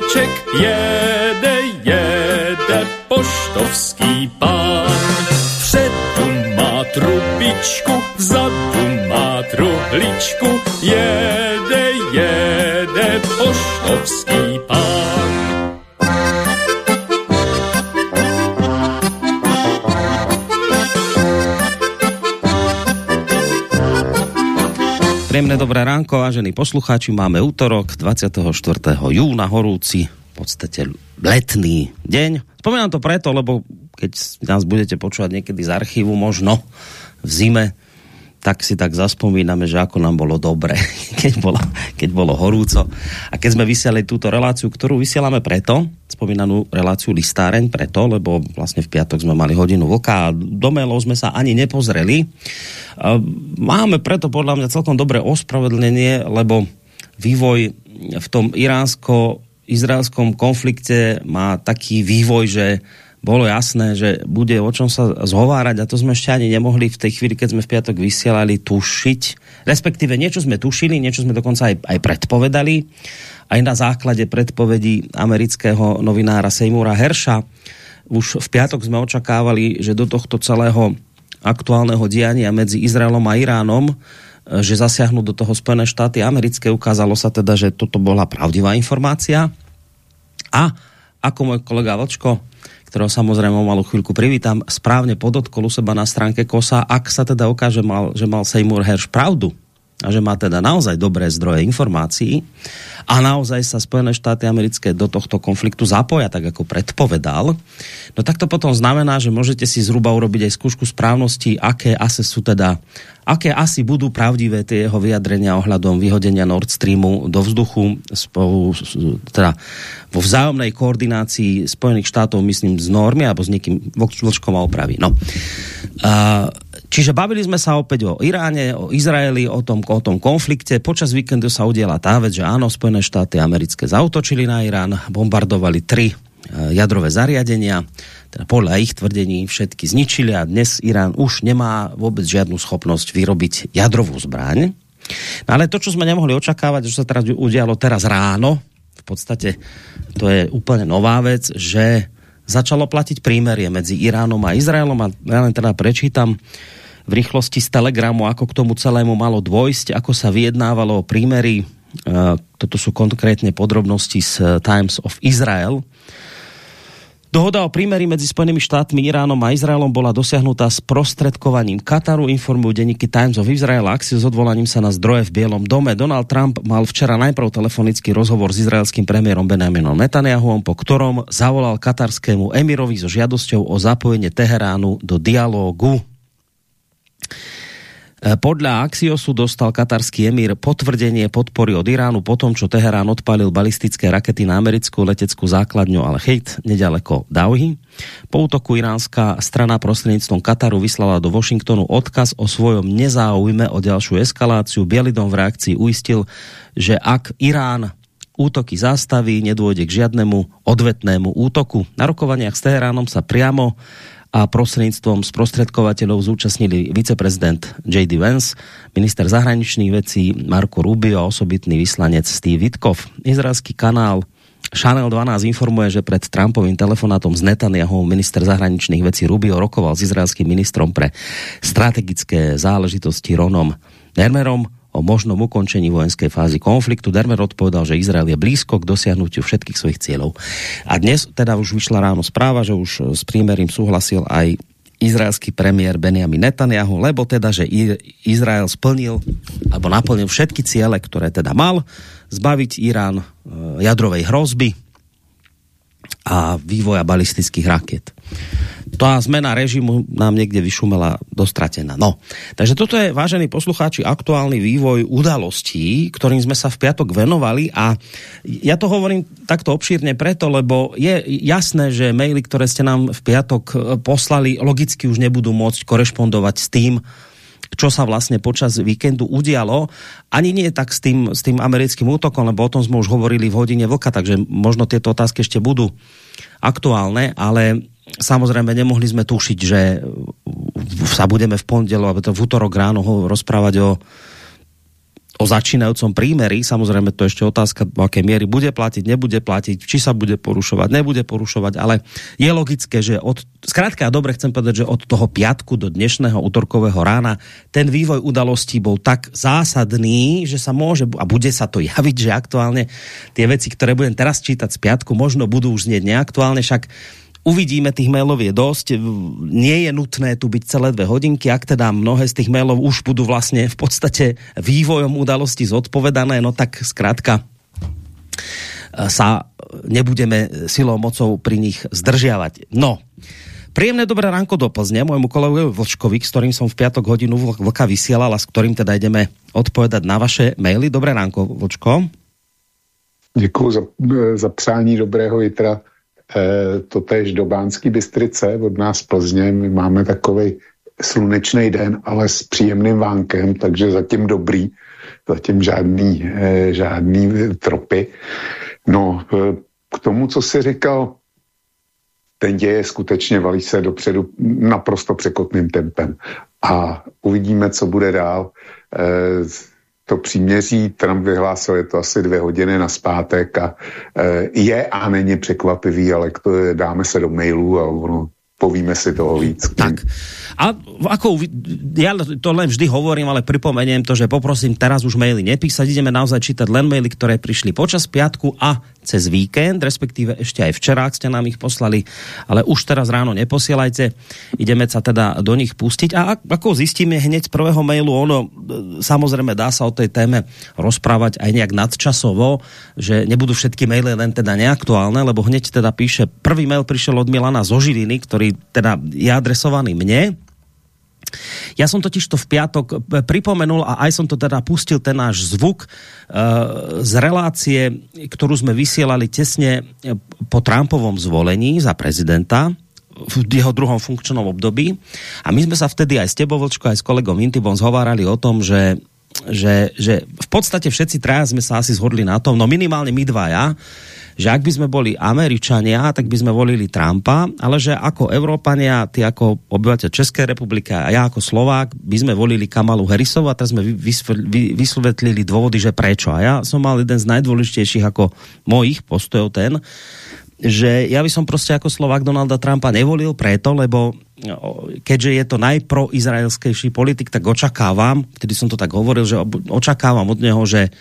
vláček, jede poštovský pán. Vpředu má trubičku, vzadu má truhličku, jede poštovský pán. Príjemné dobré ránko, vážení poslucháči, máme útorok 24. júna, horúci, v podstate letný deň. Spomínam to preto, lebo keď nás budete počúvať niekedy z archívu, možno v zime, tak si tak zaspomíname, že ako nám bolo dobre, keď bolo horúco. A keď sme vysielali túto reláciu, ktorú vysielame preto, spomínanú reláciu Listáreň, preto, lebo vlastne v piatok sme mali hodinu vlka a do mailov sme sa ani nepozreli. Máme preto podľa mňa celkom dobré ospravedlnenie, lebo vývoj v tom iránsko-izraelskom konflikte má taký vývoj, že bolo jasné, že bude o čom sa zhovárať a to sme ešte ani nemohli v tej chvíli, keď sme v piatok vysielali, tušiť. Respektíve niečo sme tušili, niečo sme dokonca aj predpovedali. Aj na základe predpovedí amerického novinára Seymoura Hersha. Už v piatok sme očakávali, že do tohto celého aktuálneho diania medzi Izraelom a Iránom, že zasiahnu do toho Spojené štáty americké. Ukázalo sa teda, že toto bola pravdivá informácia. A ako môj kolega Vlčko, ktorého samozrejme o malú chvíľku privítam, správne podotkol u seba na stránke KOSA, ak sa teda ukáže, že mal Seymour Hersh pravdu a že má teda naozaj dobré zdroje informácií a naozaj sa Spojené štáty americké do tohto konfliktu zapoja, tak ako predpovedal, no tak to potom znamená, že môžete si zhruba urobiť aj skúšku správnosti, aké asi budú pravdivé tie jeho vyjadrenia ohľadom vyhodenia Nord Streamu do vzduchu, teda vo vzájomnej koordinácii Spojených štátov, myslím, z normy, alebo s niekým Vlčkom a opraví. No. Čiže bavili sme sa opäť o Iráne, o Izraeli, o tom konflikte. Počas víkendu sa udiala tá vec, že áno, Spojené štáty americké zaútočili na Irán, bombardovali 3 jadrové zariadenia, teda podľa ich tvrdení všetky zničili a dnes Irán už nemá vôbec žiadnu schopnosť vyrobiť jadrovú zbraň. No ale to, čo sme nemohli očakávať, že sa teraz udialo teraz ráno, v podstate to je úplne nová vec, že začalo platiť prímerie medzi Iránom a Izraelom a ja len teda prečítam v rýchlosti z telegramu, ako k tomu celému malo dôjsť, ako sa vyjednávalo o prímeri. Toto sú konkrétne podrobnosti z Times of Israel. Dohoda o prímeri medzi Spojenými štátmi, Iránom a Izraelom bola dosiahnutá sprostredkovaním Kataru, informujú denníky Times of Israel a akciu s odvolaním sa na zdroje v Bielom dome. Donald Trump mal včera najprv telefonický rozhovor s izraelským premiérom Benjaminom Netanyahuom, po ktorom zavolal katarskému emirovi so žiadosťou o zapojenie Teheránu do dialógu. Podľa Axiosu dostal katarský emír potvrdenie podpory od Iránu po tom, čo Teherán odpálil balistické rakety na americkú leteckú základňu Al-Heid nedaleko Dauhy. Po útoku iránska strana prostredníctvom Kataru vyslala do Washingtonu odkaz o svojom nezáujme o ďalšiu eskaláciu. Bielý dom v reakcii uistil, že ak Irán útoky zastaví, nedôjde k žiadnemu odvetnému útoku. Na rokovaniach s Teheránom sa priamo a prostredníctvom sprostredkovateľov zúčastnili viceprezident J.D. Vance, minister zahraničných vecí Marco Rubio a osobitný vyslanec Steve Witkoff. Izraelský kanál Channel 12 informuje, že pred Trumpovým telefonátom s Netanyahuom minister zahraničných vecí Rubio rokoval s izraelským ministrom pre strategické záležitosti Ronom Dermerom o možnom ukončení vojenskej fázy konfliktu. Dermer odpovedal, že Izrael je blízko k dosiahnutiu všetkých svojich cieľov. A dnes teda už vyšla ráno správa, že už s prímerím súhlasil aj izraelský premiér Benjamin Netanyahu, lebo teda, že Izrael splnil alebo naplnil všetky ciele, ktoré teda mal, zbaviť Irán jadrovej hrozby a vývoja balistických raket. Tá zmena režimu nám niekde vyšumela dostratená. No, takže toto je, vážení poslucháči, aktuálny vývoj udalostí, ktorým sme sa v piatok venovali a ja to hovorím takto obšírne preto, lebo je jasné, že maily, ktoré ste nám v piatok poslali, logicky už nebudú môcť korešpondovať s tým, čo sa vlastne počas víkendu udialo. Ani nie tak s tým americkým útokom, lebo o tom sme už hovorili v hodine vlka, takže možno tieto otázky ešte budú aktuálne, ale samozrejme nemohli sme tušiť, že sa budeme v pondelok, alebo v útorok ráno rozprávať o začínajúcom prímeri, samozrejme to ešte otázka, o akej miery bude platiť, nebude platiť, či sa bude porušovať, nebude porušovať, ale je logické, že skrátka a dobre chcem povedať, že od toho piatku do dnešného utorkového rána ten vývoj udalostí bol tak zásadný, že sa môže a bude sa to javiť, že aktuálne tie veci, ktoré budem teraz čítať z piatku, možno budú už znieť neaktuálne, však uvidíme, tých mailov je dosť. Nie je nutné tu byť celé 2 hodinky, ak teda mnohé z tých mailov už budú vlastne v podstate vývojom udalostí zodpovedané, no tak skrátka sa nebudeme silou mocou pri nich zdržiavať. No, príjemné dobré ránko do Plzne môjmu kolegovi Vlčkovi, s ktorým som v piatok hodinu vlka vysielal a s ktorým teda ideme odpovedať na vaše maily. Dobré ránko, Vlčko. Děkuji za přání dobrého jitra. Totéž do Banské Bystrice od nás Plzně. My máme takovej slunečný den, ale s příjemným vánkem, takže zatím dobrý, zatím žádný tropy. No, k tomu, co jsi říkal, ten děje skutečně valí se dopředu naprosto překotným tempem. A uvidíme, co bude dál. To příměří Trump vyhlásil, je to asi 2 hodiny nazpátek a je a není překvapivý, ale dáme se do mailu a povíme si toho víc. Tak. A ako, ja to len vždy hovorím, ale pripomeniem to, že poprosím teraz už maily nepísať, ideme naozaj čítať len maily, ktoré prišli počas piatku a cez víkend, respektíve ešte aj včera, ak ste nám ich poslali, ale už teraz ráno neposielajte, ideme sa teda do nich pustiť a ako zistíme hneď z prvého mailu, ono samozrejme dá sa o tej téme rozprávať aj nejak nadčasovo, že nebudú všetky maily len teda neaktuálne, lebo hneď teda píše, prvý mail prišiel od Milana zo Žiliny, ktorý teda je adresovaný mne. Ja som totiž to v piatok pripomenul a aj som to teda pustil ten náš zvuk z relácie, ktorú sme vysielali tesne po Trumpovom zvolení za prezidenta v jeho druhom funkčnom období. A my sme sa vtedy aj s tebou, Vlčko, aj s kolegom Intibom zhovárali o tom, že v podstate všetci traja sme sa asi zhodli na tom, no minimálne my dvaja, že ak by sme boli Američania, tak by sme volili Trumpa, ale že ako Európania, ty ako obyvateľ Českej republiky a ja ako Slovák by sme volili Kamalu Harrisovú a teraz sme vysvetlili dôvody, že prečo. A ja som mal jeden z najdôležitejších ako mojich postojov ten, že ja by som proste ako Slovák Donalda Trumpa nevolil preto, lebo keďže je to najproizraelskejší politik, tak očakávam, vtedy som to tak hovoril, že očakávam od neho, že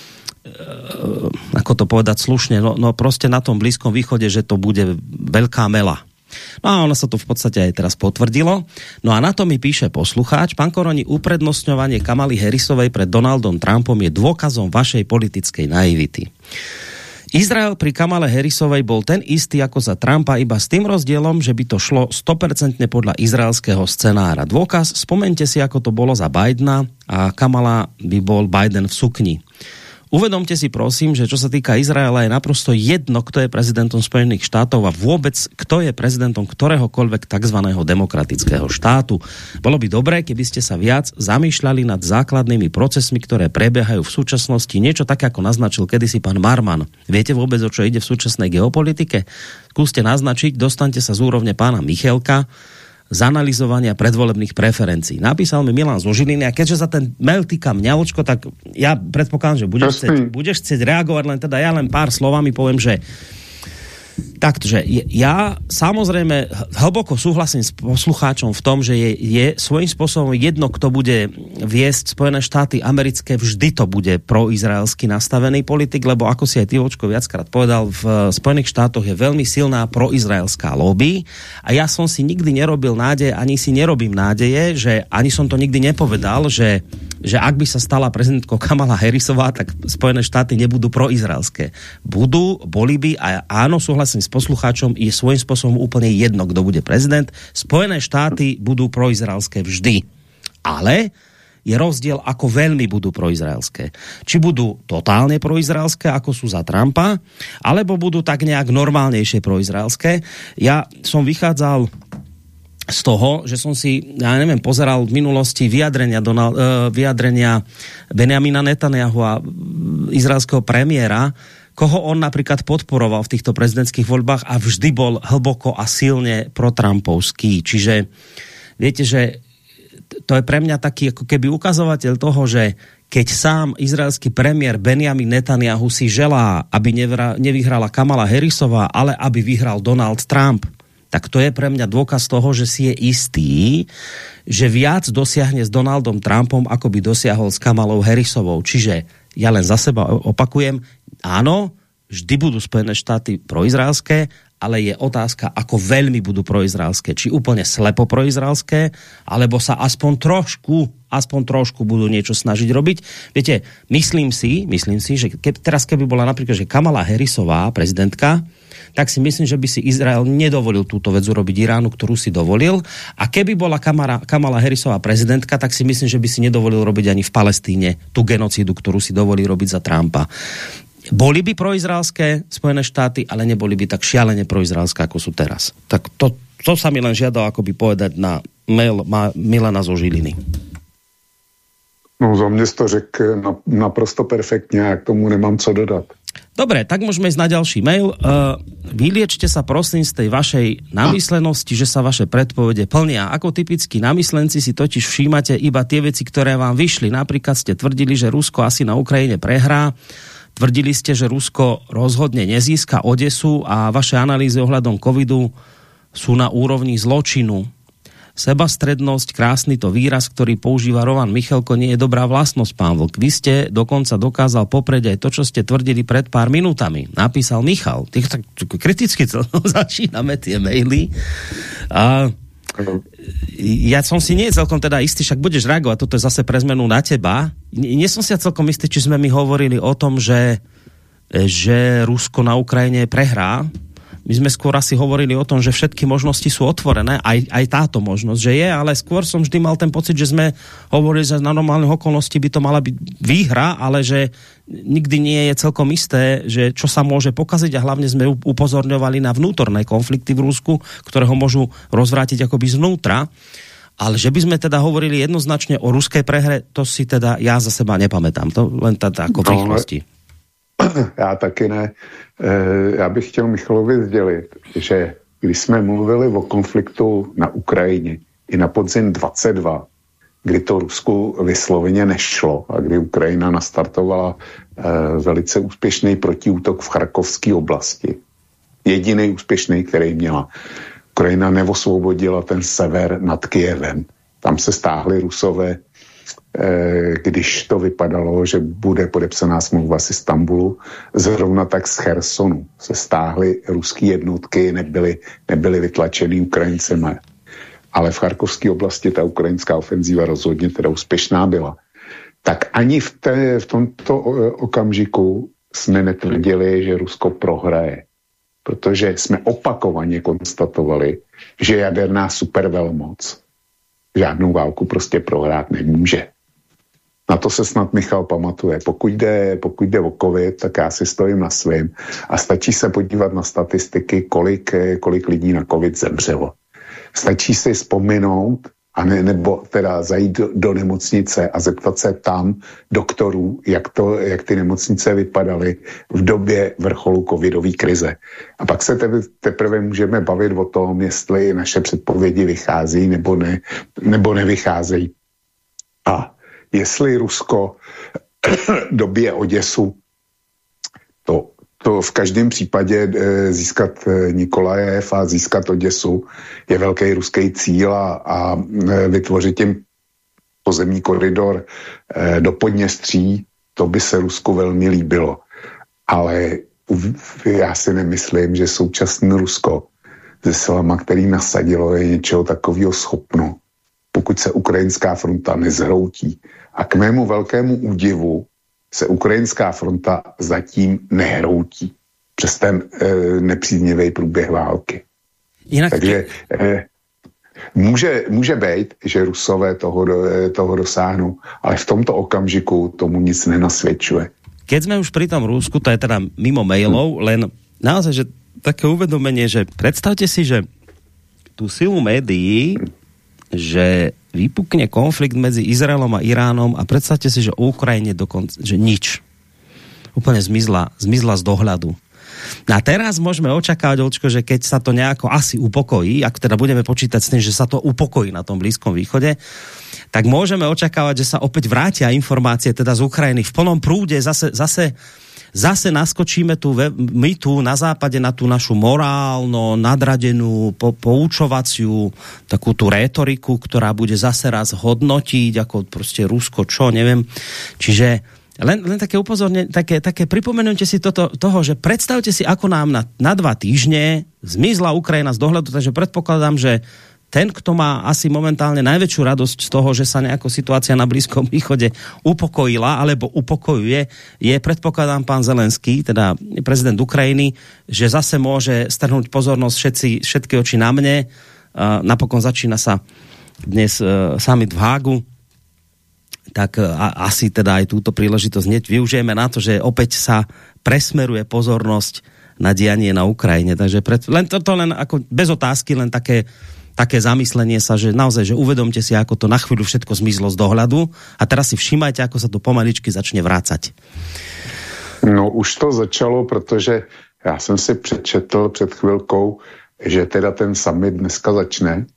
ako to povedať slušne, no proste na tom Blízkom východe, že to bude veľká mela. No a ono sa to v podstate aj teraz potvrdilo. No a na to mi píše poslucháč, pán Koroni, uprednostňovanie Kamaly Harrisovej pred Donaldom Trumpom je dôkazom vašej politickej naivity. Izrael pri Kamale Harrisovej bol ten istý ako za Trumpa, iba s tým rozdielom, že by to šlo 100% podľa izraelského scenára. Dôkaz, spomeňte si, ako to bolo za Bidena a Kamala by bol Biden v sukni. Uvedomte si prosím, že čo sa týka Izraela je naprosto jedno, kto je prezidentom Spojených štátov a vôbec kto je prezidentom ktoréhokoľvek tzv. Demokratického štátu. Bolo by dobré, keby ste sa viac zamýšľali nad základnými procesmi, ktoré prebiehajú v súčasnosti. Niečo také, ako naznačil kedysi pán Marman. Viete vôbec, o čo ide v súčasnej geopolitike? Skúste naznačiť, dostaňte sa z úrovne pána Michelka z analyzovania predvolebných preferencií. Napísal mi Milan zo Žiliny a keďže sa ten mail týka mňa, Vočko, tak ja predpokladám, že budeš chcieť reagovať, len teda ja len pár slovami poviem, že takže ja samozrejme hlboko súhlasím s poslucháčom v tom, že je svojím spôsobom jedno, kto bude viesť Spojené štáty americké, vždy to bude proizraelsky nastavený politik, lebo ako si aj ty, Vočko, viackrát povedal, v Spojených štátoch je veľmi silná proizraelská lobby a ja som si nikdy nerobil nádej, ani si nerobím nádeje, že ani som to nikdy nepovedal, že ak by sa stala prezidentkou Kamala Harrisová, tak Spojené štáty nebudú proizraelské. Boli by a áno, súhlasím s poslucháčom, je svojím spôsobom úplne jedno, kto bude prezident. Spojené štáty budú proizraelské vždy. Ale je rozdiel, ako veľmi budú proizraelské. Či budú totálne proizraelské, ako sú za Trumpa, alebo budú tak nejak normálnejšie proizraelské. Ja som vychádzal z toho, že som si, ja neviem, pozeral v minulosti vyjadrenia Benjamina Netanyahu a izraelského premiéra, koho on napríklad podporoval v týchto prezidentských voľbách a vždy bol hlboko a silne protrampovský. Čiže viete, že to je pre mňa taký ako keby ukazovateľ toho, že keď sám izraelský premiér Benjamin Netanyahu si želá, aby nevyhrala Kamala Harrisová, ale aby vyhral Donald Trump, tak to je pre mňa dôkaz toho, že si je istý, že viac dosiahne s Donaldom Trumpom, ako by dosiahol s Kamalou Harrisovou. Čiže ja len za seba opakujem, áno, vždy budú Spojené štáty proizraelské, ale je otázka, ako veľmi budú proizraelské. Či úplne slepo proizraelské, alebo sa aspoň trošku budú niečo snažiť robiť. Viete, myslím si, že keby bola napríklad, že Kamala Harrisová, prezidentka, tak si myslím, že by si Izrael nedovolil túto vec urobiť Iránu, ktorú si dovolil. A keby bola Kamala Harrisová prezidentka, tak si myslím, že by si nedovolil robiť ani v Palestíne tú genocídu, ktorú si dovolí robiť za Trumpa. Boli by proizraelské Spojené štáty, ale neboli by tak šialene proizraelské, ako sú teraz. Tak to sa mi len žiadalo akoby povedať na mail Milana zo Žiliny. No za mňa to řekl naprosto perfektne, ja k tomu nemám co dodat. Dobre, tak môžeme ísť na ďalší mail. Vyliečte sa prosím z tej vašej namyslenosti, že sa vaše predpovede plnia. Ako typickí namyslenci si totiž všímate iba tie veci, ktoré vám vyšli. Napríklad ste tvrdili, že Rusko asi na Ukrajine prehrá. Tvrdili ste, že Rusko rozhodne nezíska Odesu a vaše analýzy ohľadom covidu sú na úrovni zločinu. Sebastrednosť, krásny to výraz, ktorý používa Roman Michalko, nie je dobrá vlastnosť, pán Vlk. Vy ste dokonca dokázal poprieť aj to, čo ste tvrdili pred pár minútami. Napísal Michal. Tak kriticky začíname tie maily. A ja som si nie celkom teda istý, však budeš reagovať, toto je zase pre zmenu na teba. Nie som si celkom istý, či sme mi hovorili o tom, že Rusko na Ukrajine prehrá. My sme skôr asi hovorili o tom, že všetky možnosti sú otvorené, aj táto možnosť, že je, ale skôr som vždy mal ten pocit, že sme hovorili, že na normálnych okolnosti by to mala byť výhra, ale že nikdy nie je celkom isté, že čo sa môže pokaziť a hlavne sme upozorňovali na vnútorné konflikty v Rusku, ktoré ho môžu rozvrátiť akoby zvnútra. Ale že by sme teda hovorili jednoznačne o ruskej prehre, to si teda ja za seba nepamätám. To len teda ako v rýchlosti. Já taky ne. Já bych chtěl Michalovi sdělit, že když jsme mluvili o konfliktu na Ukrajině i na podzim 22, kdy to Rusku vysloveně nešlo a kdy Ukrajina nastartovala velice úspěšný protiútok v Charkovské oblasti. Jediný úspěšný, který měla. Ukrajina neosvobodila ten sever nad Kyjevem. Tam se stáhli Rusové, když to vypadalo, že bude podepsaná smlouva z Istanbulu, zrovna tak z Chersonu se stáhly ruské jednotky, nebyly vytlačený Ukrajincema. Ale v Charkovské oblasti ta ukrajinská ofenzíva rozhodně teda úspěšná byla. Tak ani v tomto okamžiku jsme netvrdili, že Rusko prohraje. Protože jsme opakovaně konstatovali, že jaderná supervelmoc žádnou válku prostě prohrát nemůže. Na to se snad Michal pamatuje. Pokud jde o covid, tak já si stojím na svým a stačí se podívat na statistiky, kolik lidí na covid zemřelo. Stačí si vzpomenout nebo teda zajít do nemocnice a zeptat se tam doktorů, jak ty nemocnice vypadaly v době vrcholu covidové krize. A pak se teprve můžeme bavit o tom, jestli naše předpovědi vychází nebo nevycházejí. A jestli Rusko dobije Oděsu, to v každém případě získat Nikolajev a získat Oděsu je velký ruský cíl a vytvořit tím pozemní koridor do Podněstří, to by se Rusku velmi líbilo. Ale já si nemyslím, že současné Rusko se silama, který nasadilo, je něčeho takového schopno, pokud se ukrajinská fronta nezhroutí. A k mému velkému údivu se ukrajinská fronta zatím nehroutí přes ten nepříznivý průběh války. Takže může být, že Rusové toho dosáhnou, ale v tomto okamžiku tomu nic nenasvědčuje. Keď sme už pri tom Rusku, to je teda mimo mailov, len naozaj, že také uvedomenie, že predstavte si, že tú silu médií, že vypukne konflikt medzi Izraelom a Iránom a predstavte si, že o Ukrajine dokonca, že nič. Úplne zmizla z dohľadu. A teraz môžeme očakávať, Olčko, že keď sa to nejako asi upokojí, ak teda budeme počítať s tým, že sa to upokojí na tom Blízkom východe, tak môžeme očakávať, že sa opäť vrátia informácie teda z Ukrajiny v plnom prúde, zase naskočíme my tu na západe na tú našu morálno nadradenú, poučovaciu takú tú rétoriku, ktorá bude zase raz hodnotiť, ako proste Rusko, čo, neviem. Čiže len také upozornenie, také pripomenutie si toho, že predstavte si, ako nám na 2 týždne zmizla Ukrajina z dohľadu, takže predpokladám, že ten, kto má asi momentálne najväčšiu radosť z toho, že sa nejaká situácia na Blízkom východe upokojila, alebo upokojuje, je, predpokladám, pán Zelenský, teda prezident Ukrajiny, že zase môže strhnúť pozornosť všetky oči na mne. Napokon začína sa dnes summit v Hágu, tak asi teda aj túto príležitosť hneď využijeme na to, že opäť sa presmeruje pozornosť na dianie na Ukrajine. Takže len ako bez otázky, len také zamyslenie sa, že naozaj, že uvedomte si, ako to na chvíľu všetko zmizlo z dohľadu a teraz si všímajte, ako sa to pomaličky začne vrácať. No už to začalo, protože já jsem si přečetl před chvilkou, že teda ten summit dneska začne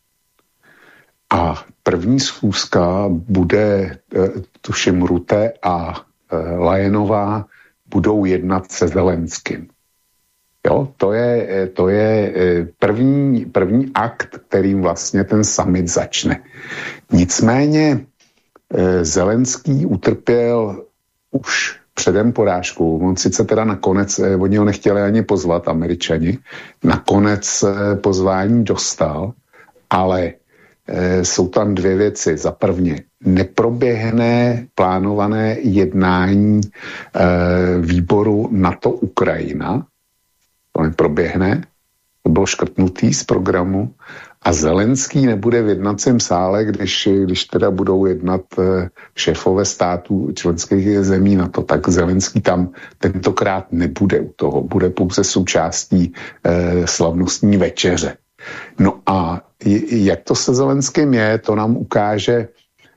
a první schůzka bude, tuším, Rutte a Lajenová budou jednat se Zelenským. Jo, to je první akt, kterým vlastně ten summit začne. Nicméně Zelenský utrpěl už předem porážku. On sice teda nakonec, oni ho nechtěli ani pozvat, Američani, nakonec pozvání dostal, ale jsou tam 2 věci. Za prvně, neproběhne plánované jednání výboru NATO-Ukrajina, to neproběhne, to bylo škrtnutý z programu a Zelenský nebude v jednacím sále, když teda budou jednat šéfové států členských zemí na to, tak Zelenský tam tentokrát nebude u toho, bude pouze součástí slavnostní večeře. No a jak to se Zelenským je, to nám ukáže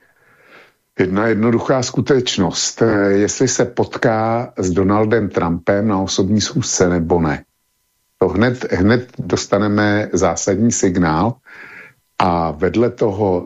jedna jednoduchá skutečnost. Jestli se potká s Donaldem Trumpem na osobní schůzce nebo ne. To hned dostaneme zásadní signál a vedle toho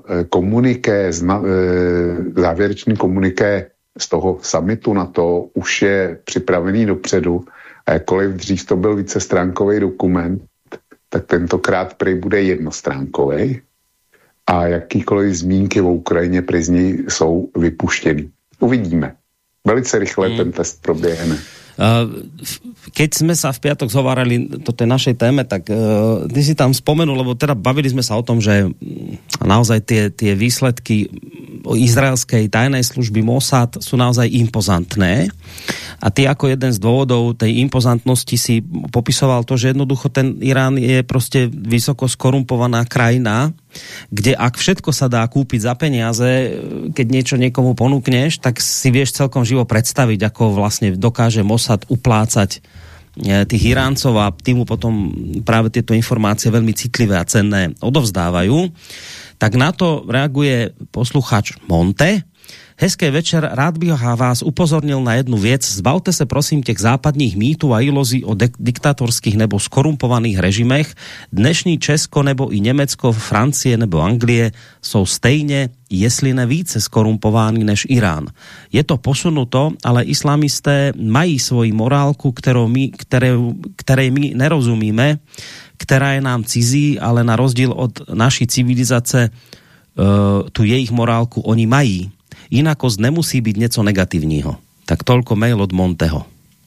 závěrečný komuniké z toho summitu na to už je připravený dopředu a jakkoliv dřív to byl vícestránkový dokument, tak tentokrát prý bude jednostránkový a jakýkoliv zmínky o Ukrajině prý z něj jsou vypuštěny. Uvidíme. Velice rychle ten test proběhne. Keď sme sa v piatok zhovárali do tej našej téme, tak ty si tam spomenul, lebo teda bavili sme sa o tom, že naozaj tie výsledky izraelskej tajnej služby Mossad sú naozaj impozantné a ty ako jeden z dôvodov tej impozantnosti si popisoval to, že jednoducho ten Irán je proste vysoko skorumpovaná krajina, kde ak všetko sa dá kúpiť za peniaze, keď niečo niekomu ponúkneš, tak si vieš celkom živo predstaviť, ako vlastne dokáže Mossad uplácať tých Iráncov a tým potom práve tieto informácie veľmi citlivé a cenné odovzdávajú. Tak na to reaguje poslucháč Monte. Hezké večer, rád bych vás upozornil na jednu věc. Zbavte se prosím těch západních mýtů a iluzí o diktatorských nebo skorumpovaných režimech. Dnešní Česko nebo i Německo, Francie nebo Anglie jsou stejně, jestli ne více skorumpovaní než Irán. Je to posunuto, ale islamisté mají svoji morálku, které my nerozumíme, která je nám cizí, ale na rozdíl od naší civilizace tu jejich morálku oni mají. Inakost nemusí byť něco negativního. Tak toľko mail od Monteho.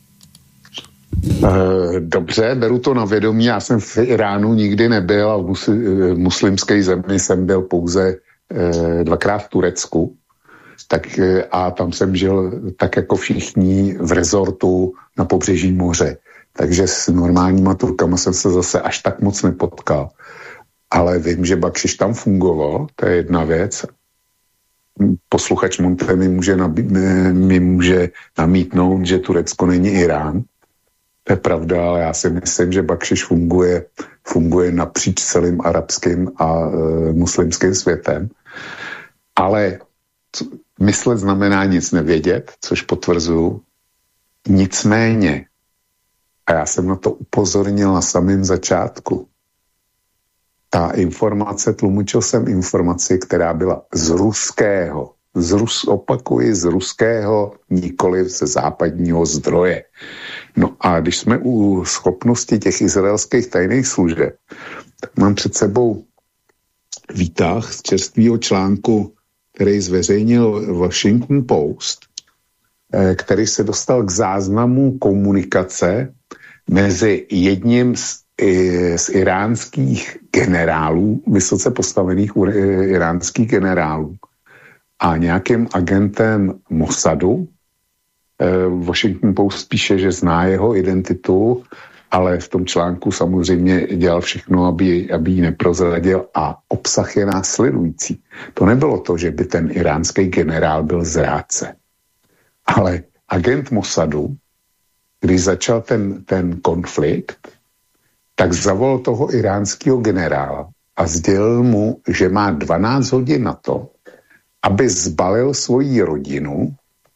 Dobře, beru to na vědomí. Já jsem v Iránu nikdy nebyl a v muslimské zemi jsem byl pouze 2krát v Turecku. Tak, a tam jsem žil tak jako všichni v rezortu na pobřeží moře. Takže s normálníma Turkama jsem se zase až tak moc nepotkal. Ale vím, že Bakšiš tam fungoval, to je jedna věc. Posluchač Monte mi může namítnout, že Turecko není Irán. To je pravda, ale já si myslím, že Bakšiš funguje napříč celým arabským a muslimským světem. Ale myslet znamená nic nevědět, což potvrzuju. Nicméně A já jsem na to upozornil na samém začátku. Ta informace, tlumočil jsem informaci, která byla z ruského, z ruského, nikoli ze západního zdroje. No a když jsme u schopnosti těch izraelských tajných služeb, tak mám před sebou výtah z čerstvého článku, který zveřejnil Washington Post, který se dostal k záznamu komunikace mezi jedním z iránských generálů, vysoce postavených iránských generálů a nějakým agentem Mossadu. Washington Post píše, že zná jeho identitu, ale v tom článku samozřejmě dělal všechno, aby ji neprozradil a obsah je následující. To nebylo to, že by ten iránský generál byl zrádce, ale agent Mossadu, když začal ten konflikt, tak zavolal toho iránského generála a sdělil mu, že má 12 hodin na to, aby zbalil svoji rodinu,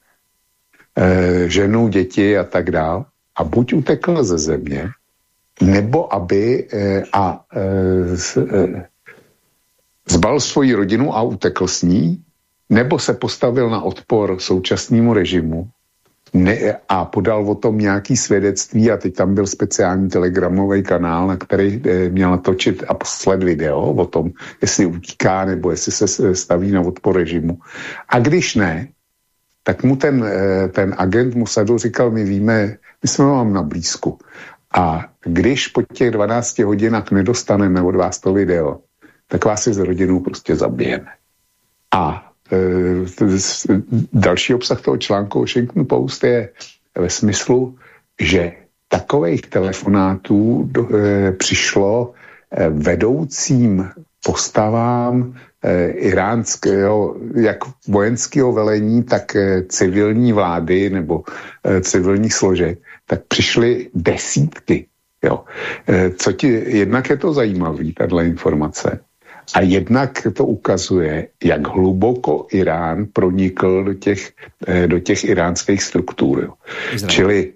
ženu, děti a tak dál, a buď utekl ze země, nebo aby zbalil svoji rodinu a utekl s ní, nebo se postavil na odpor současnému režimu a podal o tom nějaký svědectví, a teď tam byl speciální telegramový kanál, na který měl natočit a poslat video o tom, jestli utíká nebo jestli se staví na odpor režimu. A když ne, tak mu ten agent Mossadu říkal, my jsme vám na blízku. A když po těch 12 hodinách nedostaneme od vás to video, tak vás si s rodinou prostě zabijeme. A další obsah toho článku Washington Post je ve smyslu, že takových telefonátů přišlo vedoucím postavám iránského, jak vojenského velení, tak civilní vlády nebo civilních složek, tak přišly desítky. Jo. Jednak je to zajímavý, tato informace, a jednak to ukazuje, jak hluboko Irán pronikl do těch iránských struktur. Čili,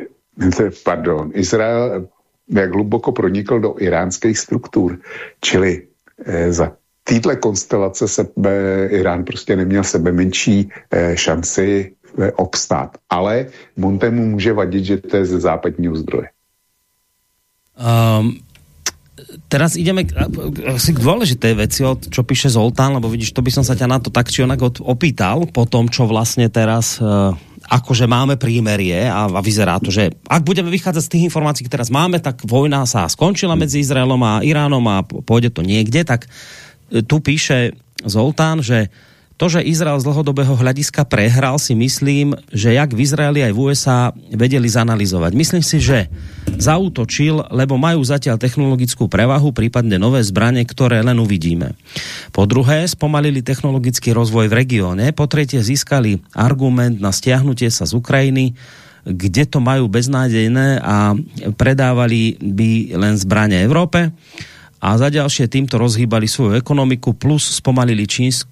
Izrael, jak hluboko pronikl do iránských struktur. Čili za téhle konstelace se Irán prostě neměl sebe menší šanci obstát. Ale Montemu může vadit, že to je ze západního zdroje. Teraz ideme asi k dôležitej veci, čo píše Zoltán, lebo vidíš, to by som sa ťa na to tak či onak opýtal, po tom, čo vlastne teraz akože máme prímerie a vyzerá to, že ak budeme vychádzať z tých informácií, ktoré teraz máme, tak vojna sa skončila medzi Izraelom a Iránom a pôjde to niekde, tak tu píše Zoltán, že to, že Izrael z dlhodobého hľadiska prehral, si myslím, že jak v Izraeli aj v USA vedeli zanalizovať. Myslím si, že zaútočil, lebo majú zatiaľ technologickú prevahu, prípadne nové zbrane, ktoré len uvidíme. Po druhé, spomalili technologický rozvoj v regióne. Po tretie, získali argument na stiahnutie sa z Ukrajiny, kde to majú beznádejné a predávali by len zbrane Európe. A za ďalšie týmto rozhýbali svoju ekonomiku, plus spomalili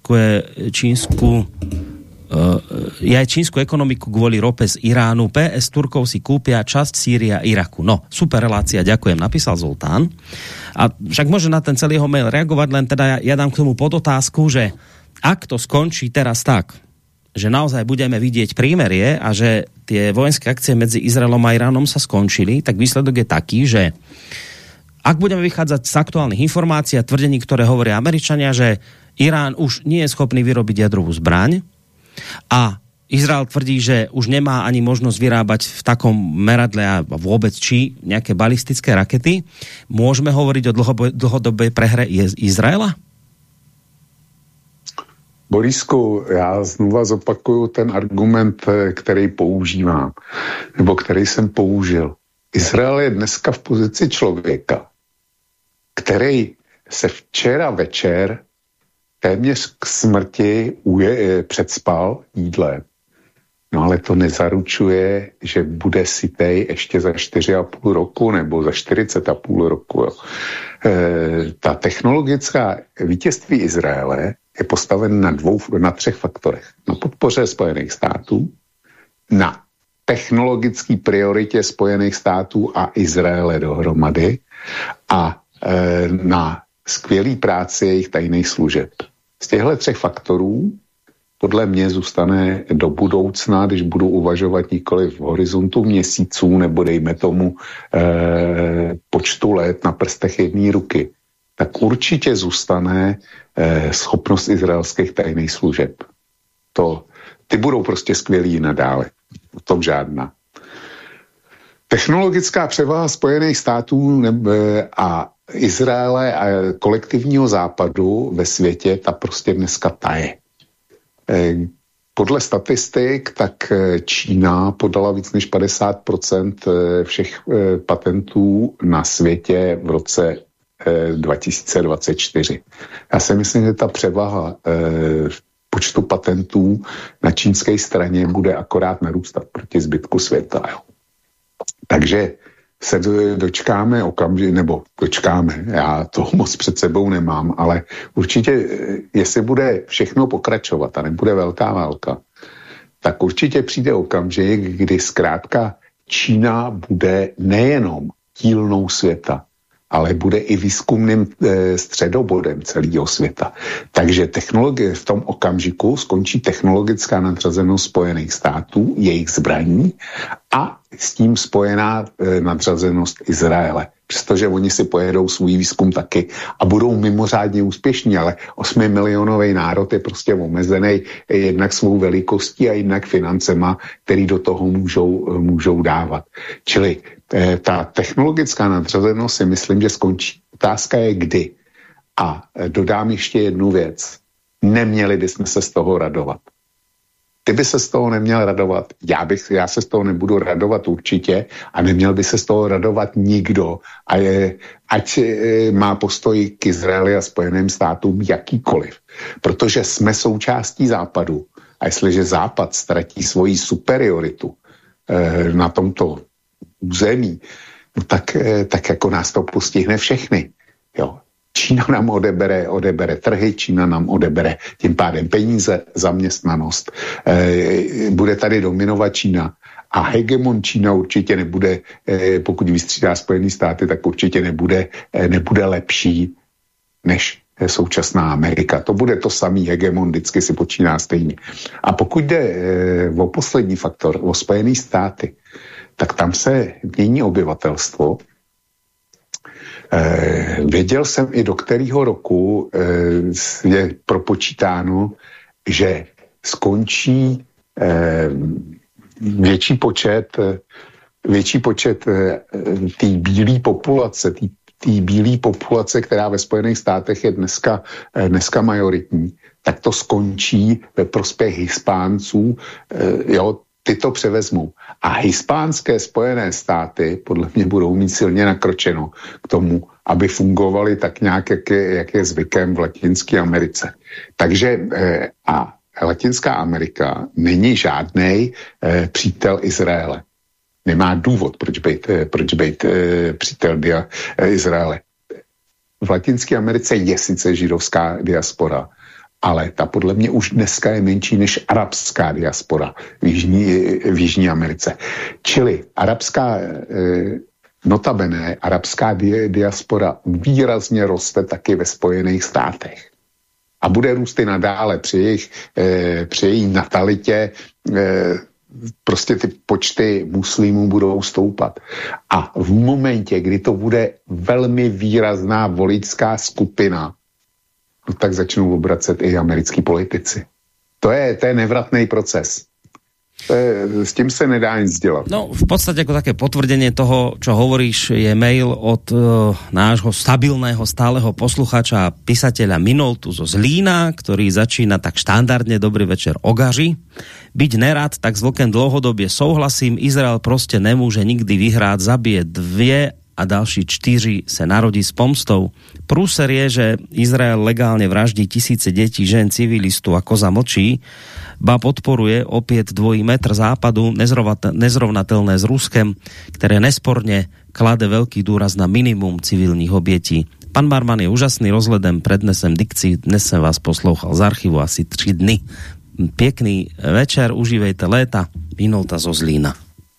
čínsku ekonomiku kvôli rope z Iránu. PS Turkov si kúpia časť Sýria a Iraku. No, super relácia, ďakujem, napísal Zoltán. A však môže na ten celý jeho mail reagovať, len teda ja dám k tomu podotázku, že ak to skončí teraz tak, že naozaj budeme vidieť prímerie a že tie vojenské akcie medzi Izraelom a Iránom sa skončili, tak výsledok je taký, že ak budeme vychádzať z aktuálnych informácií a tvrdení, ktoré hovoria Američania, že Irán už nie je schopný vyrobiť jadrovú zbraň a Izrael tvrdí, že už nemá ani možnosť vyrábať v takom meradle a vôbec či nejaké balistické rakety, môžeme hovoriť o dlhodobej prehre Izraela? Borisku, já znova zopakuju ten argument, který používám, nebo který jsem použil. Izrael je dneska v pozici člověka, který se včera večer téměř k smrti předspal jídlem. No ale to nezaručuje, že bude sytej ještě za 4,5 roku nebo za 40,5 roku. Ta technologická vítězství Izraele je postaven na 3 faktorech. Na podpoře Spojených států, na technologické prioritě Spojených států a Izraele dohromady a na skvělý práci jejich tajných služeb. Z těchto 3 faktorů podle mě zůstane do budoucna, když budu uvažovat nikoli v horizontu měsíců nebo dejme tomu počtu let na prstech jedné ruky, tak určitě zůstane schopnost izraelských tajných služeb. Ty budou prostě skvělý nadále. O tom žádná. Technologická převaha Spojených států a Izraele a kolektivního západu ve světě, ta prostě dneska taje. Podle statistik, tak Čína podala víc než 50% všech patentů na světě v roce 2024. Já si myslím, že ta převaha počtu patentů na čínské straně bude akorát narůstat proti zbytku světa. Jo. Takže se dočkáme já toho moc před sebou nemám, ale určitě, jestli bude všechno pokračovat a nebude velká válka, tak určitě přijde okamžik, kdy zkrátka Čína bude nejenom dílnou světa, ale bude i výzkumným středobodem celého světa. Takže technologie v tom okamžiku skončí technologická nadřazenost Spojených států, jejich zbraní a s tím spojená nadřazenost Izraele. Přestože oni si pojedou svůj výzkum taky a budou mimořádně úspěšní, ale 8milionový národ je prostě omezený jednak svou velikostí a jednak financema, který do toho můžou dávat. Čili ta technologická nadřazenost si myslím, že skončí. Otázka je kdy. A dodám ještě jednu věc. Neměli bychom se z toho radovat. Ty by se z toho neměl radovat. Já se z toho nebudu radovat určitě a neměl by se z toho radovat nikdo. Ať má postoj k Izraeli a Spojeným státům jakýkoliv. Protože jsme součástí Západu. A jestliže Západ ztratí svoji superioritu na tomto území, no tak jako nás to postihne všechny. Jo. Čína nám odebere trhy, Čína nám odebere tím pádem peníze, zaměstnanost. Bude tady dominovat Čína a hegemon Čína určitě nebude, pokud vystřídá Spojené státy, tak určitě nebude lepší než současná Amerika. To bude to samý hegemon, vždycky si počíná stejně. A pokud jde o poslední faktor, o Spojené státy, tak tam se mění obyvatelstvo. Věděl jsem i do kterého roku je propočítáno, že skončí větší počet té bílé populace, která ve Spojených státech je dneska majoritní, tak to skončí ve prospěch Hispánců, ty to převezmou. A hispánské Spojené státy podle mě budou mít silně nakročeno k tomu, aby fungovaly tak nějak, jak je zvykem v Latinské Americe. Takže a Latinská Amerika není žádnej přítel Izraele. Nemá důvod, proč být přítel Izraele. V Latinské Americe je sice židovská diaspora, ale ta podle mě už dneska je menší než arabská diaspora v Jižní Americe. Čili notabene arabská diaspora výrazně roste taky ve Spojených státech. A bude růst i nadále při její natalitě, prostě ty počty muslimů budou stoupat. A v momentě, kdy to bude velmi výrazná voličská skupina, no tak začnou obracet i americkí politici. To je nevratný proces. S tím se nedá nic dělat. No, v podstate ako také potvrdenie toho, čo hovoríš, je mail od nášho stabilného, stáleho posluchača a písateľa Minoltu zo Zlína, ktorý začína tak štandardne dobrý večer Ogaži. Byť nerad, tak s Vlkem dlhodobě souhlasím. Izrael prostě nemůže nikdy vyhrát, zabije 2 a další 4 se narodí s pomstou. Prúser je, že Izrael legálne vraždí tisíce detí, žen, civilistů a koza mlčí, ba podporuje opět dvojí metr západu, nezrovnatelné s Ruskem, které nesporně klade veľký důraz na minimum civilních obětí. Pan Marman je úžasný rozhledem, prednesem dikci, dnes jsem vás poslouchal z archivu asi 3 dny. Pěkný večer, užívejte léta. Minolta zo Zlína.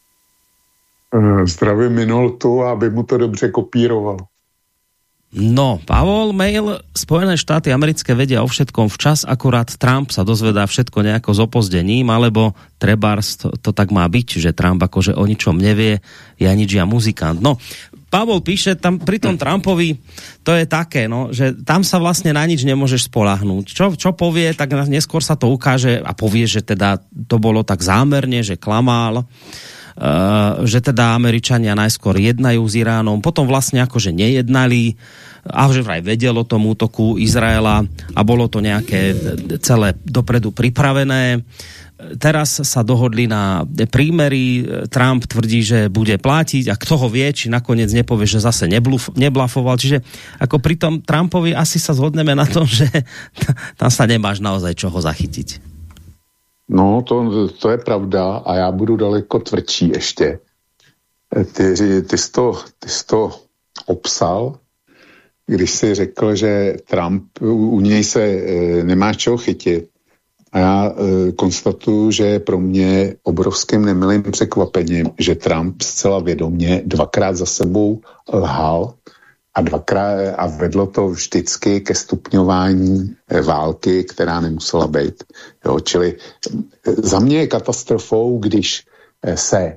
Zdravím Minoltu, aby mu to dobře kopíroval. No, Pavol, mail, Spojené štáty americké vedia o všetkom včas, akurát Trump sa dozvedá všetko nejako s opozdením, alebo trebárs to tak má byť, že Trump akože o ničom nevie, ja nič, ja muzikant. No, Pavol píše, tam pri tom Trumpovi, to je také, no, že tam sa vlastne na nič nemôžeš spoľahnúť. Čo povie, tak neskôr sa to ukáže a povie, že teda to bolo tak zámerne, že klamal, že teda Američania najskôr jednajú s Iránom, potom vlastne akože nejednali a že vraj vedel o tom útoku Izraela a bolo to nejaké celé dopredu pripravené. Teraz sa dohodli na prímery, Trump tvrdí, že bude platiť a kto ho vie, či nakoniec nepovie, že zase neblafoval. Čiže ako pri tom Trumpovi asi sa zhodneme na tom, že tam sa nemáš naozaj čoho zachytiť. No, to je pravda a já budu daleko tvrdší ještě. Ty jsi to obsal, když jsi řekl, že Trump, u něj se nemá čeho chytit. A já konstatuju, že je pro mě obrovským nemilým překvapením, že Trump zcela vědomě dvakrát za sebou lhal a vedlo to vždycky ke stupňování války, která nemusela být. Jo, čili za mě je katastrofou, když se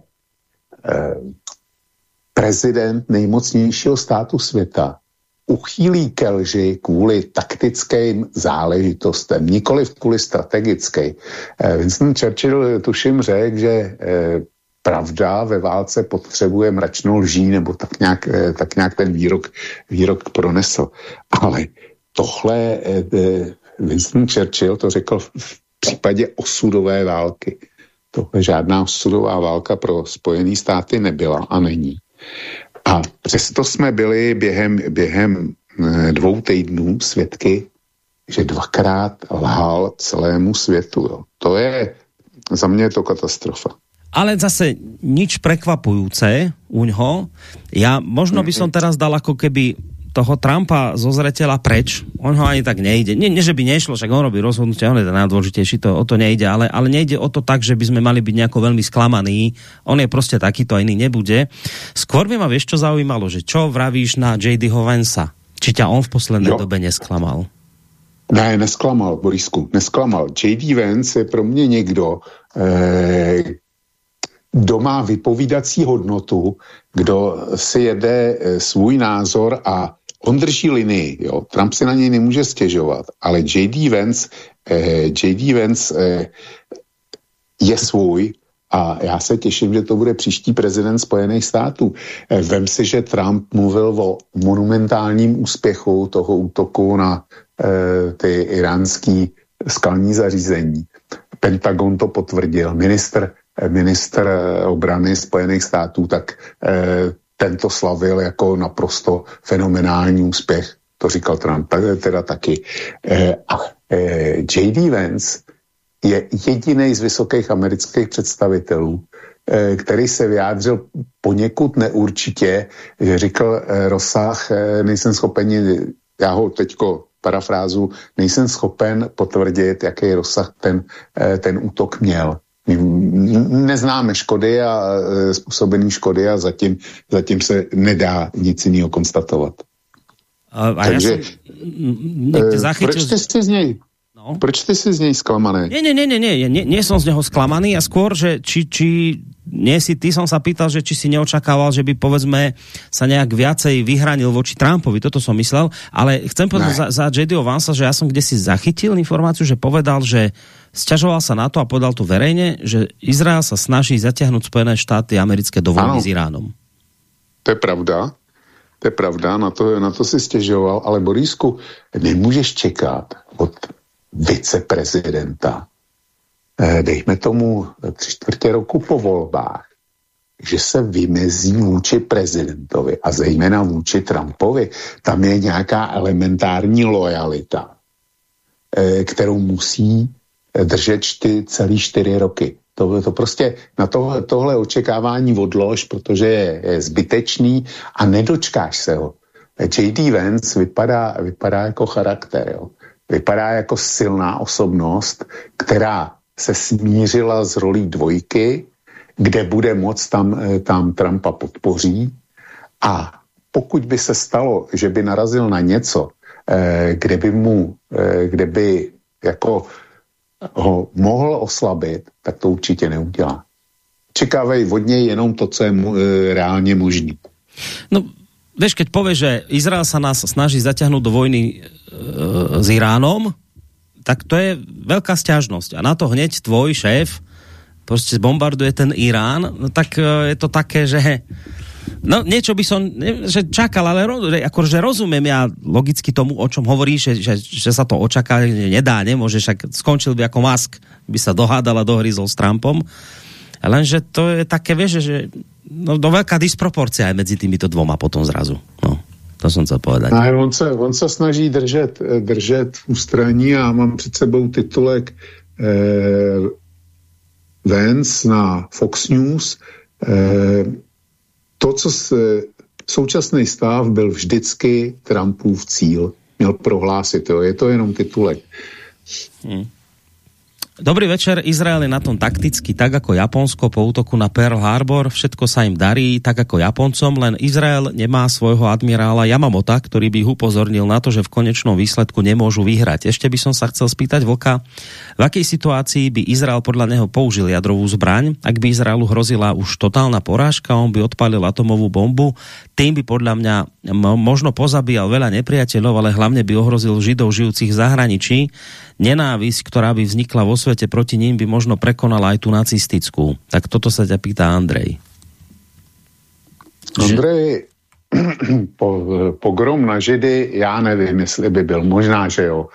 prezident nejmocnějšího státu světa uchýlí ke lži kvůli taktickým záležitostem, nikoliv kvůli strategickým. Winston Churchill tuším řekl, že pravda ve válce potřebuje mračnou lží, nebo tak nějak ten výrok pronesl. Ale tohle Winston Churchill to řekl v případě osudové války. Tohle žádná osudová válka pro Spojené státy nebyla a není. A přesto jsme byli během 2 týdnů svědky, že dvakrát lhal celému světu. Jo. To je, za mě je to katastrofa. Ale zase nič prekvapujúce uňho. Ja možno by som teraz dal ako keby toho Trumpa zo zreteľa preč. On ho ani tak nejde. Nie, že by nešlo, však on robí rozhodnutie, on je najdôležitejší, o to nejde, ale nejde o to tak, že by sme mali byť nejako veľmi sklamaní. On je proste takýto, iný nebude. Skôr by ma vieš, čo zaujímalo, že čo vravíš na J.D. Vansa? Či ťa on v poslednej dobe nesklamal? Ne, nesklamal, Borisku, nesklamal. J.D. Vance je pro mě někdo, kdo má vypovídací hodnotu, kdo si jede svůj názor a on drží linii. Jo. Trump si na něj nemůže stěžovat, ale J.D. Vance je svůj a já se těším, že to bude příští prezident Spojených států. Vem si, že Trump mluvil o monumentálním úspěchu toho útoku na ty iránský skalní zařízení. Pentagon to potvrdil. Ministr obrany Spojených států, tak tento slavil jako naprosto fenomenální úspěch. To říkal Trump teda taky. J.D. Vance je jedinej z vysokých amerických představitelů, který se vyjádřil poněkud neurčitě, že říkal rozsah, nejsem schopen, já ho teďko parafrázu, nejsem schopen potvrdit, jaký rozsah ten útok měl. Neznáme škody a způsobený škody a zatím se nedá nic jiného konstatovat. Takže proč ty si z něj zklamaný? Nie som z neho sklamaný a skôr, že či nie si ty, som sa pýtal, že či si neočakával, že by povedzme sa nejak viacej vyhranil voči Trumpovi, toto som myslel, ale chcem povedať za J.D. Vansa, že ja som kdesi zachytil informáciu, že povedal, že sťažoval sa na to a povedal tu verejne, že Izrael sa snaží zatiahnuť Spojené štáty americké do vojny s Iránom. To je pravda, na to si stěžoval, ale Borisku, nemůžeš čekat od viceprezidenta, dejme tomu 3/4 roku po volbách, že se vymezí vůči prezidentovi a zejména vůči Trumpovi. Tam je nějaká elementární lojalita, kterou musí držet celý 4 roky. To prostě na tohle očekávání odlož, protože je zbytečný a nedočkáš se ho. J.D. Vance vypadá jako charakter, jo. Vypadá jako silná osobnost, která se smířila s rolí dvojky, kde bude moc, tam Trumpa podpoří. A pokud by se stalo, že by narazil na něco, kde by jako ho mohl oslabit, tak to určitě neudělá. Čekávají od něj jenom to, co je reálně možný. No, vieš, keď povieš, že Izrael sa nás snaží zaťahnuť do vojny s Iránom, tak to je veľká sťažnosť. A na to hneď tvoj šéf proste bombarduje ten Irán, no tak je to také, že no niečo by som že čakal, ale akože rozumiem ja logicky tomu, o čom hovoríš, že sa to očaká, že nedá, nemôže, však skončil by ako Musk, by sa dohádal a dohryzol s Trumpom. Lenže to je také, vieš, že no, veľká disproporcia aj medzi týmito dvoma potom zrazu. No, to som chcel povedať. No, on sa snaží držet v ústraní a mám před sebou titulek Vance na Fox News. Současný stav byl vždycky Trumpův cíl. Měl prohlásit, jo. Je to jenom titulek. Dobrý večer, Izrael je na tom takticky tak ako Japonsko po útoku na Pearl Harbor, všetko sa im darí tak ako Japoncom, len Izrael nemá svojho admirála Yamamota, ktorý by ich upozornil na to, že v konečnom výsledku nemôžu vyhrať. Ešte by som sa chcel spýtať Vlka, v akej situácii by Izrael podľa neho použil jadrovú zbraň? Ak by Izraelu hrozila už totálna porážka, on by odpálil atomovú bombu, tým by podľa mňa možno pozabíjal veľa nepriateľov, ale hlavne by ohrozil Židov žijúcich v zahraničí. Nenávisť, ktorá by vznikla vo svete proti ním, by možno prekonala aj tú nacistickú. Tak toto sa ťa pýta Andrej. Andrej, pogrom na Židy, já nevím, jestli by byl. Možná, že jo.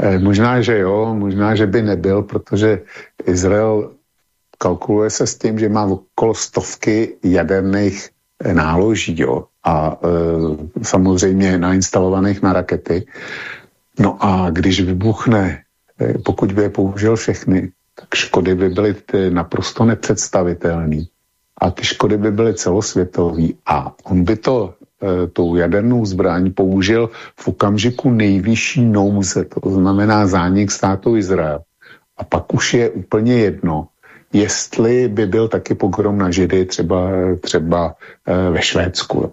Možná, že by nebyl, protože Izrael kalkuluje se s tím, že má okolo 100 jaderných náloží, jo. A samozřejmě nainstalovaných na rakety. No a když vybuchne, pokud by je použil všechny, tak škody by byly naprosto nepředstavitelné. A ty škody by byly celosvětové. A on by tou jadernou zbraň použil v okamžiku nejvyšší nouze, to znamená zánik státu Izrael. A pak už je úplně jedno, jestli by byl taky pogrom na Židy třeba ve Švédsku.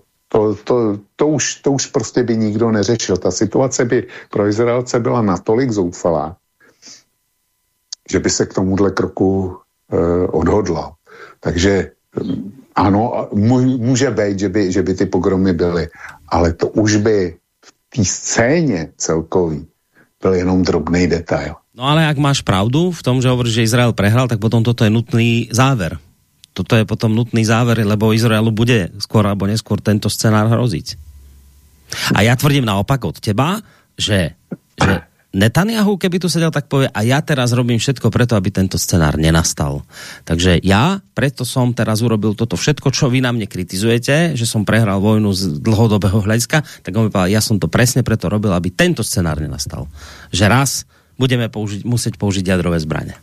To už prostě by nikdo neřešil. Ta situace by pro Izraelce byla natolik zoufalá, že by se k tomuhle kroku odhodlal. Takže ano, může být, že by ty pogromy byly, ale to už by v té scéně celkový byl jenom drobný detail. No ale ak máš pravdu v tom, že hovoríš, že Izrael prehral, tak potom toto je nutný záver. Toto je potom nutný záver, lebo Izraelu bude skôr alebo neskôr tento scenár hroziť. A ja tvrdím naopak od teba, že Netanyahu, keby tu sedel, tak povie, a ja teraz robím všetko preto, aby tento scenár nenastal. Takže ja preto som teraz urobil toto všetko, čo vy na mne kritizujete, že som prehral vojnu z dlhodobého hľadiska, tak on mi povedal, ja som to presne preto robil, aby tento scenár nenastal. Že raz budeme musieť použiť jadrové zbraně.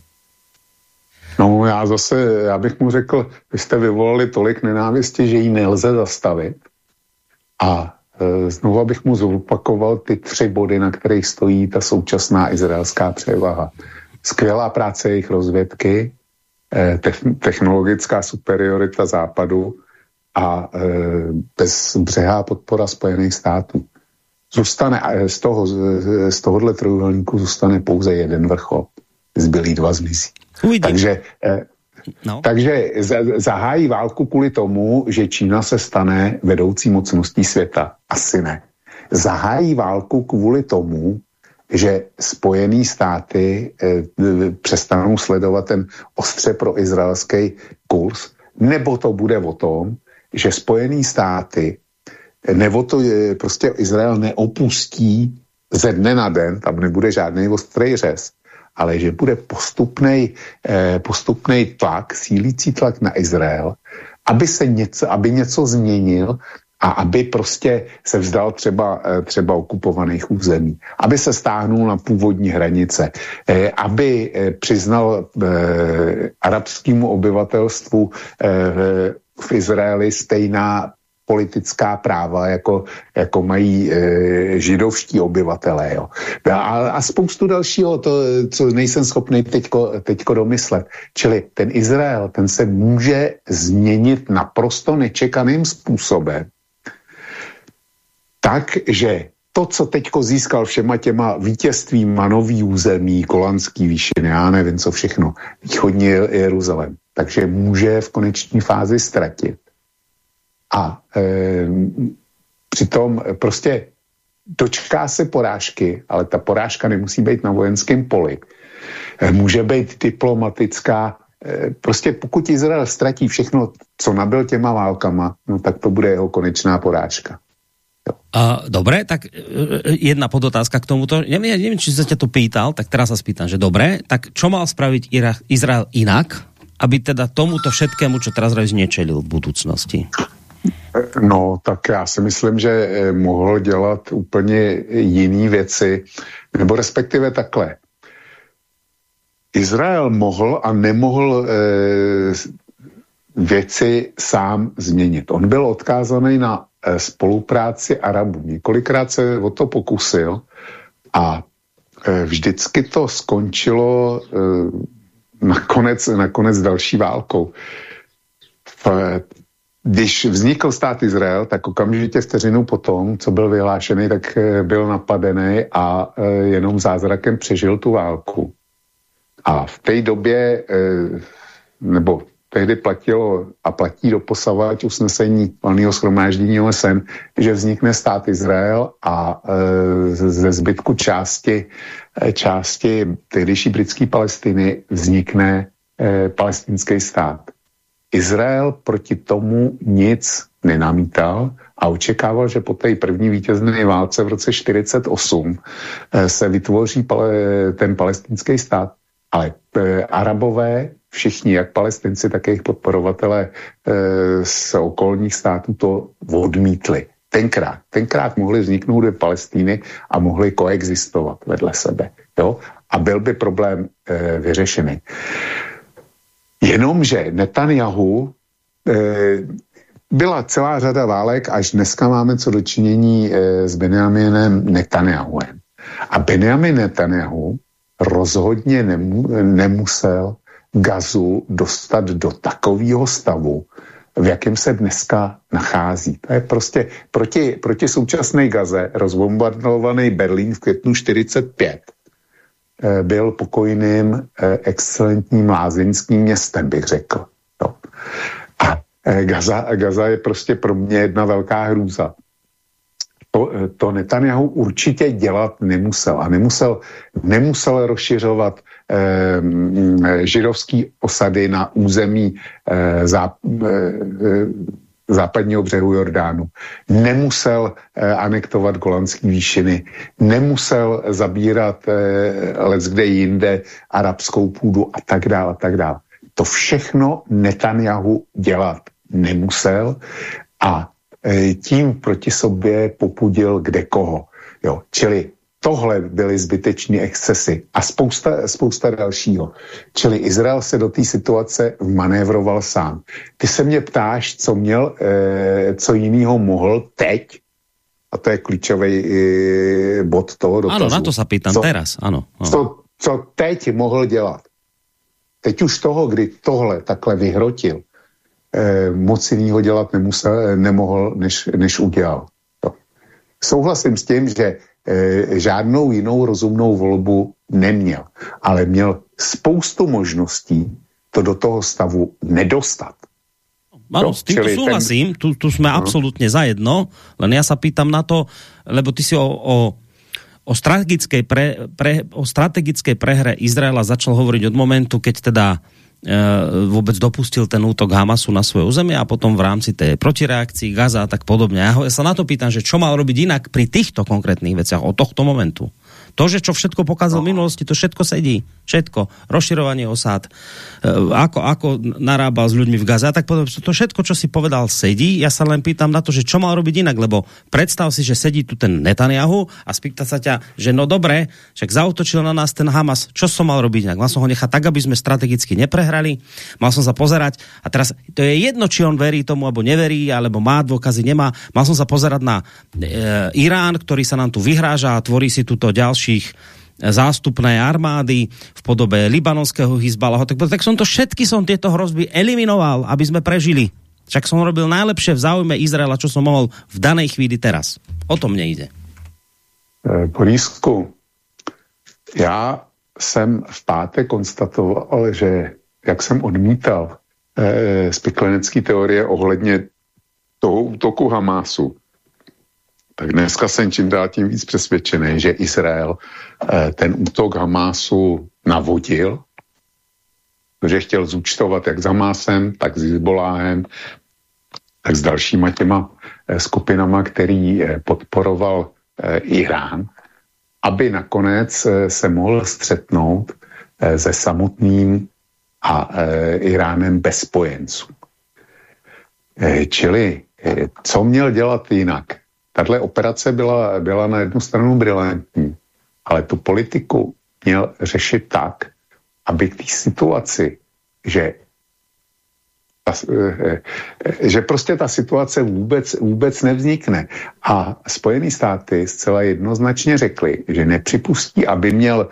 No já bych mu řekl, vy jste vyvolali tolik nenávisti, že ji nelze zastavit. A znovu bych mu zopakoval ty 3 body, na kterých stojí ta současná izraelská převaha. Skvělá práce jejich rozvědky, technologická superiorita západu a bezbřehá podpora Spojených států. Zůstane z tohohle trojuhelníku zůstane pouze jeden vrchol. Zbylý 2 zmizí. Takže zahájí válku kvůli tomu, že Čína se stane vedoucí mocností světa. Asi ne. Zahájí válku kvůli tomu, že Spojené státy přestanou sledovat ten ostře pro izraelský kurz, nebo to bude o tom, že Spojené státy nebo to je, prostě Izrael neopustí ze dne na den, tam nebude žádný ostrý řez, ale že bude postupnej tlak, sílící tlak na Izrael, aby něco změnil a aby prostě se vzdal třeba okupovaných území, aby se stáhnul na původní hranice, aby přiznal arabskému obyvatelstvu v Izraeli stejná politická práva, jako mají židovští obyvatelé. Jo. A spoustu dalšího, to, co nejsem schopný teďko domyslet. Čili ten Izrael, ten se může změnit naprosto nečekaným způsobem. Takže to, co teďko získal všema těma vítězstvýma nový území, Golanský výšiny, já nevím, co všechno, východní Jeruzalém, takže může v koneční fázi ztratit. A přitom prostě dočká se porážky, ale ta porážka nemusí být na vojenském poli. Může být diplomatická. Prostě pokud Izrael ztratí všechno, co nabyl těma válkama, no tak to bude jeho konečná porážka. Dobre, tak jedna podotázka k tomuto. Neviem, či sa ťa to pýtal, tak teraz sa spýtam, že dobre, tak čo mal spraviť Izrael inak, aby teda tomuto všetkému, čo teraz nečelil v budúcnosti? No, tak já si myslím, že mohl dělat úplně jiný věci, nebo respektive takhle. Izrael mohl a nemohl věci sám změnit. On byl odkázaný na spolupráci Arabů. Několikrát se o to pokusil a vždycky to skončilo nakonec další válkou. Když vznikl stát Izrael, tak okamžitě vteřinu potom, co byl vyhlášený, tak byl napadený a jenom zázrakem přežil tu válku. A v té době, nebo tehdy platilo a platí doposavať usnesení valného shromáždění OSN, že vznikne stát Izrael a ze zbytku části tehdejší britské Palestiny vznikne palestinský stát. Izrael proti tomu nic nenamítal a očekával, že po té první vítězné válce v roce 1948 se vytvoří ten palestinský stát. Ale Arabové, všichni, jak Palestinci, tak jejich podporovatelé z okolních států to odmítli. Tenkrát mohly vzniknout dvě Palestíny a mohly koexistovat vedle sebe. Jo? A byl by problém vyřešený. Jenomže Netanyahu byla celá řada válek, až dneska máme co dočinění s Benjaminem Netanyahuem. A Benjamin Netanyahu rozhodně nemusel Gazu dostat do takového stavu, v jakém se dneska nachází. To je prostě proti současné Gaze rozbombardovaný Berlín v květnu 1945 byl pokojným, excelentním lázeňským městem, bych řekl. No. A Gaza je prostě pro mě jedna velká hrůza. To Netanyahu určitě dělat nemusel. A nemusel rozšiřovat židovský osady na území západního břehu Jordánu. Nemusel anektovat Golanské výšiny. Nemusel zabírat leckde jinde arabskou půdu a tak dále. To všechno Netanyahu dělat nemusel a tím proti sobě popudil kdekoho. Jo, čili tohle byly zbytečné excesy a spousta dalšího. Čili Izrael se do té situace vmanévroval sám. Ty se mě ptáš, co jinýho mohl teď, a to je klíčový bod toho dotazu. Ano, na to se pýtam teraz, ano. Co teď mohl dělat? Teď už toho, kdy tohle takhle vyhrotil, moc jinýho dělat nemohl, než udělal. To. Souhlasím s tím, že žádnou jinou rozumnou volbu neměl, ale měl spoustu možností to do toho stavu nedostat. Áno, s týmto súhlasím, tu sme absolútne zajedno, len ja sa pýtam na to, lebo ty si o strategickej prehre Izraela začal hovoriť od momentu, keď teda vôbec dopustil ten útok Hamasu na svoje územie a potom v rámci tej protireakcii Gaza a tak podobne. Ja sa na to pýtam, že čo mal robiť inak pri týchto konkrétnych veciach od tohto momentu. To, že čo všetko pokazal v minulosti, to všetko sedí. Všetko. Rozširovanie osád. Ako narábal s ľuďmi v Gaze. Tak to všetko, čo si povedal, sedí. Ja sa len pýtam na to, že čo mal robiť inak, lebo predstav si, že sedí tu ten Netanyahu a spýta sa ťa, že no dobre, však zaútočil na nás ten Hamas. Čo som mal robiť inak? Mal som ho nechať tak, aby sme strategicky neprehrali. Mal som sa pozerať a teraz to je jedno, či on verí tomu, alebo neverí, alebo má dôkazy, nemá. Mal som sa pozerať na Irán, ktorý sa nám tu vyhráža a tvorí si tuto ďalších zástupné armády v podobe libanonského Hizbalahu. Tak som tieto hrozby eliminoval, aby sme prežili. Však som robil najlepšie v záujme Izraela, čo som mohol v danej chvíli teraz. O tom mne ide. Borisku, já jsem v pátek konstatoval, že jak jsem odmítal spiklenecké teorie ohledně toho útoku Hamásu, tak dneska jsem čím dál tím víc přesvědčený, že Izrael ten útok Hamásu navodil, že chtěl zúčtovat jak s Hamásem, tak s Hizboláhem, tak s dalšíma těma skupinama, který podporoval Irán, aby nakonec se mohl střetnout se samotným a Iránem bez spojenců. Čili, co měl dělat jinak? Tahle operace byla na jednu stranu brilantní, ale tu politiku měl řešit tak, aby k té situaci, že prostě ta situace vůbec nevznikne. A Spojené státy zcela jednoznačně řekly, že nepřipustí, aby měl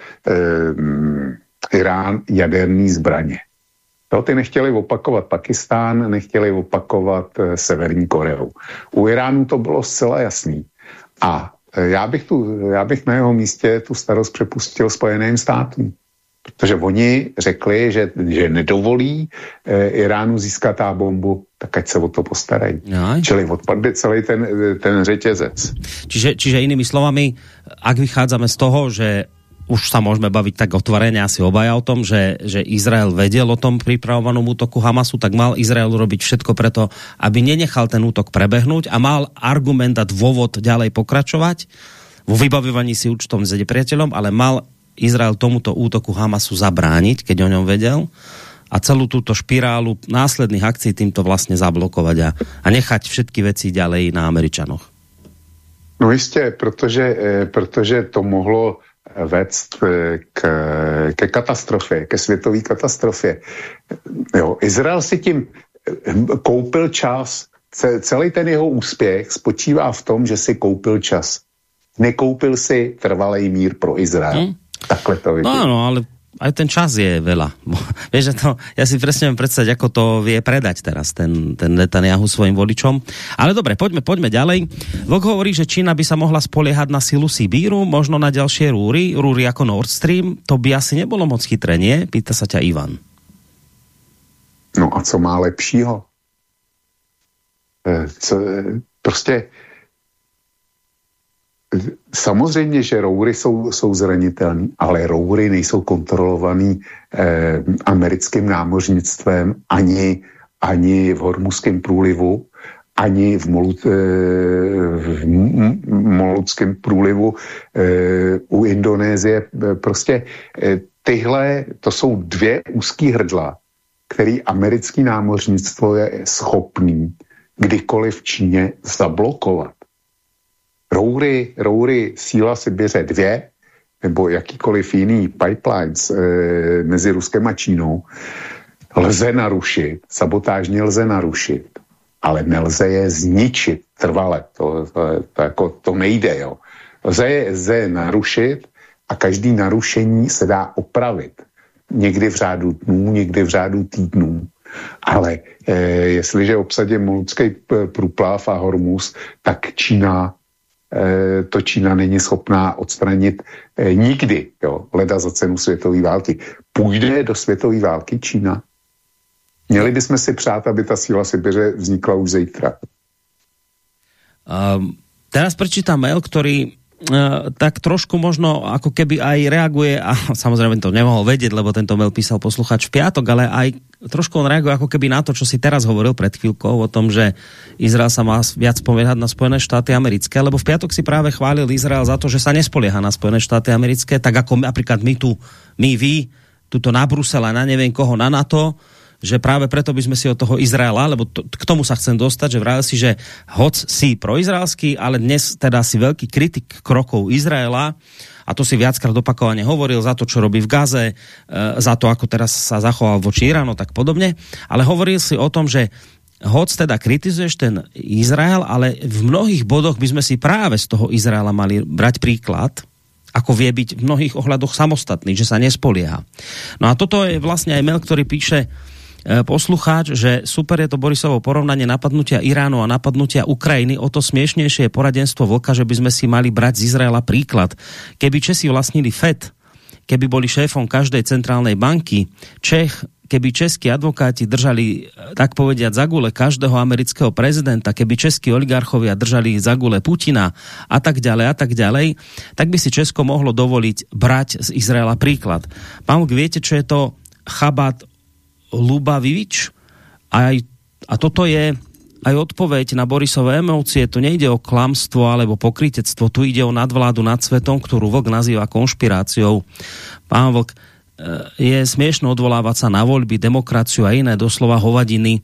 Irán jaderný zbraně. To ty nechtěli opakovat Pakistán, nechtěli opakovat Severní Koreu. U Iránu to bylo zcela jasný. A já bych na jeho místě tu starost přepustil Spojeným státům. Protože oni řekli, že nedovolí Iránu získat tá bombu, tak ať se o to postarají. No. Čili odpadne celý ten řetězec. Čiže inými slovami, ak vychádzame z toho, že už sa môžeme baviť tak otvorene asi obaja o tom, že Izrael vedel o tom pripravovanom útoku Hamasu, tak mal Izrael robiť všetko preto, aby nenechal ten útok prebehnúť a mal argument a dôvod ďalej pokračovať vo vybavovaní si účtom s nepriateľom, ale mal Izrael tomuto útoku Hamasu zabrániť, keď o ňom vedel, a celú túto špirálu následných akcií týmto vlastne zablokovať a nechať všetky veci ďalej na Američanoch. No jistě, protože to mohlo vést ke katastrofě, ke světové katastrofě. Jo, Izrael si tím koupil čas. Celý ten jeho úspěch spočívá v tom, že si koupil čas. Nekoupil si trvalý mír pro Izrael. Takhle to vidím. No áno, ale aj ten čas je veľa. Vieš, že to, ja si presne viem predstaviť, ako to vie predať teraz ten Netanyahu svojim voličom. Ale dobre, poďme ďalej. Vlk hovorí, že Čína by sa mohla spoliehať na silu Sibíru, možno na ďalšie rúry ako Nord Stream. To by asi nebolo moc chytré, nie? Pýta sa ťa Ivan. No a co má lepšího? Prostě samozřejmě, že roury jsou zranitelný, ale roury nejsou kontrolovaný americkém námořnictvem ani v Hormuzském průlivu, ani v Moludském průlivu u Indonésie. Prostě tyhle, to jsou dvě úzký hrdla, který americký námořnictvo je schopný kdykoliv v Číně zablokovat. Roury síla Sibiře 2 nebo jakýkoliv jiný pipelines mezi Ruskem a Čínou lze narušit, sabotážně lze narušit, ale nelze je zničit trvale. To nejde, jo. Lze je narušit a každý narušení se dá opravit. Někdy v řádu dnů, někdy v řádu týdnů. Ale jestliže obsadí Moludský průplav a Hormuz, tak Čína není schopná odstranit nikdy, jo, leda za cenu světové války. Půjde do světové války Čína? Měli bychom si přát, aby ta síla Sibiře vznikla už zítra. Teraz prečítam mail, ktorý tak trošku možno ako keby aj reaguje, a samozrejme to nemohol vedieť, lebo tento mail písal posluchač v piatok, ale aj trošku on reaguje ako keby na to, čo si teraz hovoril pred chvíľkou o tom, že Izrael sa má viac spoliehať na Spojené štáty americké, lebo v piatok si práve chválil Izrael za to, že sa nespolieha na Spojené štáty americké, tak ako napríklad vy, tuto na Brusel a na neviem koho, na NATO, že práve preto by sme si od toho Izraela, lebo k tomu sa chcem dostať, že vravil si, že hoc si proizraelský, ale dnes teda si veľký kritik krokov Izraela, a to si viackrát opakovane hovoril za to, čo robí v Gaze, za to, ako teraz sa zachoval voči Iránu, tak podobne, ale hovoril si o tom, že hoc teda kritizuješ ten Izrael, ale v mnohých bodoch by sme si práve z toho Izraela mali brať príklad, ako vie byť v mnohých ohľadoch samostatný, že sa nespolieha. No a toto je vlastne aj mail, ktorý píše poslucháč, že super je to Borisovo porovnanie napadnutia Iránu a napadnutia Ukrajiny, o to smiešnejšie je poradenstvo Vlka, že by sme si mali brať z Izraela príklad. Keby Česi vlastnili FED, keby boli šéfom každej centrálnej banky, keby českí advokáti držali, tak povediať, za gule každého amerického prezidenta, keby českí oligarchovia držali za gule Putina a tak ďalej, tak by si Česko mohlo dovoliť brať z Izraela príklad. Pán Vlk, viete, čo je to Chabad Lubavič? A toto je aj odpoveď na Borisové emócie. Tu nejde o klamstvo alebo pokrytectvo, tu ide o nadvládu nad svetom, ktorú Vlk nazýva konšpiráciou. Pán Vlk, je smiešno odvolávať sa na voľby, demokraciu a iné doslova hovadiny.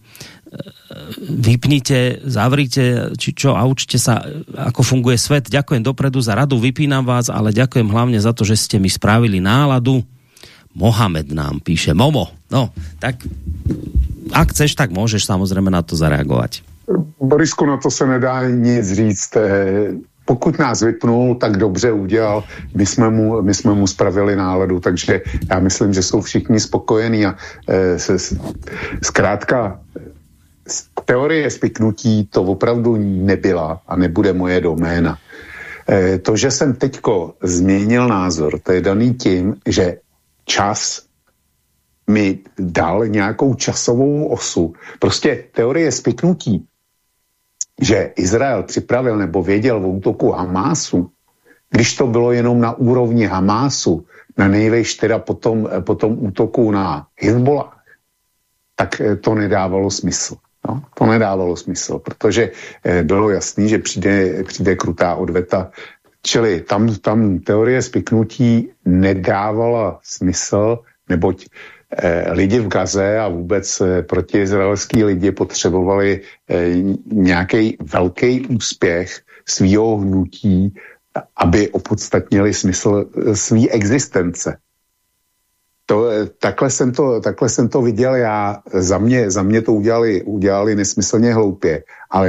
Vypnite, zavrite, či čo, a učte sa, ako funguje svet. Ďakujem dopredu za radu, vypínam vás, ale ďakujem hlavne za to, že ste mi spravili náladu. Mohamed nám píše, Momo. No, tak ak chceš, tak môžeš samozrejme na to zareagovať. Borisku, na to se nedá nic říct. Pokud nás vypnul, tak dobře udělal. My jsme mu spravili náladu, takže já myslím, že jsou všichni spokojení a zkrátka teorie spiknutí to opravdu nebyla a nebude moje doména. To, že jsem teďko změnil názor, to je daný tím, že čas mi dal nějakou časovou osu. Prostě teorie spiknutí, že Izrael připravil nebo věděl o útoku Hamásu, když to bylo jenom na úrovni Hamásu, na nejvejš teda potom útoku na Hezbollah, tak to nedávalo smysl. No, to nedávalo smysl, protože bylo jasný, že přijde krutá odveta. Čili tam teorie spiknutí nedávala smysl, neboť lidi v Gaze a vůbec protiizraelský lidi potřebovali nějaký velký úspěch svýho hnutí, aby opodstatnili smysl svý existence. Takhle jsem to viděl já. Za mě to udělali nesmyslně hloupě, ale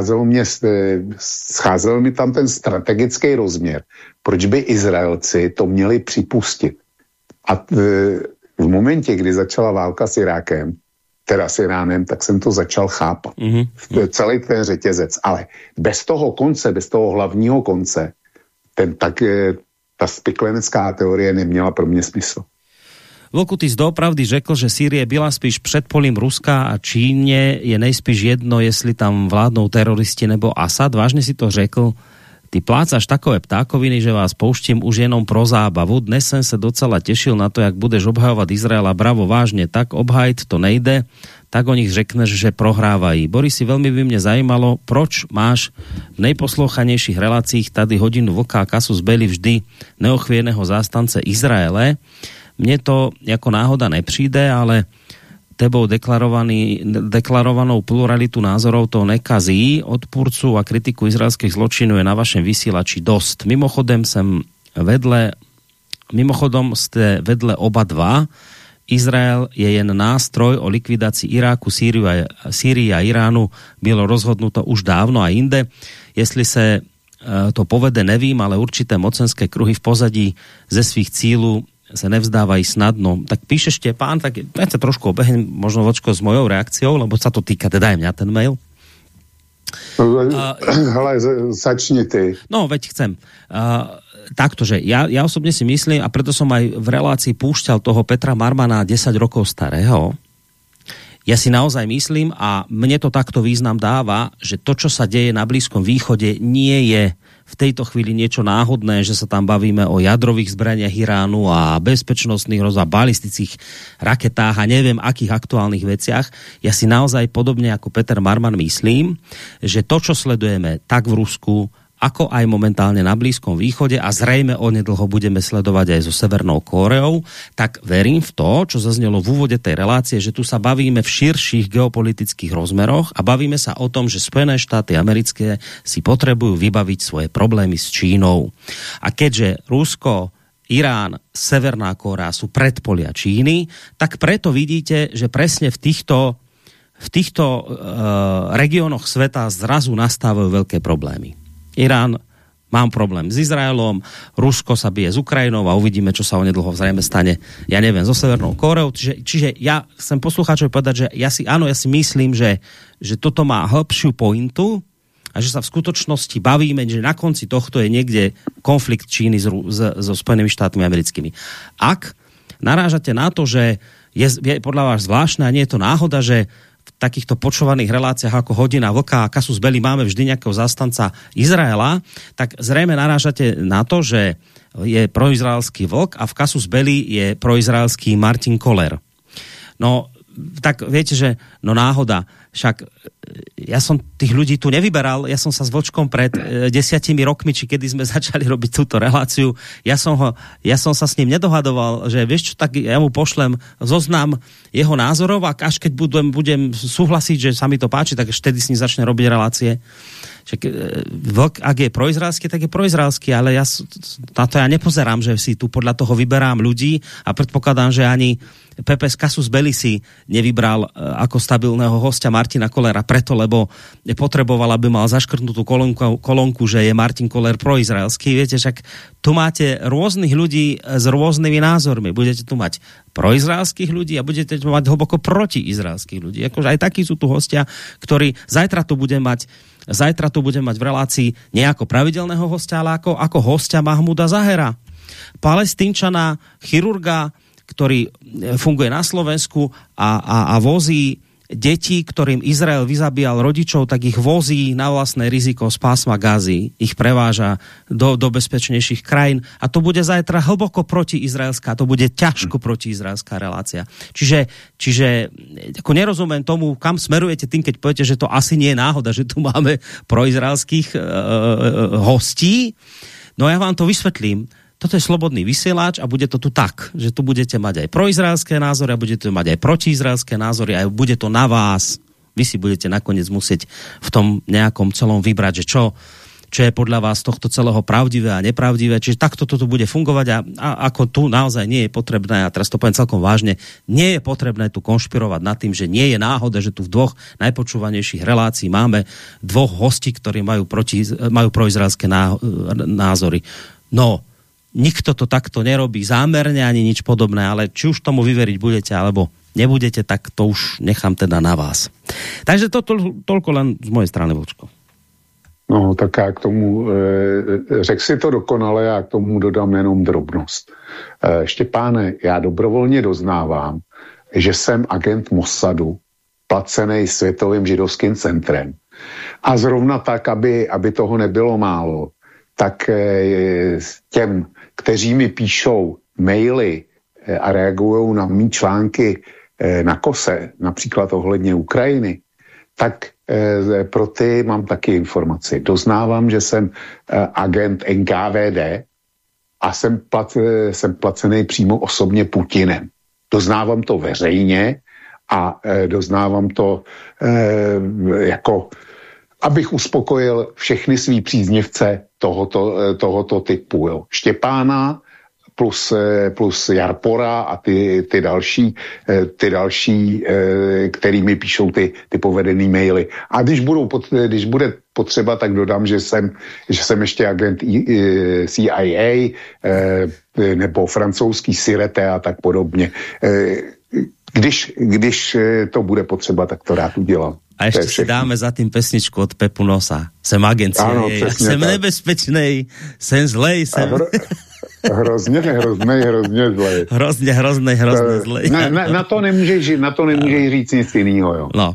scházel mi tam ten strategický rozměr. Proč by Izraelci to měli připustit? A v momentě, kdy začala válka s Irákem, teda s Iránem, tak jsem to začal chápat. Celý ten řetězec. Ale bez toho konce, bez toho hlavního konce, ta spiklenecká teorie neměla pro mě smysl. Vlku, ty doopravdy řekl, že Sýrie byla spíš před polím Ruska a Číně je nejspíš jedno, jestli tam vládnou teroristi nebo Asad. Vážně si to řekl? Ty plácaš takové ptákoviny, že vás pouštím už jenom pro zábavu. Dnes jsem se docela těšil na to, jak budeš obhajovat Izraela. Bravo, vážně, tak obhajit to nejde. Tak o nich řekneš, že prohrávají. Borisi, veľmi by mě zajímalo, proč máš v nejposlouchanějších relacích tady hodinu Vlka a Kasus Belli vždy neochvějného zástance Izraele. Mne to jako náhoda nepřijde, ale tebou deklarovanou pluralitu názorov to nekazí. Odpůrců a kritiku izraelských zločinů je na vašem vysílači dost. Mimochodom ste vedle oba dva. Izrael je jen nástroj o likvidaci Iráku, Sýrii a Iránu. Bylo rozhodnuto už dávno a jinde. Jestli se to povede, nevím, ale určité mocenské kruhy v pozadí ze svých cílů se nevzdávají snadno. Tak píše Štepán, tak ja sa trošku obehnem možno vočko s mojou reakciou, lebo sa to týka teda aj mňa ten mail. Hele, začni ty. No, veď chcem. Takto, že ja osobne si myslím, a preto som aj v relácii púšťal toho Petra Marmana 10 rokov starého, ja si naozaj myslím, a mne to takto význam dáva, že to, čo sa deje na Blízkom východe, nie je v tejto chvíli niečo náhodné, že sa tam bavíme o jadrových zbraniach Iránu a bezpečnostných a balistických raketách a neviem akých aktuálnych veciach. Ja si naozaj podobne ako Peter Marman myslím, že to, čo sledujeme tak v Rusku, ako aj momentálne na Blízkom východe a zrejme onedlho budeme sledovať aj so Severnou Kóreou, tak verím v to, čo zaznelo v úvode tej relácie, že tu sa bavíme v širších geopolitických rozmeroch a bavíme sa o tom, že Spojené štáty americké si potrebujú vybaviť svoje problémy s Čínou. A keďže Rusko, Irán, Severná Kórea sú predpolia Číny, tak preto vidíte, že presne v týchto regiónoch sveta zrazu nastávajú veľké problémy. Irán, mám problém s Izraelom, Rusko sa bije s Ukrajinou a uvidíme, čo sa onedlho zrejme stane, ja neviem, so Severnou Kóreou. Čiže ja chcem poslucháčovi povedať, že ja si myslím, že toto má hĺbšiu pointu a že sa v skutočnosti bavíme, že na konci tohto je niekde konflikt Číny so Spojenými štátmi americkými. Ak narážate na to, že je podľa vás zvláštne a nie je to náhoda, že v takýchto počúvaných reláciách ako Hodina vlka a Kasus belli máme vždy nejakého zastanca Izraela, tak zrejme narážate na to, že je proizraelský vlk a v Kasus belli je proizraelský Martin Koller. No, tak viete, že no náhoda, však ja som tých ľudí tu nevyberal, ja som sa s Vlčkom pred 10 rokmi, či kedy sme začali robiť túto reláciu, ja som sa s ním nedohadoval, že vieš čo, tak ja mu pošlem zoznam jeho názorov a až keď budem súhlasiť, že sa mi to páči, tak vtedy s ním začne robiť relácie. Vlk, ak je proizraelský, tak je proizraelský, ale ja na to ja nepozerám, že si tu podľa toho vyberám ľudí a predpokladám, že ani Pepe z Kasus belli si nevybral ako stabilného hostia Martina Kollera preto, lebo potreboval, aby mal zaškrtnutú kolónku, že je Martin Koller proizraelský. Viete, však tu máte rôznych ľudí s rôznymi názormi. Budete tu mať proizraelských ľudí a budete tu mať hlboko protiizraelských ľudí. Akože aj takí sú tu hostia, ktorí zajtra tu budem mať v relácii nejako pravidelného hostia, ale ako hostia Mahmuda Zahera. Palestínčana, chirurga, ktorý funguje na Slovensku a vozí deti, ktorým Izrael vyzabíjal rodičov, tak ich vozí na vlastné riziko z pásma Gazy. Ich preváža do bezpečnejších krajín a to bude zajtra hlboko protiizraelská, to bude ťažko protiizraelská relácia. Čiže ako nerozumiem tomu, kam smerujete tým, keď poviete, že to asi nie je náhoda, že tu máme proizraelských hostí. No ja vám to vysvetlím. Toto je slobodný vysielač a bude to tu tak, že tu budete mať aj proizraelské názory a budete mať aj protiizraelské názory a bude to na vás. Vy si budete nakoniec musieť v tom nejakom celom vybrať, že čo je podľa vás tohto celého pravdivé a nepravdivé. Čiže takto toto bude fungovať a ako tu naozaj nie je potrebné, a teraz to poviem celkom vážne, nie je potrebné tu konšpirovať nad tým, že nie je náhoda, že tu v dvoch najpočúvanejších relácií máme dvoch hostí, ktorí majú proizraelské názory. No, nikto to takto nerobí zámerne ani nič podobné, ale či už tomu vyveriť budete alebo nebudete, tak to už nechám teda na vás. Takže toľko len z mojej strany, Vlčko. No, tak já k tomu, řekl si to dokonale, já k tomu dodám jenom drobnost. Štěpáne, já dobrovolně doznávám, že jsem agent Mossadu, placený Světovým židovským centrem. A zrovna tak, aby toho nebylo málo, tak těm, kteří mi píšou maily a reagují na mý články na Kose, například ohledně Ukrajiny, tak pro ty mám taky informaci. Doznávám, že jsem agent NKVD a jsem placený přímo osobně Putinem. Doznávám to veřejně a doznávám to jako, abych uspokojil všechny svý příznivce tohoto typu. Jo. Štěpána plus Jarpora a ty další, který mi píšou ty povedený maily. A když bude potřeba, tak dodám, že jsem ještě agent CIA nebo francouzský Sirete a tak podobně. Když to bude potřeba, tak to rád udělám. A ešte si dáme za tým pesničku od Pepu Nosa. Sem agencie, sem nebezpečnej, sem zlej, sem... Hrozně zlej. Hrozně zlej. Na to nemůžeš říct nic jiného. Jo. No.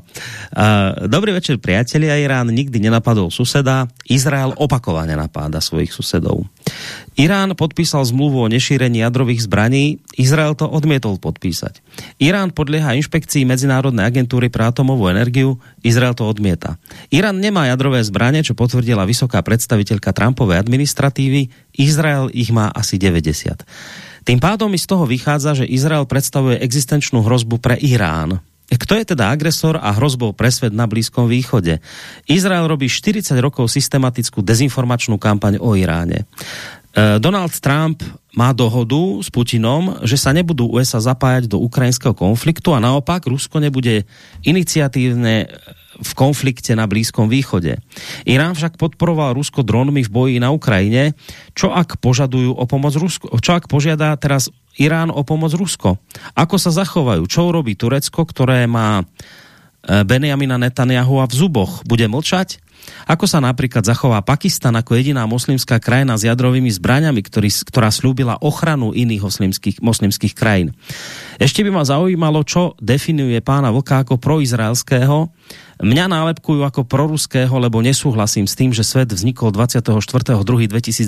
Dobrý večer, priatelia. Irán nikdy nenapadol suseda. Izrael opakovane napáda svojich susedov. Irán podpísal zmluvu o nešírení jadrových zbraní. Izrael to odmietol podpísať. Irán podlieha inšpekcii Medzinárodnej agentúry pre atomovú energiu. Izrael to odmieta. Irán nemá jadrové zbrane, čo potvrdila vysoká predstaviteľka Trumpovej administratívy. Izrael ich má asi 90. Tým pádom mi z toho vychádza, že Izrael predstavuje existenčnú hrozbu pre Irán. Kto je teda agresor a hrozbou pre svet na Blízkom východe? Izrael robí 40 rokov systematickú dezinformačnú kampaň o Iráne. Donald Trump má dohodu s Putinom, že sa nebudú USA zapájať do ukrajinského konfliktu a naopak Rusko nebude iniciatívne v konflikte na Blízkom východe. Irán však podporoval Rusko dronmi v boji na Ukrajine. Čo ak požadujú o pomoc Rusko? Čo ak požiada teraz Irán o pomoc Rusko? Ako sa zachovajú? Čo urobí Turecko, ktoré má Benjamina Netanyahua v zuboch? Bude mlčať? Ako sa napríklad zachová Pakistan ako jediná moslimská krajina s jadrovými zbraňami, ktorá slúbila ochranu iných moslimských krajín? Ešte by ma zaujímalo, čo definuje pána Vlka ako proizraelského. Mňa nálepkujú ako proruského, lebo nesúhlasím s tým, že svet vznikol 24.2.2022,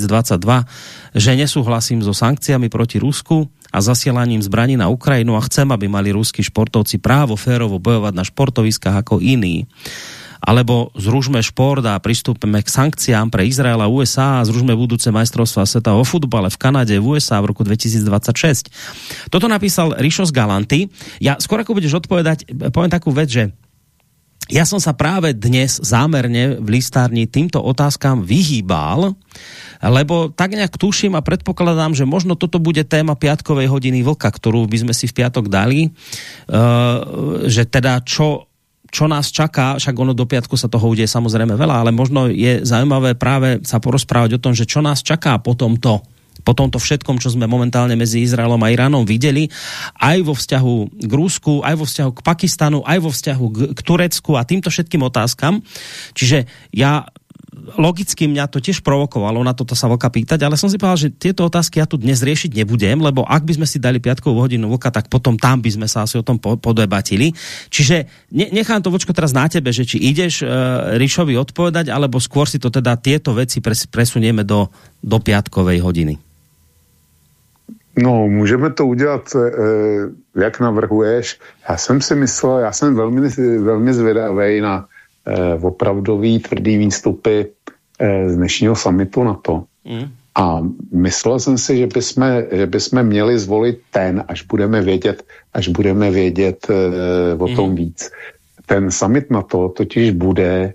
že nesúhlasím so sankciami proti Rusku a zasielaním zbraní na Ukrajinu a chcem, aby mali ruskí športovci právo férovo bojovať na športoviskách ako iní. Alebo zružme šport a pristúpime k sankciám pre Izrael a USA a zružme budúce majstrovstvá sveta vo futbale v Kanade, v USA v roku 2026. Toto napísal Rišo z Galanty. Ja skôr ako budeš odpovedať, poviem takú vec, že ja som sa práve dnes zámerne v listárni týmto otázkam vyhýbal, lebo tak nejak tuším a predpokladám, že možno toto bude téma piatkovej hodiny Vlka, ktorú by sme si v piatok dali, že teda čo nás čaká, však ono do piatku sa toho udeje samozrejme veľa, ale možno je zaujímavé práve sa porozprávať o tom, že čo nás čaká po tomto všetkom, čo sme momentálne medzi Izraelom a Iránom videli, aj vo vzťahu k Rusku, aj vo vzťahu k Pakistanu, aj vo vzťahu k Turecku a týmto všetkým otázkam. Čiže logicky mňa to tiež provokovalo na toto sa Vlka pýtať, ale som si povedal, že tieto otázky ja tu dnes riešiť nebudem, lebo ak by sme si dali piatkovú hodinu Vlka, tak potom tam by sme sa asi o tom podebatili. Čiže nechám to, Vočko, teraz na tebe, že či ideš Rišovi odpovedať, alebo skôr si to teda tieto veci presunieme do piatkovej hodiny. No, můžeme to udělat, jak navrhuješ. Já jsem velmi zvědavý na opravdový tvrdý výstupy z dnešního summitu NATO. A myslel jsem si, že bychom měli zvolit ten, až budeme vědět o tom víc. Ten summit NATO totiž bude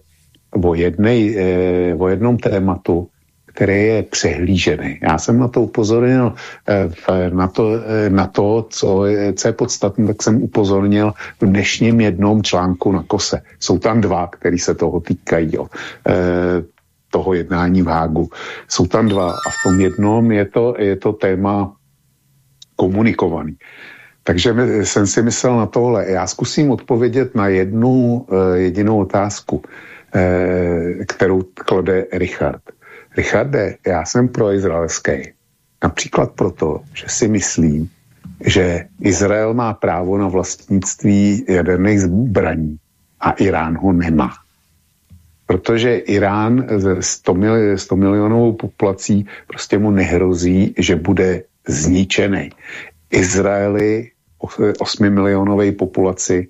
o jednom tématu, který je přehlížený. Já jsem na to upozornil, na to, co je podstatné, tak jsem upozornil v dnešním jednom článku na Kose. Jsou tam dva, který se toho týkají, toho jednání v Hágu. Jsou tam dva a v tom jednom je to téma komunikovaný. Takže jsem si myslel na tohle. Já zkusím odpovědět na jednu jedinou otázku, kterou klade Richard. Richarde, já jsem proizraelský. Například proto, že si myslím, že Izrael má právo na vlastnictví jaderných zbraní a Irán ho nemá. Protože Irán s 100 milionovou populací prostě mu nehrozí, že bude zničený. Izraeli 8 milionové populaci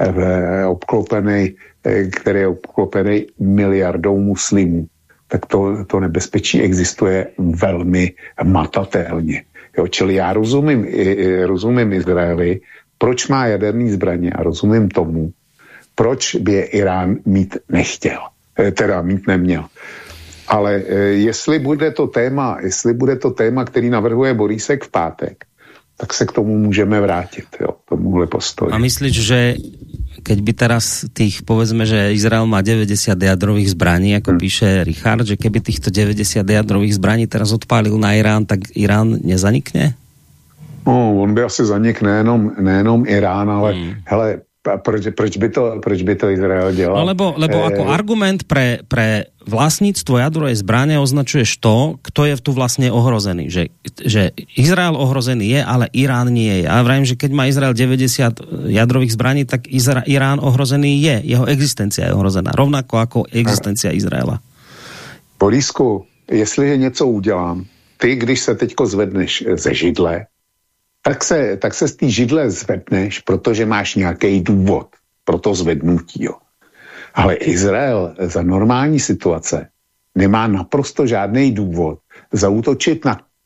který je obklopený miliardou muslimů, tak to nebezpečí existuje velmi matatelně. Jo, čili já rozumím Izraeli, proč má jaderný zbraně a rozumím tomu, proč by je Irán mít neměl. Ale jestli bude to téma, který navrhuje Borísek v pátek, tak se k tomu můžeme vrátit, jo, tomuhle postoji. A myslíš, že keď by teraz povedzme, že Izrael má 90 jadrových zbraní, ako píše Richard, že keby týchto 90 jadrových zbraní teraz odpálil na Irán, tak Irán nezanikne? No, on by asi zanikl nejenom Irán, ale hele, proč by to Izrael dělal? No lebo ako argument pre vlastníctvo jadrovej zbrane označuješ to, kto je tu vlastne ohrozený. Že Izrael ohrozený je, ale Irán nie je. A vravím, že keď má Izrael 90 jadrových zbraní, tak Irán ohrozený je. Jeho existencia je ohrozená. Rovnako ako existencia Izraela. Borisku, jestliže něco udělám, ty, když se teďko zvedneš ze židle, tak se z té židle zvedneš, protože máš nějaký důvod pro to zvednutí. Jo. Ale Izrael za normální situace nemá naprosto žádný důvod zaútočit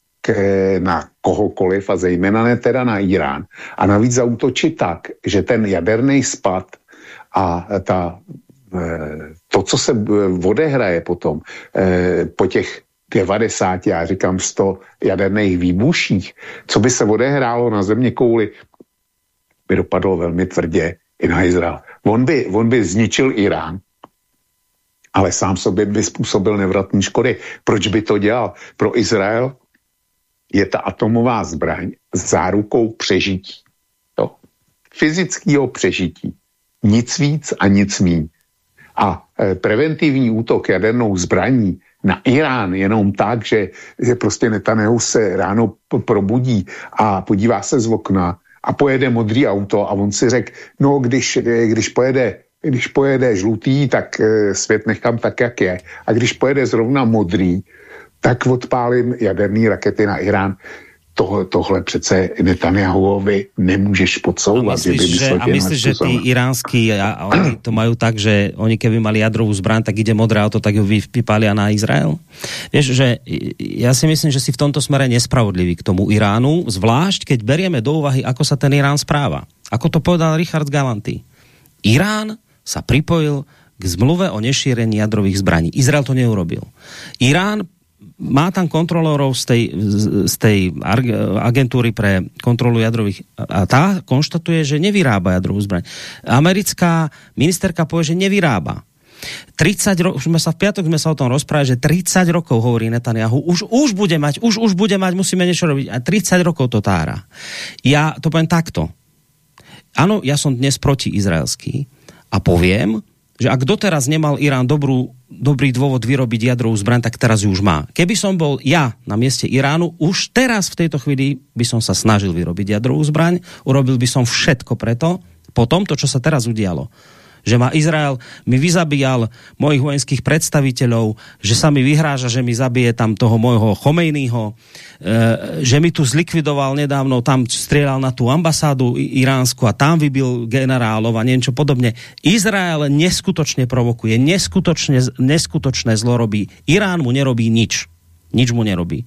na kohokoliv a zejména ne teda na Irán. A navíc zaútočit tak, že ten jaderný spad a to, co se odehraje potom po těch 90, já říkám 100 jaderných výbuších, co by se odehrálo na zeměkouli, by dopadlo velmi tvrdě i na Izrael. On by zničil Irán, ale sám sobě by způsobil nevratné škody. Proč by to dělal? Pro Izrael je ta atomová zbraň zárukou přežití. Fyzického přežití. Nic víc a nic míň. A preventivní útok jadernou zbraní na Irán jenom tak, že prostě Netanyahu se ráno probudí a podívá se z okna a pojede modrý auto a on si řekl, no když pojede žlutý, tak svět nechám tak, jak je. A když pojede zrovna modrý, tak odpálím jaderný rakety na Irán. Tohle přece Netanyahuovi nemůžeš podsouvat. A myslíš, že tí iránsky a oni to majú tak, že oni keby mali jadrovú zbraň, tak ide modré auto, tak ju vypália na Izrael? Vieš, že ja si myslím, že si v tomto smere nespravodlivý k tomu Iránu, zvlášť keď berieme do úvahy, ako sa ten Irán správa. Ako to povedal Richard Galanty. Irán sa pripojil k zmluve o nešírení jadrových zbraní. Izrael to neurobil. Irán má tam kontrolórov z tej agentúry pre kontrolu jadrových a tá konštatuje, že nevyrába jadrovú zbraň. Americká ministerka povie, že nevyrába. 30 rokov, v piatok sme sa o tom rozprávali, že 30 rokov hovorí Netanyahu, už bude mať, musíme niečo robiť. A 30 rokov to tára. Ja to poviem takto. Áno, ja som dnes protiizraelský a poviem, že ak doteraz nemal Irán dobrý dôvod vyrobiť jadrovú zbraň, tak teraz ju už má. Keby som bol ja na mieste Iránu, už teraz v tejto chvíli by som sa snažil vyrobiť jadrovú zbraň, urobil by som všetko preto, po tomto, čo sa teraz udialo. Že ma Izrael mi vyzabíjal mojich vojenských predstaviteľov, že sa mi vyhráža, že mi zabije tam toho môjho Chomejního, že mi tu zlikvidoval nedávno, tam strieľal na tú ambasádu iránsku a tam vybil generálov a niečo podobne. Izrael neskutočne provokuje, neskutočné zlo robí. Irán mu nerobí nič. Nič mu nerobí.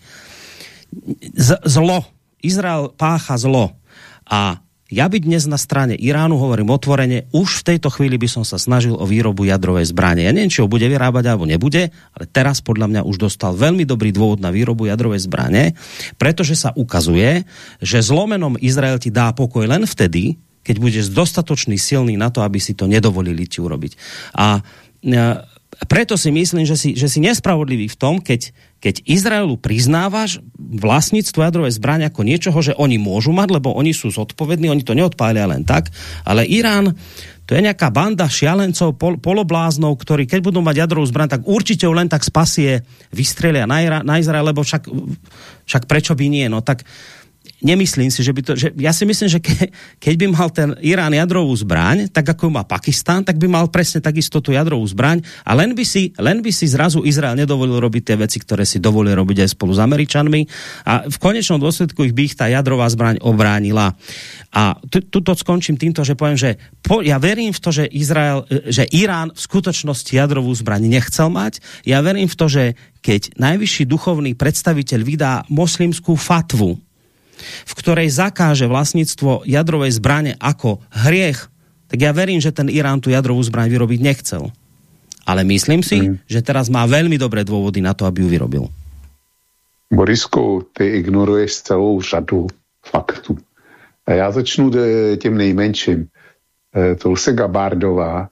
Zlo. Izrael pácha zlo. A ja byť dnes na strane Iránu, hovorím otvorene, už v tejto chvíli by som sa snažil o výrobu jadrovej zbrane. Ja neviem, či ho bude vyrábať alebo nebude, ale teraz podľa mňa už dostal veľmi dobrý dôvod na výrobu jadrovej zbrane, pretože sa ukazuje, že zlomenom Izrael ti dá pokoj len vtedy, keď budeš dostatočný silný na to, aby si to nedovolili ti urobiť. A preto si myslím, že si nespravodlivý v tom, keď Izraelu priznávaš vlastníctvo jadrovej zbrane ako niečoho, že oni môžu mať, lebo oni sú zodpovední, oni to neodpália len tak, ale Irán, to je nejaká banda šialencov, polobláznov, ktorí keď budú mať jadrovú zbraň, tak určite ju len tak spasie, vystrelia na Izrael, lebo však prečo by nie? No tak nemyslím si, ja si myslím, že keď by mal ten Irán jadrovú zbraň, tak ako má Pakistan, tak by mal presne takisto tú jadrovú zbraň a len by si zrazu Izrael nedovolil robiť tie veci, ktoré si dovolil robiť aj spolu s Američanmi a v konečnom dôsledku by ich tá jadrová zbraň obránila. A tuto skončím týmto, že poviem, že ja verím v to, že Irán v skutočnosti jadrovú zbraň nechcel mať. Ja verím v to, že keď najvyšší duchovný predstaviteľ vydá moslimskú fatvu, v ktorej zakáže vlastníctvo jadrovej zbrane ako hriech, tak ja verím, že ten Irán tú jadrovú zbraň vyrobiť nechcel. Ale myslím si, že teraz má veľmi dobré dôvody na to, aby ju vyrobil. Borisku, ty ignoruješ celou řadu faktů. A já začnu tím nejmenším. Tulsi Gabbardová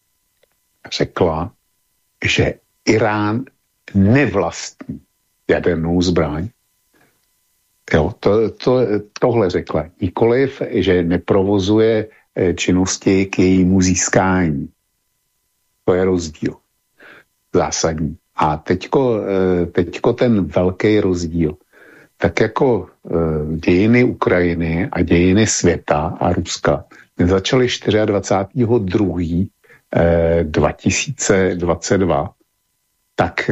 řekla, že Irán nevlastní jadernou zbraň. Jo, tohle řekla. Nikoliv, že neprovozuje činnosti k jejímu získání. To je rozdíl zásadní. A teďko ten velký rozdíl. Tak jako dějiny Ukrajiny a dějiny světa a Ruska začaly 24.2.2022, tak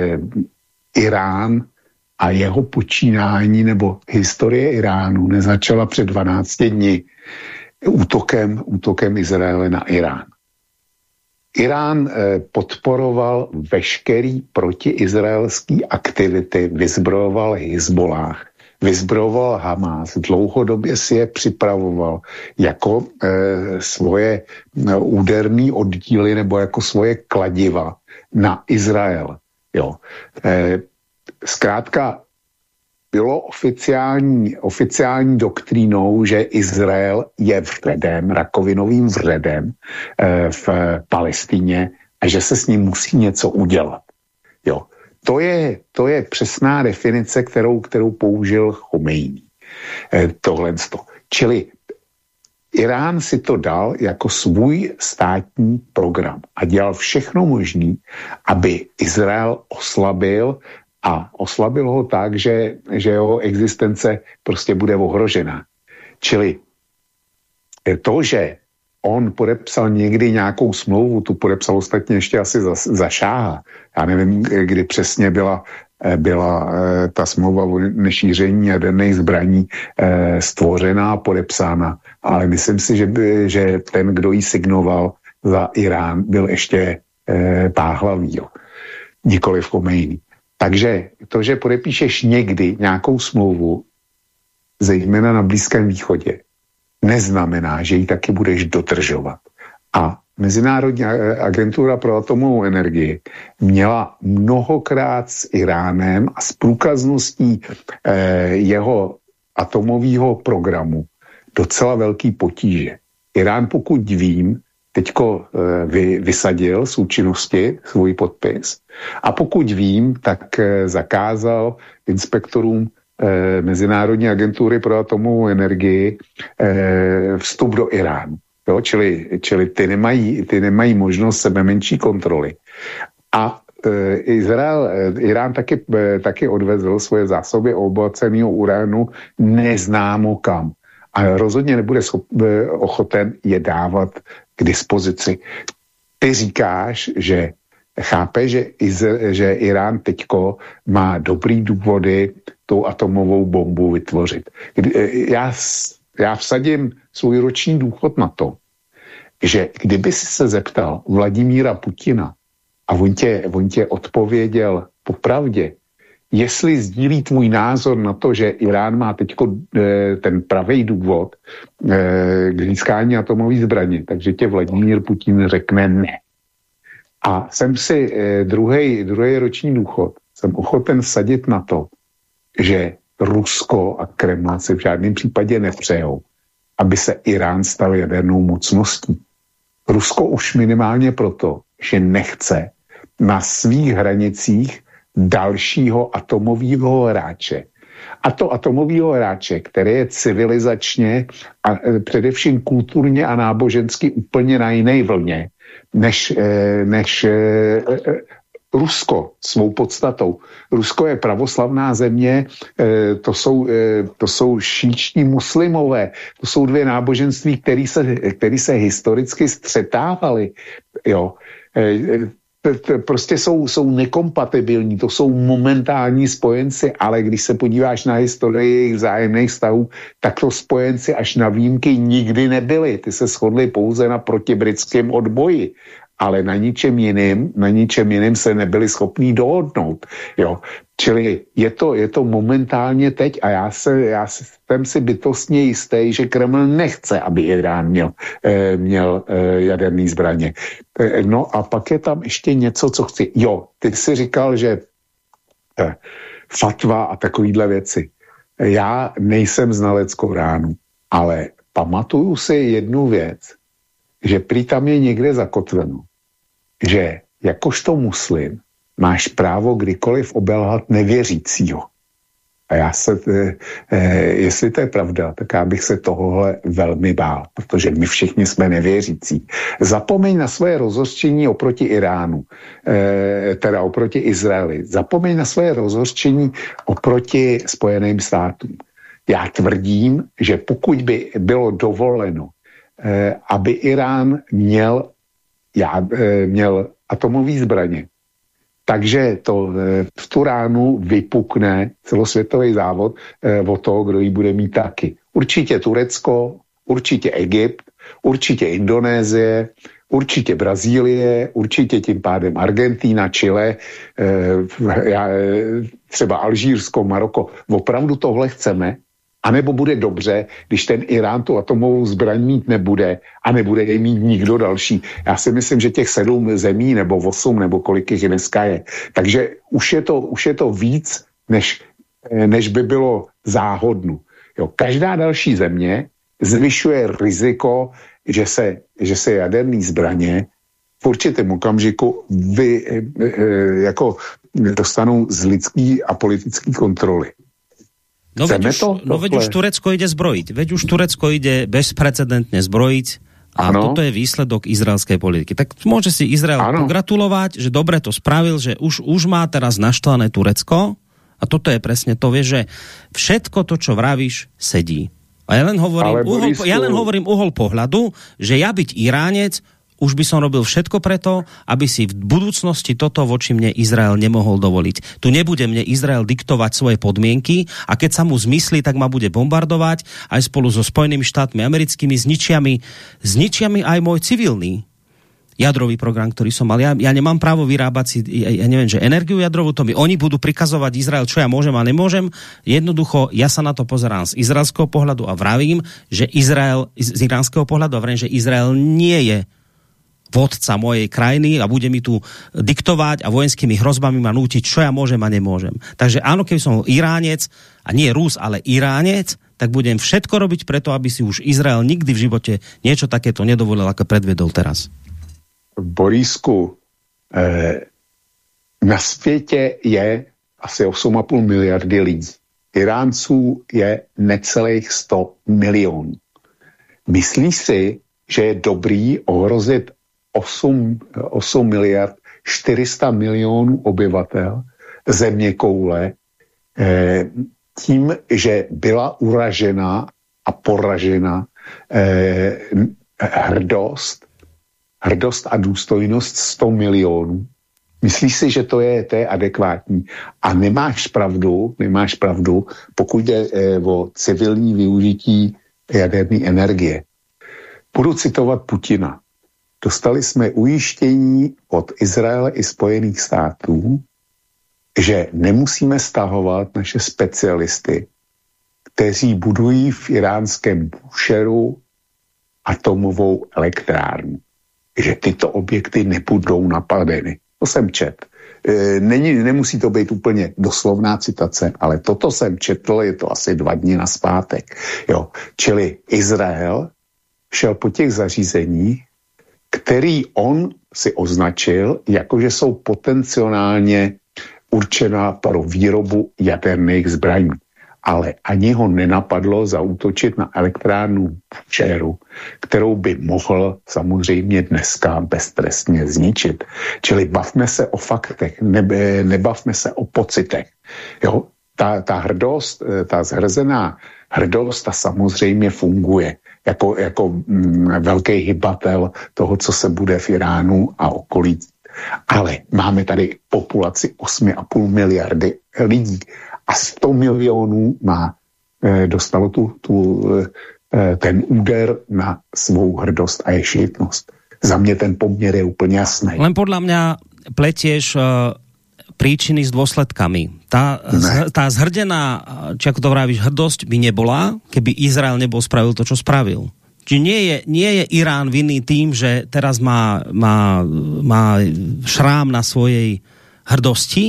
Irán a jeho počínání nebo historie Iránu nezačala před 12 dny útokem Izraele na Irán. Irán podporoval veškerý protiizraelský aktivity, vyzbrojoval Hizbollah, vyzbrojoval Hamas, dlouhodobě si je připravoval jako svoje úderný oddíly nebo jako svoje kladiva na Izrael. Jo. Zkrátka bylo oficiální doktrínou, že Izrael je vředem, rakovinovým vředem v Palestině a že se s ním musí něco udělat. Jo. To je přesná definice, kterou použil Chomejní. Tohleto. Čili Irán si to dal jako svůj státní program a dělal všechno možné, aby Izrael oslabil a oslabil ho tak, že jeho existence prostě bude ohrožena. Čili to, že on podepsal někdy nějakou smlouvu, tu podepsal ostatně ještě asi za šáha. Já nevím, kdy přesně byla ta smlouva o nešíření jaderných zbraní stvořená a podepsána. Ale myslím si, že ten, kdo ji signoval za Irán, byl ještě Páhlavý, nikoliv Chomejní. Takže to, že podepíšeš někdy nějakou smlouvu, zejména na Blízkém východě, neznamená, že ji taky budeš dodržovat. A Mezinárodní agentura pro atomovou energii měla mnohokrát s Iránem a s průkazností jeho atomového programu docela velký potíže. Irán, pokud vím, teďko vysadil z účinnosti svůj podpis a pokud vím, tak zakázal inspektorům Mezinárodní agentury pro atomovou energii vstup do Iránu. Jo? Čili ty nemají možnost sebemenší kontroly. A Irán taky odvezl svoje zásoby obohaceného uránu neznámo kam. A rozhodně nebude ochoten je dávat k dispozici. Ty říkáš, že chápe, že Irán teďko má dobrý důvody tou atomovou bombu vytvořit. Já vsadím svůj roční důchod na to, že kdyby si se zeptal Vladimíra Putina a on tě odpověděl popravdě, jestli sdílí tvůj názor na to, že Irán má teďko ten pravý důvod k získání atomové zbraně, takže tě Vladimír Putin řekne ne. A jsem si druhý roční důchod, jsem ochoten vsadit na to, že Rusko a Kreml se v žádném případě nepřejou, aby se Irán stal jadernou mocností. Rusko už minimálně proto, že nechce na svých hranicích dalšího atomového hráče. A to atomového hráče, který je civilizačně a především kulturně a nábožensky úplně na jiné vlně, než Rusko svou podstatou. Rusko je pravoslavná země, to jsou šíčtí muslimové, to jsou dvě náboženství, které se historicky střetávaly. Jo. Prostě jsou nekompatibilní, to jsou momentální spojenci, ale když se podíváš na historii jejich vzájemných vztahů, tak to spojenci až na výjimky nikdy nebyly. Ty se shodly pouze na protibritském odboji, ale na ničem jiným se nebyli schopní dohodnout. Jo. Čili je to momentálně teď a já jsem si bytostně jistý, že Kreml nechce, aby Irán měl jaderné zbraně. No a pak je tam ještě něco, co chci. Jo, ty jsi říkal, že fatva a takovýhle věci. Já nejsem znalec Koránu, ale pamatuju si jednu věc, že prý tam je někde zakotveno, že jakožto muslim máš právo kdykoliv obelhat nevěřícího. A já se, jestli to je pravda, tak já bych se tohohle velmi bál, protože my všichni jsme nevěřící. Zapomeň na svoje rozhořčení oproti Iránu, teda oproti Izraeli. Zapomeň na svoje rozhořčení oproti Spojeným státům. Já tvrdím, že pokud by bylo dovoleno, aby Irán měl atomové zbraně, takže to v tu ránu vypukne celosvětový závod o toho, kdo ji bude mít taky. Určitě Turecko, určitě Egypt, určitě Indonésie, určitě Brazílie, určitě tím pádem Argentína, Chile, třeba Alžírsko, Maroko. Opravdu tohle chceme? A nebo bude dobře, když ten Irán tu atomovou zbraň mít nebude a nebude jej mít nikdo další. Já si myslím, že těch 7 zemí nebo 8 nebo kolik jich dneska je. Takže už je to víc, než by bylo záhodno. Jo, každá další země zvyšuje riziko, že se jaderné zbraně v určitém okamžiku jako dostanou z lidský a politický kontroly. No veď už Turecko ide zbrojiť. Veď už Turecko ide bezprecedentne zbrojiť a toto je výsledok izraelskej politiky. Tak môže si Izrael pogratulovať, že dobre to spravil, že už má teraz naštvané Turecko a toto je presne to, vieš, že všetko to, čo vravíš, sedí. A ja len hovorím uhol pohľadu, že ja byť Iránec, už by som robil všetko preto, aby si v budúcnosti toto voči mne Izrael nemohol dovoliť. Tu nebude mne Izrael diktovať svoje podmienky a keď sa mu zmyslí, tak ma bude bombardovať aj spolu so Spojenými štátmi americkými, zničiami aj môj civilný jadrový program, ktorý som mal. Ja nemám právo vyrábať si, ja neviem, že energiu jadrovú, to mi oni budú prikazovať Izrael, čo ja môžem a nemôžem. Jednoducho, ja sa na to pozerám z izraelského pohľadu a vravím, že Izrael, z iránskeho pohľadu a vravím, že Izrael nie je vodca mojej krajiny a bude mi tu diktovať a vojenskými hrozbami ma nútiť, čo ja môžem a nemôžem. Takže áno, keby som bol Iránec, a nie Rus, ale Iránec, tak budem všetko robiť preto, aby si už Izrael nikdy v živote niečo takéto nedovolil, ako predvedol teraz. Borisku, na světě je asi 8,5 miliardy lidí. Iránců je necelých 100 milionů. Myslíš si, že je dobrý ohrozit 8 miliard 400 milionů obyvatel zeměkoule tím, že byla uražena a poražena hrdost a důstojnost 100 milionů. Myslíš si, že to je adekvátní? A nemáš pravdu, pokud jde o civilní využití jaderné energie. Budu citovat Putina. Dostali jsme ujištění od Izraele i Spojených států, že nemusíme stahovat naše specialisty, kteří budují v iránském Búšeru atomovou elektrárnu. Že tyto objekty nebudou napadeny. To jsem čet. Nemusí to být úplně doslovná citace, ale toto jsem četl, je to asi 2 dny nazpátek. Jo. Čili Izrael šel po těch zařízeních, který on si označil, jakože jsou potenciálně určená pro výrobu jaderných zbraní. Ale ani ho nenapadlo zaútočit na elektrárnu Búšeru, kterou by mohl samozřejmě dneska beztrestně zničit. Čili bavme se o faktech, nebavme se o pocitech. Jo? Ta hrdost, ta zhrzená hrdost, ta samozřejmě funguje jako velký hybatel toho, co se bude v Iránu a okolí. Ale máme tady populaci 8,5 miliardy lidí a 100 milionů dostalo ten úder na svou hrdost a ješitnost. Za mě ten poměr je úplně jasný. Len podľa mňa pletieš príčiny s dôsledkami. Tá zhrdená, či ako to vravíš, hrdosť by nebola, keby Izrael nebol spravil to, čo spravil. Či nie je Irán vinný tým, že teraz má šrám na svojej hrdosti,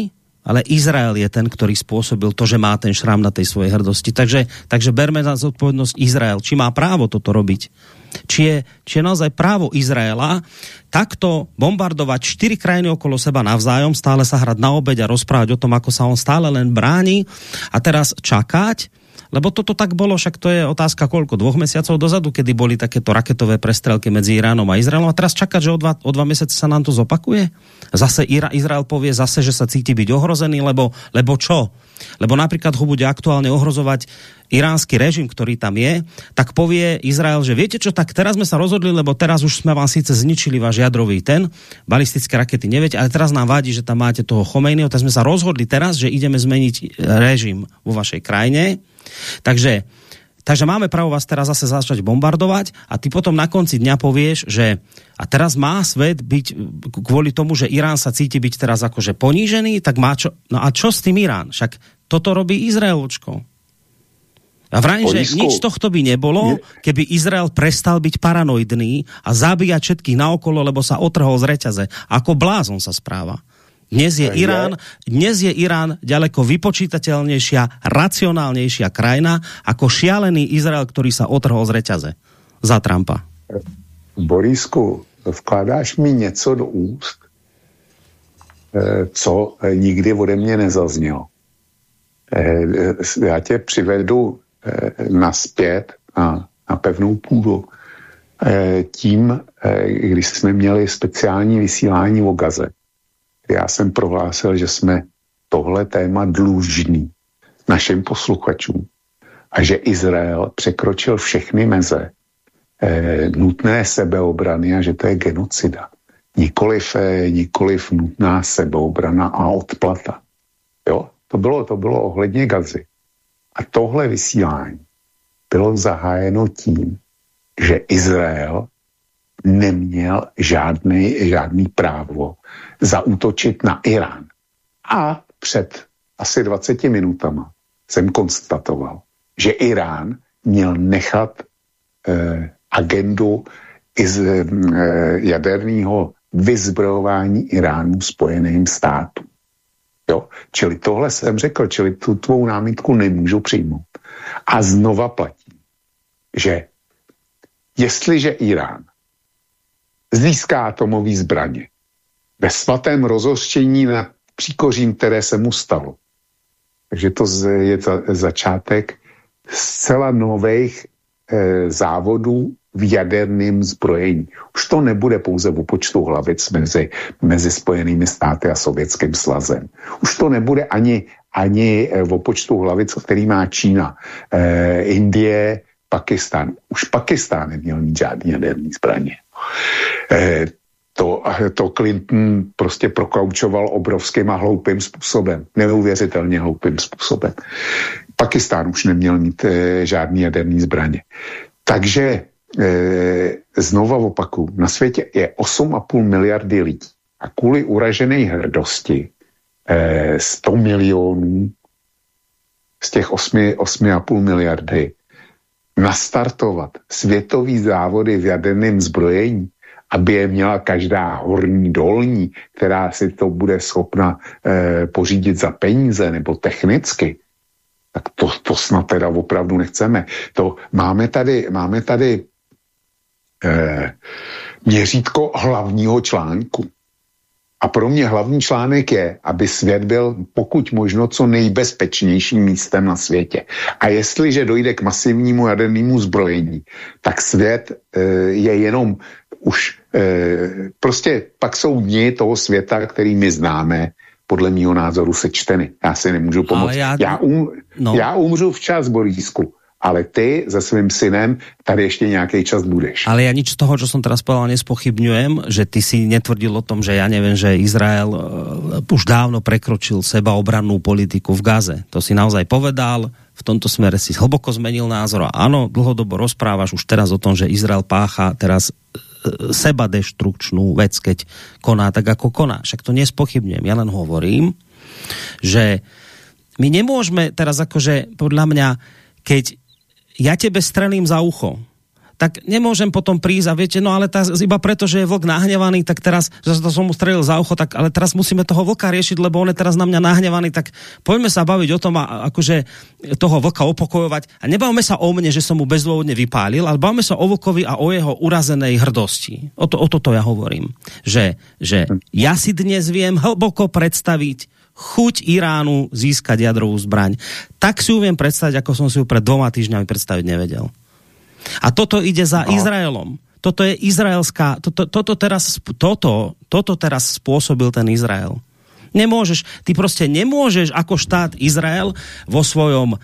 ale Izrael je ten, ktorý spôsobil to, že má ten šrám na tej svojej hrdosti. Takže berme na zodpovednosť Izrael, či má právo toto robiť. Či je naozaj právo Izraela takto bombardovať 4 krajiny okolo seba navzájom, stále sa hrať na obeď a rozprávať o tom, ako sa on stále len bráni a teraz čakať, lebo toto tak bolo, však to je otázka koľko, 2 mesiacov dozadu, kedy boli takéto raketové prestrelky medzi Iránom a Izraelom a teraz čakať, že o 2 mesiace sa nám to zopakuje? Zase Izrael povie zase, že sa cíti byť ohrozený, lebo čo? Lebo napríklad ho bude aktuálne ohrozovať iránsky režim, ktorý tam je, tak povie Izrael, že viete čo, tak teraz sme sa rozhodli, lebo teraz už sme vám síce zničili váš jadrový balistické rakety, neviete, ale teraz nám vadí, že tam máte toho Chomejního, tak sme sa rozhodli teraz, že ideme zmeniť režim vo vašej krajine. Takže máme právo vás teraz zase začať bombardovať a ty potom na konci dňa povieš, že a teraz má svet byť kvôli tomu, že Irán sa cíti byť teraz akože ponížený, tak má čo? No a čo s tým Irán? Však toto robí Izraelčko. A vrajím, že nič tohto by nebolo, keby Izrael prestal byť paranoidný a zabíjať všetkých naokolo, lebo sa otrhol z reťaze. Ako blázon sa správa. Dnes je Irán ďaleko vypočítateľnejšia, racionálnejšia krajina ako šialený Izrael, ktorý sa otrhol z reťaze za Trumpa. Borisku, vkládáš mi něco do úst, co nikdy ode mě nezaznělo. Já tě přivedu naspět na pevnou půdu. Tím, když jsme měli speciální vysílání o Gaze, já jsem prohlásil, že jsme tohle téma dlužní našim posluchačům a že Izrael překročil všechny meze nutné sebeobrany a že to je genocida. Nikoliv nutná sebeobrana a odplata. Jo? To bylo ohledně Gazy. A tohle vysílání bylo zahájeno tím, že Izrael neměl žádný právo zaútočit na Irán. A před asi 20 minutama jsem konstatoval, že Irán měl nechat agendu jaderného vyzbrojování Iránu Spojeným státům. Jo? Čili tohle jsem řekl, čili tu tvou námitku nemůžu přijmout. A znova platí, že jestliže Irán získá atomové zbraně ve svatém rozhořčení nad příkořím, které se mu stalo, takže to je začátek zcela nových závodů v jaderném zbrojení. Už to nebude pouze o počtu hlavic mezi Spojenými státy a Sovětským svazem. Už to nebude ani o počtu hlavic, který má Čína, Indie, Pakistán. Už Pakistán neměl mít žádný jaderný zbraně. To Clinton prostě prokaučoval obrovským a hloupým způsobem. Neuvěřitelně hloupým způsobem. Pakistán už neměl mít žádný jaderný zbraně. Takže znova opakuju, na světě je 8,5 miliardy lidí a kvůli uražené hrdosti 100 milionů z těch 8,5 miliardy nastartovat světový závody v jaderném zbrojení, aby je měla každá horní dolní, která si to bude schopna pořídit za peníze nebo technicky, tak to snad teda opravdu nechceme. Máme tady měřítko hlavního článku. A pro mě hlavní článek je, aby svět byl pokud možno co nejbezpečnějším místem na světě. A jestliže dojde k masivnímu jadernému zbrojení, tak svět je jenom už prostě pak jsou dny toho světa, který my známe, podle mýho názoru sečteny. Já si nemůžu pomoct. Já umřu včas, Borísku, ale ty se svým synem tady ještě nějaký čas budeš. Ale ja nič z toho, čo som teraz povedal, nespochybňujem, že ty si netvrdil o tom, že ja neviem, že Izrael už dávno prekročil sebaobrannú politiku v Gaze. To si naozaj povedal, v tomto smere si hlboko zmenil názor a áno, dlhodobo rozprávaš už teraz o tom, že Izrael pácha teraz seba deštrukčnú vec, keď koná tak, ako koná. Však to nespochybňujem. Ja len hovorím, že my nemôžeme teraz akože, podľa mňa, keď ja tebe strelím za ucho, tak nemôžem potom prísť a viete, no ale iba preto, že je vlk nahnevaný, tak teraz, že to som mu strelil za ucho, tak ale teraz musíme toho vlka riešiť, lebo on je teraz na mňa nahnevaný, tak poďme sa baviť o tom, akože toho vlka upokojovať a nebavme sa o mne, že som mu bezdôvodne vypálil, ale bavme sa o vlkovi a o jeho urazenej hrdosti. O toto ja hovorím. Že ja si dnes viem hlboko predstaviť chuť Iránu získať jadrovú zbraň. Tak si ju viem predstaviť, ako som si ju pred 2 týždňami predstaviť nevedel. A toto ide za Izraelom. Toto je izraelská... Toto teraz spôsobil ten Izrael. Ty proste nemôžeš ako štát Izrael vo svojom...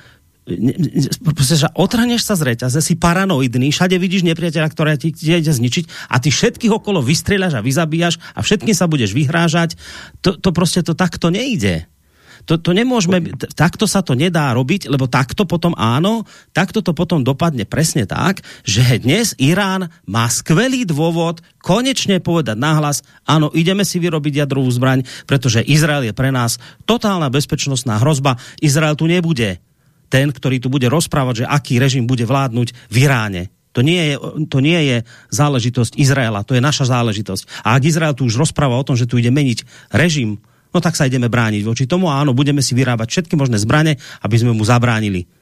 Otrhneš sa z reťaze, si paranoidný, všade vidíš nepriateľa, ktoré ti ide zničiť a ty všetkých okolo vystrieľaš a vyzabíjaš a všetkým sa budeš vyhrážať. To proste to takto nejde. To nemôžeme, takto sa to nedá robiť, lebo takto potom áno, takto to potom dopadne presne tak, že dnes Irán má skvelý dôvod konečne povedať nahlas, áno, ideme si vyrobiť jadrovú zbraň, pretože Izrael je pre nás totálna bezpečnostná hrozba. Izrael tu nebude ten, ktorý tu bude rozprávať, že aký režim bude vládnuť v Iráne. To nie je záležitosť Izraela, to je naša záležitosť. A ak Izrael tu už rozpráva o tom, že tu ide meniť režim, no tak sa ideme brániť voči tomu a áno, budeme si vyrábať všetky možné zbrane, aby sme mu zabránili.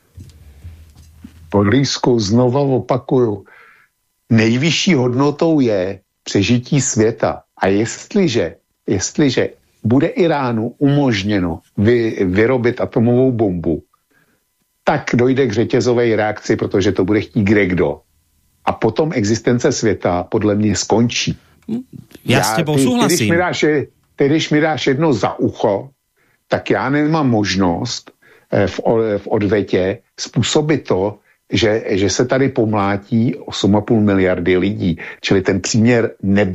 Podlísku, znova opakuju, nejvyšší hodnotou je přežití světa. A jestliže bude Iránu umožněno vyrobit atomovou bombu, tak dojde k řetězové reakci, protože to bude chtít kdekdo. A potom existence světa podle mě skončí. Já s tebou souhlasím. Když mi dáš jedno za ucho, tak já nemám možnost v odvetě způsobit to, že se tady pomlátí 8,5 miliardy lidí. Čili ten příměr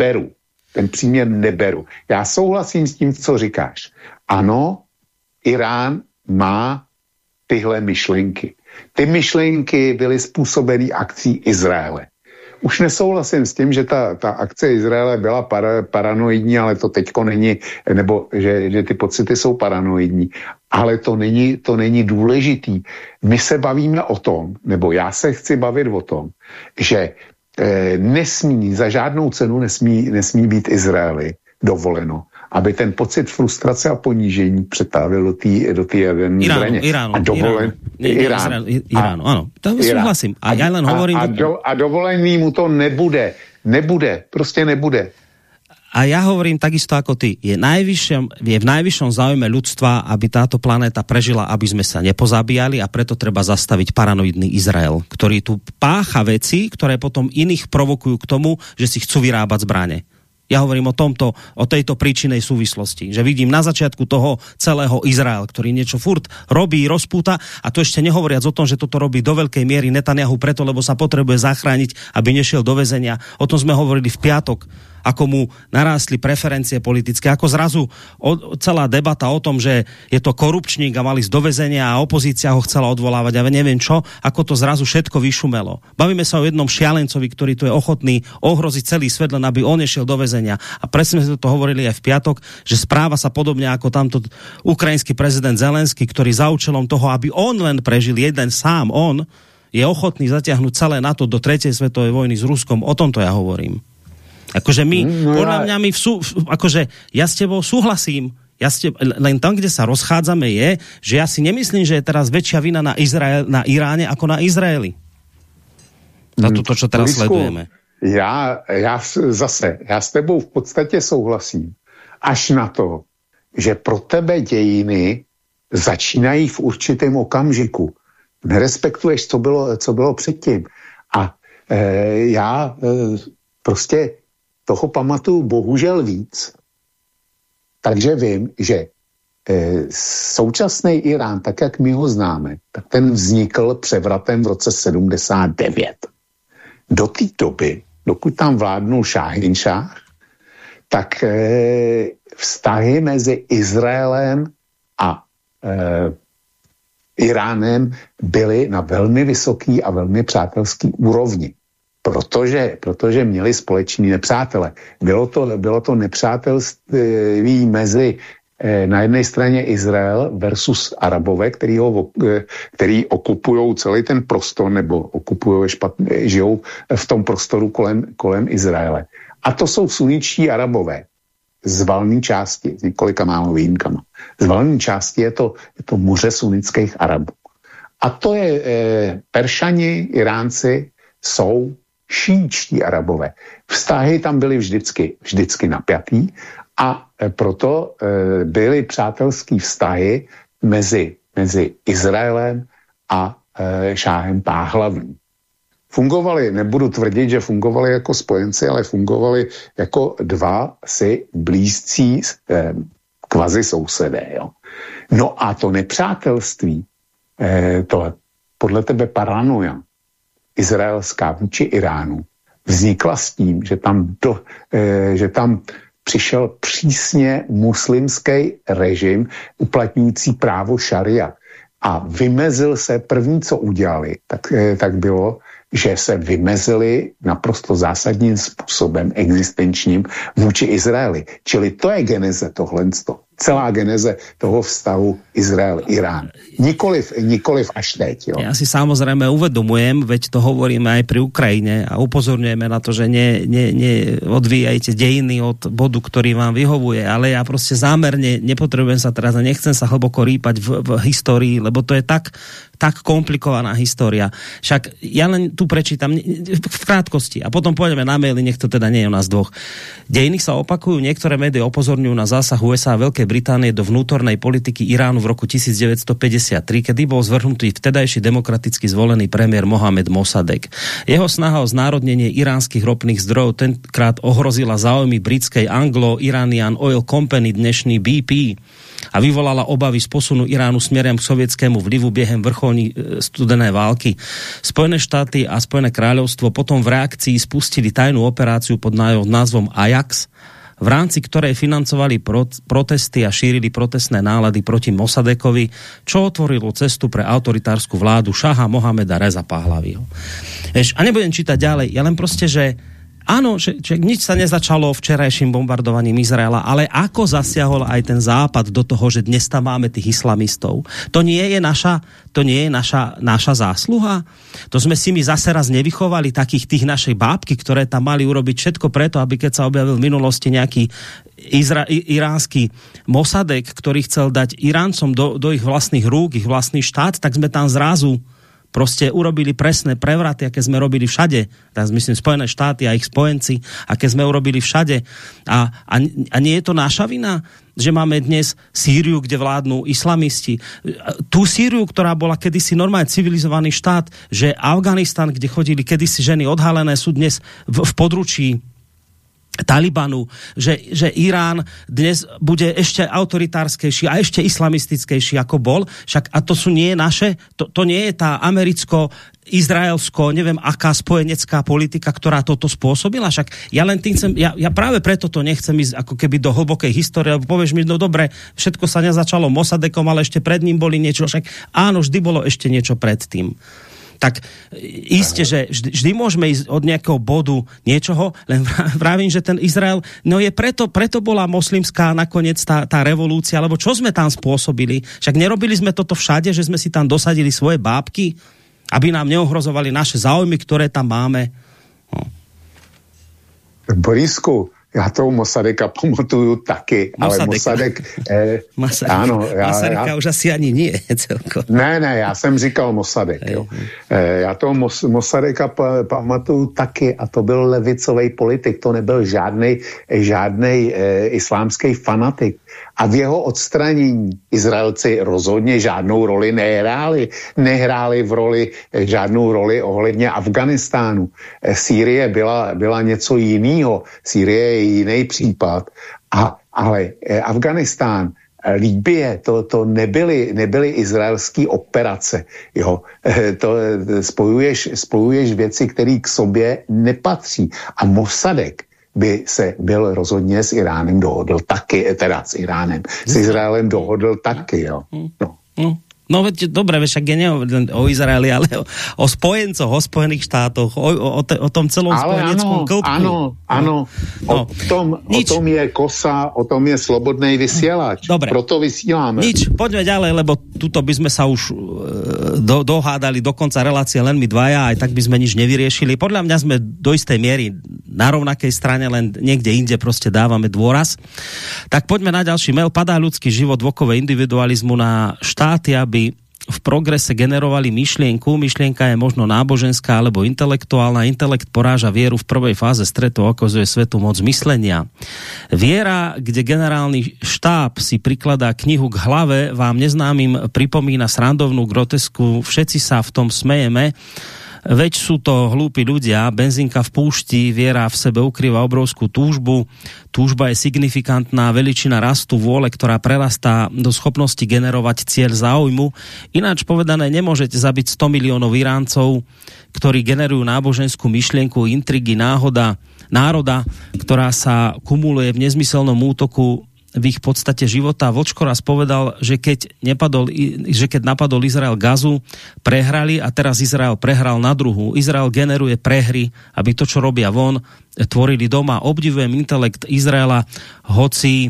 neberu. Já souhlasím s tím, co říkáš. Ano, Irán má tyhle myšlenky. Ty myšlenky byly způsobeny akcí Izraele. Už nesouhlasím s tím, že ta akce Izraele byla paranoidní, ale to teďko není, nebo že ty pocity jsou paranoidní, ale to není důležitý. My se bavíme o tom, nebo já se chci bavit o tom, že za žádnou cenu nesmí být Izraeli dovoleno, aby ten pocit frustrace a ponížení přetávil do té jaderné zbraně. Iránu, áno. To súhlasím. A ja len hovorím... A dovolený mu to nebude. Prostě nebude. A ja hovorím takisto ako ty. Je v najvyššom záujme ľudstva, aby táto planéta prežila, aby sme sa nepozabíjali a preto treba zastaviť paranoidný Izrael, ktorý tu pácha veci, ktoré potom iných provokujú k tomu, že si chcú vyrábať zbrane. Ja hovorím o tejto príčinej súvislosti, že vidím na začiatku toho celého Izrael, ktorý niečo furt robí, rozpúta a to ešte nehovoriac o tom, že toto robí do veľkej miery Netanjahu preto, lebo sa potrebuje zachrániť, aby nešiel do väzenia. O tom sme hovorili v piatok, ako mu narástli preferencie politické, ako zrazu celá debata o tom, že je to korupčník a mali ísť do väzenia a opozícia ho chcela odvolávať a neviem čo, ako to zrazu všetko vyšumelo. Bavíme sa o jednom šialencovi, ktorý tu je ochotný ohroziť celý svet, len aby on nešiel do väzenia. A presne sme to hovorili aj v piatok, že správa sa podobne ako tamto ukrajinský prezident Zelenský, ktorý za účelom toho, aby on len prežil on je ochotný zatiahnuť celé NATO do 3. svetovej vojny s Ruskom. O tomto ja hovorím. Akože podľa mňa akože ja s tebou súhlasím. Len tam, kde sa rozchádzame je, že ja si nemyslím, že je teraz väčšia vina na Iráne ako na Izraeli. Za to, čo teraz sledujeme. Já s tebou v podstatě souhlasím. Až na to, že pro tebe dějiny začínají v určitém okamžiku. Nerespektuješ, co bylo předtím. A já prostě toho pamatuju bohužel víc. Takže vím, že současný Irán, tak jak my ho známe, tak ten vznikl převratem v roce 79. Do té doby, dokud tam vládnul Šáhinšáh, tak vztahy mezi Izraelem a Iránem byly na velmi vysoký a velmi přátelský úrovni. Protože měli společní nepřátele. Bylo to nepřátelství mezi na jedné straně Izrael versus Arabové, který okupují celý ten prostor, nebo okupují žijou v tom prostoru kolem Izraele. A to jsou sunničtí Arabové z valné části, s několika málo výjimkama. Z valné části je to moře sunnických Arabů. A to je Peršani, Iránci jsou šíčtí Arabové. Vztahy tam byly vždycky napjatý a proto byly přátelský vztahy mezi Izraelem a šáhem Páhlavým. Fungovali, nebudu tvrdit, že fungovali jako spojenci, ale fungovali jako dva si blízcí kvazi sousedé. Jo. No a to nepřátelství, to podle tebe paranoja izraelská vůči Iránu vznikla s tím, že tam přišel přísně muslimský režim uplatňující právo šaria a vymezil se, první, co udělali, tak bylo, že se vymezili naprosto zásadním způsobem existenčním vůči Izraeli. Čili to je geneze tohlensto. Celá geneze toho vztahu Izrael-Irán. Nikoliv až teď. Jo. Ja si samozrejme uvedomujem, veď to hovoríme aj pri Ukrajine a upozorňujeme na to, že odvíjajte dejiny od bodu, ktorý vám vyhovuje, ale ja proste zámerne nepotrebujem sa teraz a nechcem sa hlboko rýpať v histórii, lebo to je tak komplikovaná história. Však ja len tu prečítam v krátkosti a potom pôjdeme na maily, nech to teda nie je o nás dvoch. Dejiny sa opakujú, niektoré médiá upozorňujú na zásah USA a Veľkej Británie do vnútornej politiky Iránu v roku 1953, kedy bol zvrhnutý vtedajší demokraticky zvolený premiér Mohamed Mossadegh. Jeho snaha o znárodnenie iránskych ropných zdrojov tenkrát ohrozila záujmy britskej Anglo-Iranian Oil Company, dnešný BP, a vyvolala obavy z posunu Iránu smerom k sovietskému vlivu biehem vrcholní studenej války. Spojené štáty a Spojené kráľovstvo potom v reakcii spustili tajnú operáciu pod názvom Ajax, v rámci ktorej financovali protesty a šírili protestné nálady proti Mossadegovi, čo otvorilo cestu pre autoritárskú vládu šaha Mohameda Reza Pahlaviho. A nebudem čítať ďalej, ja len proste, že áno, že nič sa nezačalo včerajším bombardovaním Izraela, ale ako zasiahol aj ten západ do toho, že dnes tam máme tých islamistov. To nie je naša zásluha. To sme si my zase raz nevychovali takých tých našej bábky, ktoré tam mali urobiť všetko preto, aby keď sa objavil v minulosti nejaký iránsky Mossadegh, ktorý chcel dať Iráncom do ich vlastných rúk, ich vlastný štát, tak sme tam zrazu proste urobili presné prevraty, aké sme robili všade. Teraz myslím Spojené štáty a ich spojenci, aké sme urobili všade. A nie je to naša vina, že máme dnes Sýriu, kde vládnu islamisti. Tú Sýriu, ktorá bola kedysi normálne civilizovaný štát, že Afganistan, kde chodili kedysi ženy odhalené, sú dnes v područí Talibanu, že Irán dnes bude ešte autoritárskejší a ešte islamistickejší ako bol, však a to sú nie naše, to nie je tá americko-izraelsko, neviem aká spojenecká politika, ktorá toto spôsobila, však ja len tým chcem, ja práve preto to nechcem ísť ako keby do hlbokej histórie, lebo povieš mi, no dobre, všetko sa nezačalo Mossadegom, ale ešte pred ním boli niečo, však áno, vždy bolo ešte niečo pred tým. Tak iste, že vždy môžeme ísť od nejakého bodu niečoho, len vravím, že ten Izrael, no je preto bola moslimská nakoniec tá revolúcia, lebo čo sme tam spôsobili? Však nerobili sme toto všade, že sme si tam dosadili svoje bábky, aby nám neohrozovali naše záujmy, ktoré tam máme. No. Borisku, já toho Mossadega pamatuju taky, ale Mossadegh... ano. Masaryka už asi ani nie celko. Ne, já jsem říkal Mossadegh. Jo. Já toho Mossadega pamatuju taky a to byl levicový politik, to nebyl žádnej islámský fanatik. A v jeho odstranění Izraelci rozhodně žádnou roli nehráli v roli žádnou roli ohledně Afganistánu. Sýrie byla něco jiného. Sýrie je jiný případ. Ale Afganistán, Libye, to nebyly izraelské operace. Jo. To spojuješ věci, které k sobě nepatří. A Mossadegh by se byl rozhodně s Iránem dohodl taky, teda s Iránem, s Izraelem dohodl taky, jo. No. No veď, dobre, však je nie o Izraeli, ale o spojencoch, o Spojených štátoch, o tom celom spojeneckom klbku. Áno. No. O tom je kosa, o tom je slobodný vysielač. Dobre. Proto vysíláme. Nič, poďme ďalej, lebo tuto by sme sa už dohádali do konca relácie len my dvaja, aj tak by sme nič nevyriešili. Podľa mňa sme do istej miery na rovnakej strane, len niekde inde proste dávame dôraz. Tak poďme na ďalší mail. Padá ľudský život v okove individualizmu na štáty, aby v progrese generovali myšlienku. Myšlienka je možno náboženská alebo intelektuálna. Intelekt poráža vieru v prvej fáze stretu, okazuje svetu moc myslenia. Viera, kde generálny štáb si prikladá knihu k hlave, vám neznámym pripomína srandovnú grotesku. Všetci sa v tom smejeme. Veď sú to hlúpi ľudia, benzínka v púšti, viera v sebe ukrýva obrovskú túžbu. Túžba je signifikantná veličina rastu vôle, ktorá prerastá do schopnosti generovať cieľ záujmu. Ináč povedané, nemôžete zabiť 100 miliónov Iráncov, ktorí generujú náboženskú myšlienku, intrigy, národa, ktorá sa kumuluje v nezmyselnom útoku v ich podstate života. Vlčko raz povedal, že keď napadol Izrael Gazu, prehrali a teraz Izrael prehral na druhú. Izrael generuje prehry, aby to, čo robia von, tvorili doma. Obdivujem intelekt Izraela, hoci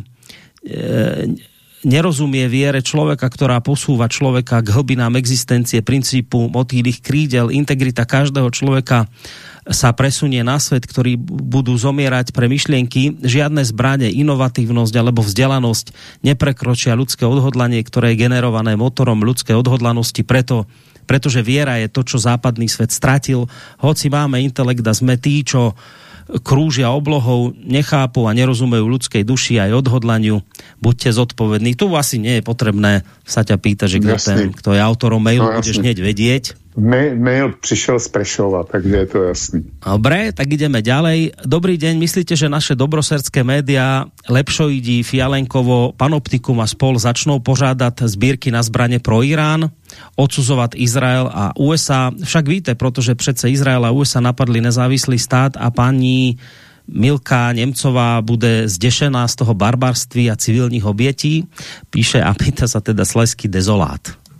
nerozumie viere človeka, ktorá posúva človeka k hlbinám existencie, princípu motýlych krídel. Integrita každého človeka sa presunie na svet, ktorý budú zomierať pre myšlienky. Žiadne zbrane, inovatívnosť alebo vzdelanosť neprekročia ľudské odhodlanie, ktoré je generované motorom ľudskej odhodlanosti, pretože viera je to, čo západný svet stratil. Hoci máme intelekt a sme tí, čo krúžia oblohou, nechápu a nerozumejú ľudskej duši aj odhodlaniu. Buďte zodpovední. Tu asi nie je potrebné sa ťa pýtať, že kto je autorom mailu, budeš hneď vedieť. Mail prišiel z Prešova, takže je to jasný. Dobre, tak ideme ďalej. Dobrý deň, myslíte, že naše dobrosrdské médiá Lepšoidí, Fialenkovo, Panoptikum a spol začnú požádať zbierky na zbrane pro Irán, odsudzovať Izrael a USA? Však víte, pretože přece Izrael a USA napadli nezávislý stát a pani Milka Nemcová bude zdešená z toho barbarství a civilních obětí. Píše a pýta sa teda slezský dezolát.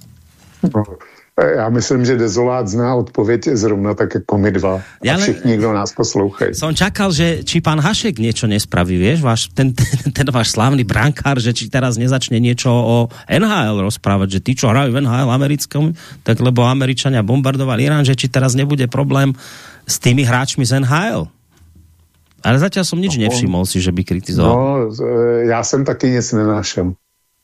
Já myslím, že dezolát zná odpověď zrovna tak jako my dva. A všichni, kdo nás poslouchají. Som čakal, že či pán Hašek niečo nespraví, vieš, ten váš slávny brankár, že či teraz nezačne niečo o NHL rozprávať, že tí, čo hrajú v NHL americkom, tak lebo Američania bombardovali Irán, že či teraz nebude problém s tými hráčmi z NHL. Ale zatiaľ som nič nevšimol si, že by kritizoval. No, ja som taky nic nenašel.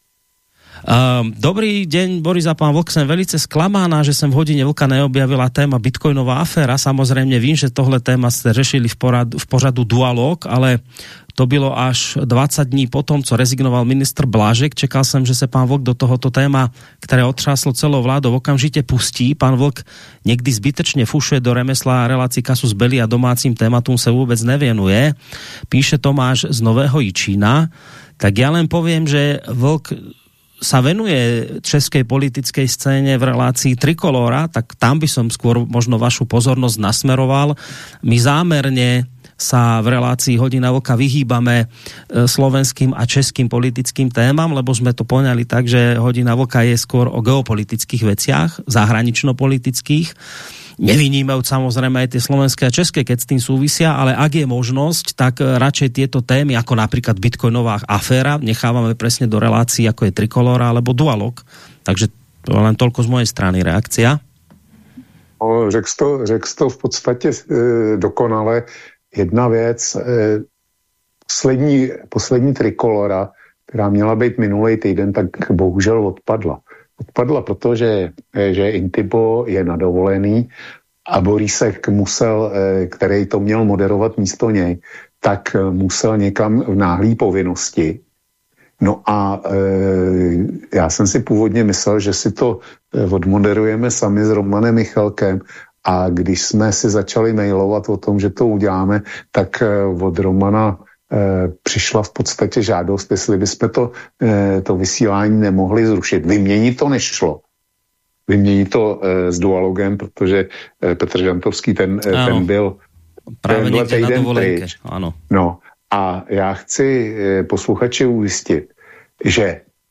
Dobrý deň, Boris a pán Vlk, som velice sklamána, že som v hodine Vlka neobjavila téma bitcoinová aféra. Samozrejme vím, že tohle téma ste řešili v pořadu Dualog, ale to bylo až 20 dní potom, co rezignoval ministr Blažek. Čekal jsem, že se pán Vlk do tohoto téma, které otřáslo celou vládou, okamžite pustí. Pán Vlk někdy zbytečně fušuje do remesla relácií Kasus Belli a domácím tématům se vůbec nevěnuje. Píše Tomáš z Nového Jičína. Tak ja len poviem, že Vlk sa venuje českej politickej scéne v relácii Trikolóra, tak tam by som skôr možno vašu pozornosť nasmeroval. My zámerne sa v relácii Hodina Vlka vyhýbame slovenským a českým politickým témam, lebo sme to poňali tak, že Hodina Vlka je skôr o geopolitických veciach, zahranično-politických. Nevynímajú samozrejme aj tie slovenské a české, keď s tým súvisia, ale ak je možnosť, tak radšej tieto témy, ako napríklad bitcoinová aféra, nechávame presne do relácií, ako je Trikolóra alebo Dualog. Takže to len toľko z mojej strany reakcia. Řekl to v podstatě dokonale. Jedna věc, poslední Trikolóra, která měla být minulý týden, tak bohužel odpadla. Odpadla, protože že Intibo je na dovolený a Borísek musel, který to měl moderovat místo něj, tak musel někam v náhlý povinnosti. No a já jsem si původně myslel, že si to odmoderujeme sami s Romanem Michalkem, a když jsme si začali mailovat o tom, že to uděláme, tak od Romana přišla v podstatě žádost, jestli bychom to vysílání nemohli zrušit. Vyměnit to nešlo. Vyměnit to s Dualogem, protože Petr Žantovský ten byl právě někde na dovolenke. Ano. No a já chci posluchače ujistit, že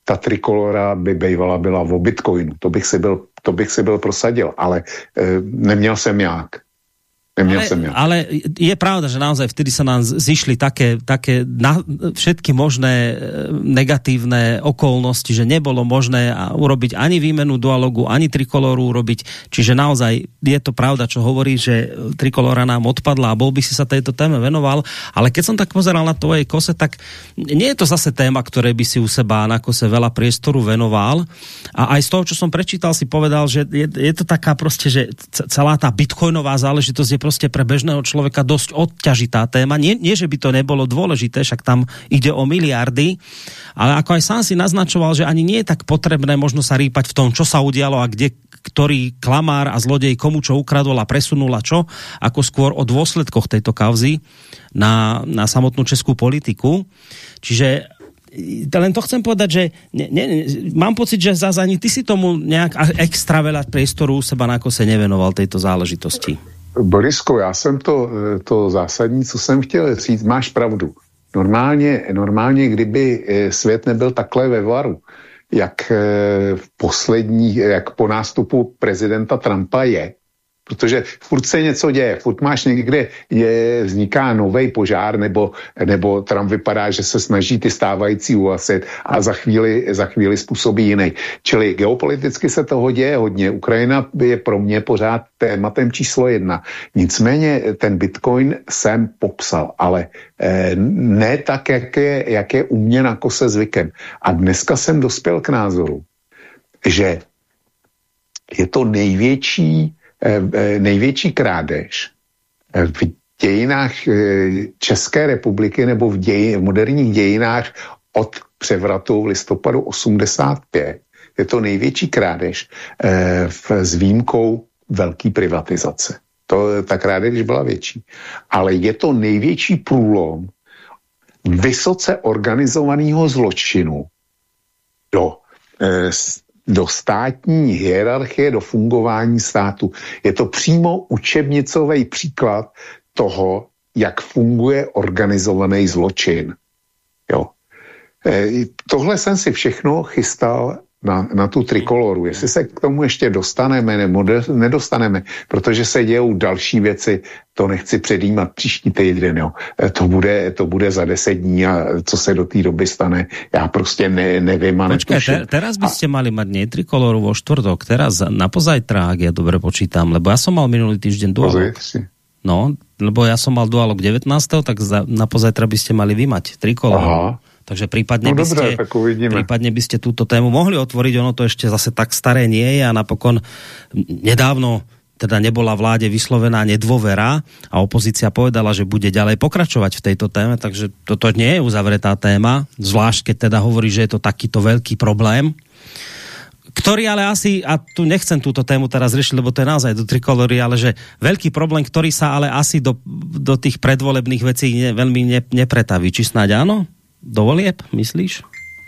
ta trikolora by bývala byla o Bitcoinu. To bych si byl prosadil, ale neměl jsem jak. Ale je pravda, že naozaj vtedy sa nám zišli také všetky možné negatívne okolnosti, že nebolo možné urobiť ani výmenu dualogu, ani trikoloru urobiť. Čiže naozaj je to pravda, čo hovorí, že trikolora nám odpadla a bol by si sa tejto téme venoval. Ale keď som tak pozeral na tvojej kose, tak nie je to zase téma, ktoré by si u seba na kose veľa priestoru venoval. A aj z toho, čo som prečítal, si povedal, že je to taká proste, že celá tá bitcoinová záležitosť je proste pre bežného človeka dosť odťažitá téma. Nie, že by to nebolo dôležité, však tam ide o miliardy, ale ako aj sám si naznačoval, že ani nie je tak potrebné možno sa rýpať v tom, čo sa udialo a kde ktorý klamár a zlodej komu čo ukradol a presunul a čo, ako skôr o dôsledkoch tejto kauzy na samotnú českú politiku. Čiže len to chcem povedať, že mám pocit, že zase ani ty si tomu nejak extra veľa priestoru u seba na kose nevenoval tejto záležitosti. Borisko, já jsem to zásadní, co jsem chtěl říct, máš pravdu. Normálně, kdyby svět nebyl takhle ve varu, jak po nástupu prezidenta Trumpa je, protože furt se něco děje, furt máš někde, vzniká novej požár, nebo Trump vypadá, že se snaží ty stávající uhasit a za chvíli způsobí jiný. Čili geopoliticky se toho děje hodně. Ukrajina je pro mě pořád tématem číslo 1. Nicméně ten Bitcoin jsem popsal, ale ne tak, jak je u mě na kose zvykem. A dneska jsem dospěl k názoru, že je to největší krádež v dějinách České republiky nebo v moderních dějinách od převratu v listopadu 85. Je to největší krádež s výjimkou velké privatizace. Ta krádež byla větší. Ale je to největší průlom vysoce organizovaného zločinu do státní hierarchie, do fungování státu. Je to přímo učebnicový příklad toho, jak funguje organizovaný zločin. Jo. Tohle jsem si všechno chystal na tu trikoloru. Jestli se k tomu ještě dostaneme nebo nedostaneme, protože se dějou další věci, to nechci předjímat příští týden. Jo. To bude za 10 dní a co se do té doby stane, já prostě nevím a netuším. Teraz by ste mali mať nie trikoloru vo štvrtok, teraz na pozajtra, ak ja dobre počítam, lebo ja som mal minulý týždeň dualog. No, lebo ja som mal dualog 19. tak na pozajtra by ste mali vymať trikoloru. Aha. Takže prípadne by ste túto tému mohli otvoriť, ono to ešte zase tak staré nie je a napokon nedávno teda nebola vláde vyslovená nedôvera a opozícia povedala, že bude ďalej pokračovať v tejto téme, takže toto nie je uzavretá téma, zvlášť keď teda hovorí, že je to takýto veľký problém, ktorý ale asi, a tu nechcem túto tému teraz riešiť, lebo to je naozaj do trikolory, ale že veľký problém, ktorý sa ale asi do tých predvolebných vecí veľmi nepretaví. Či snáď áno? Do volieb, myslíš?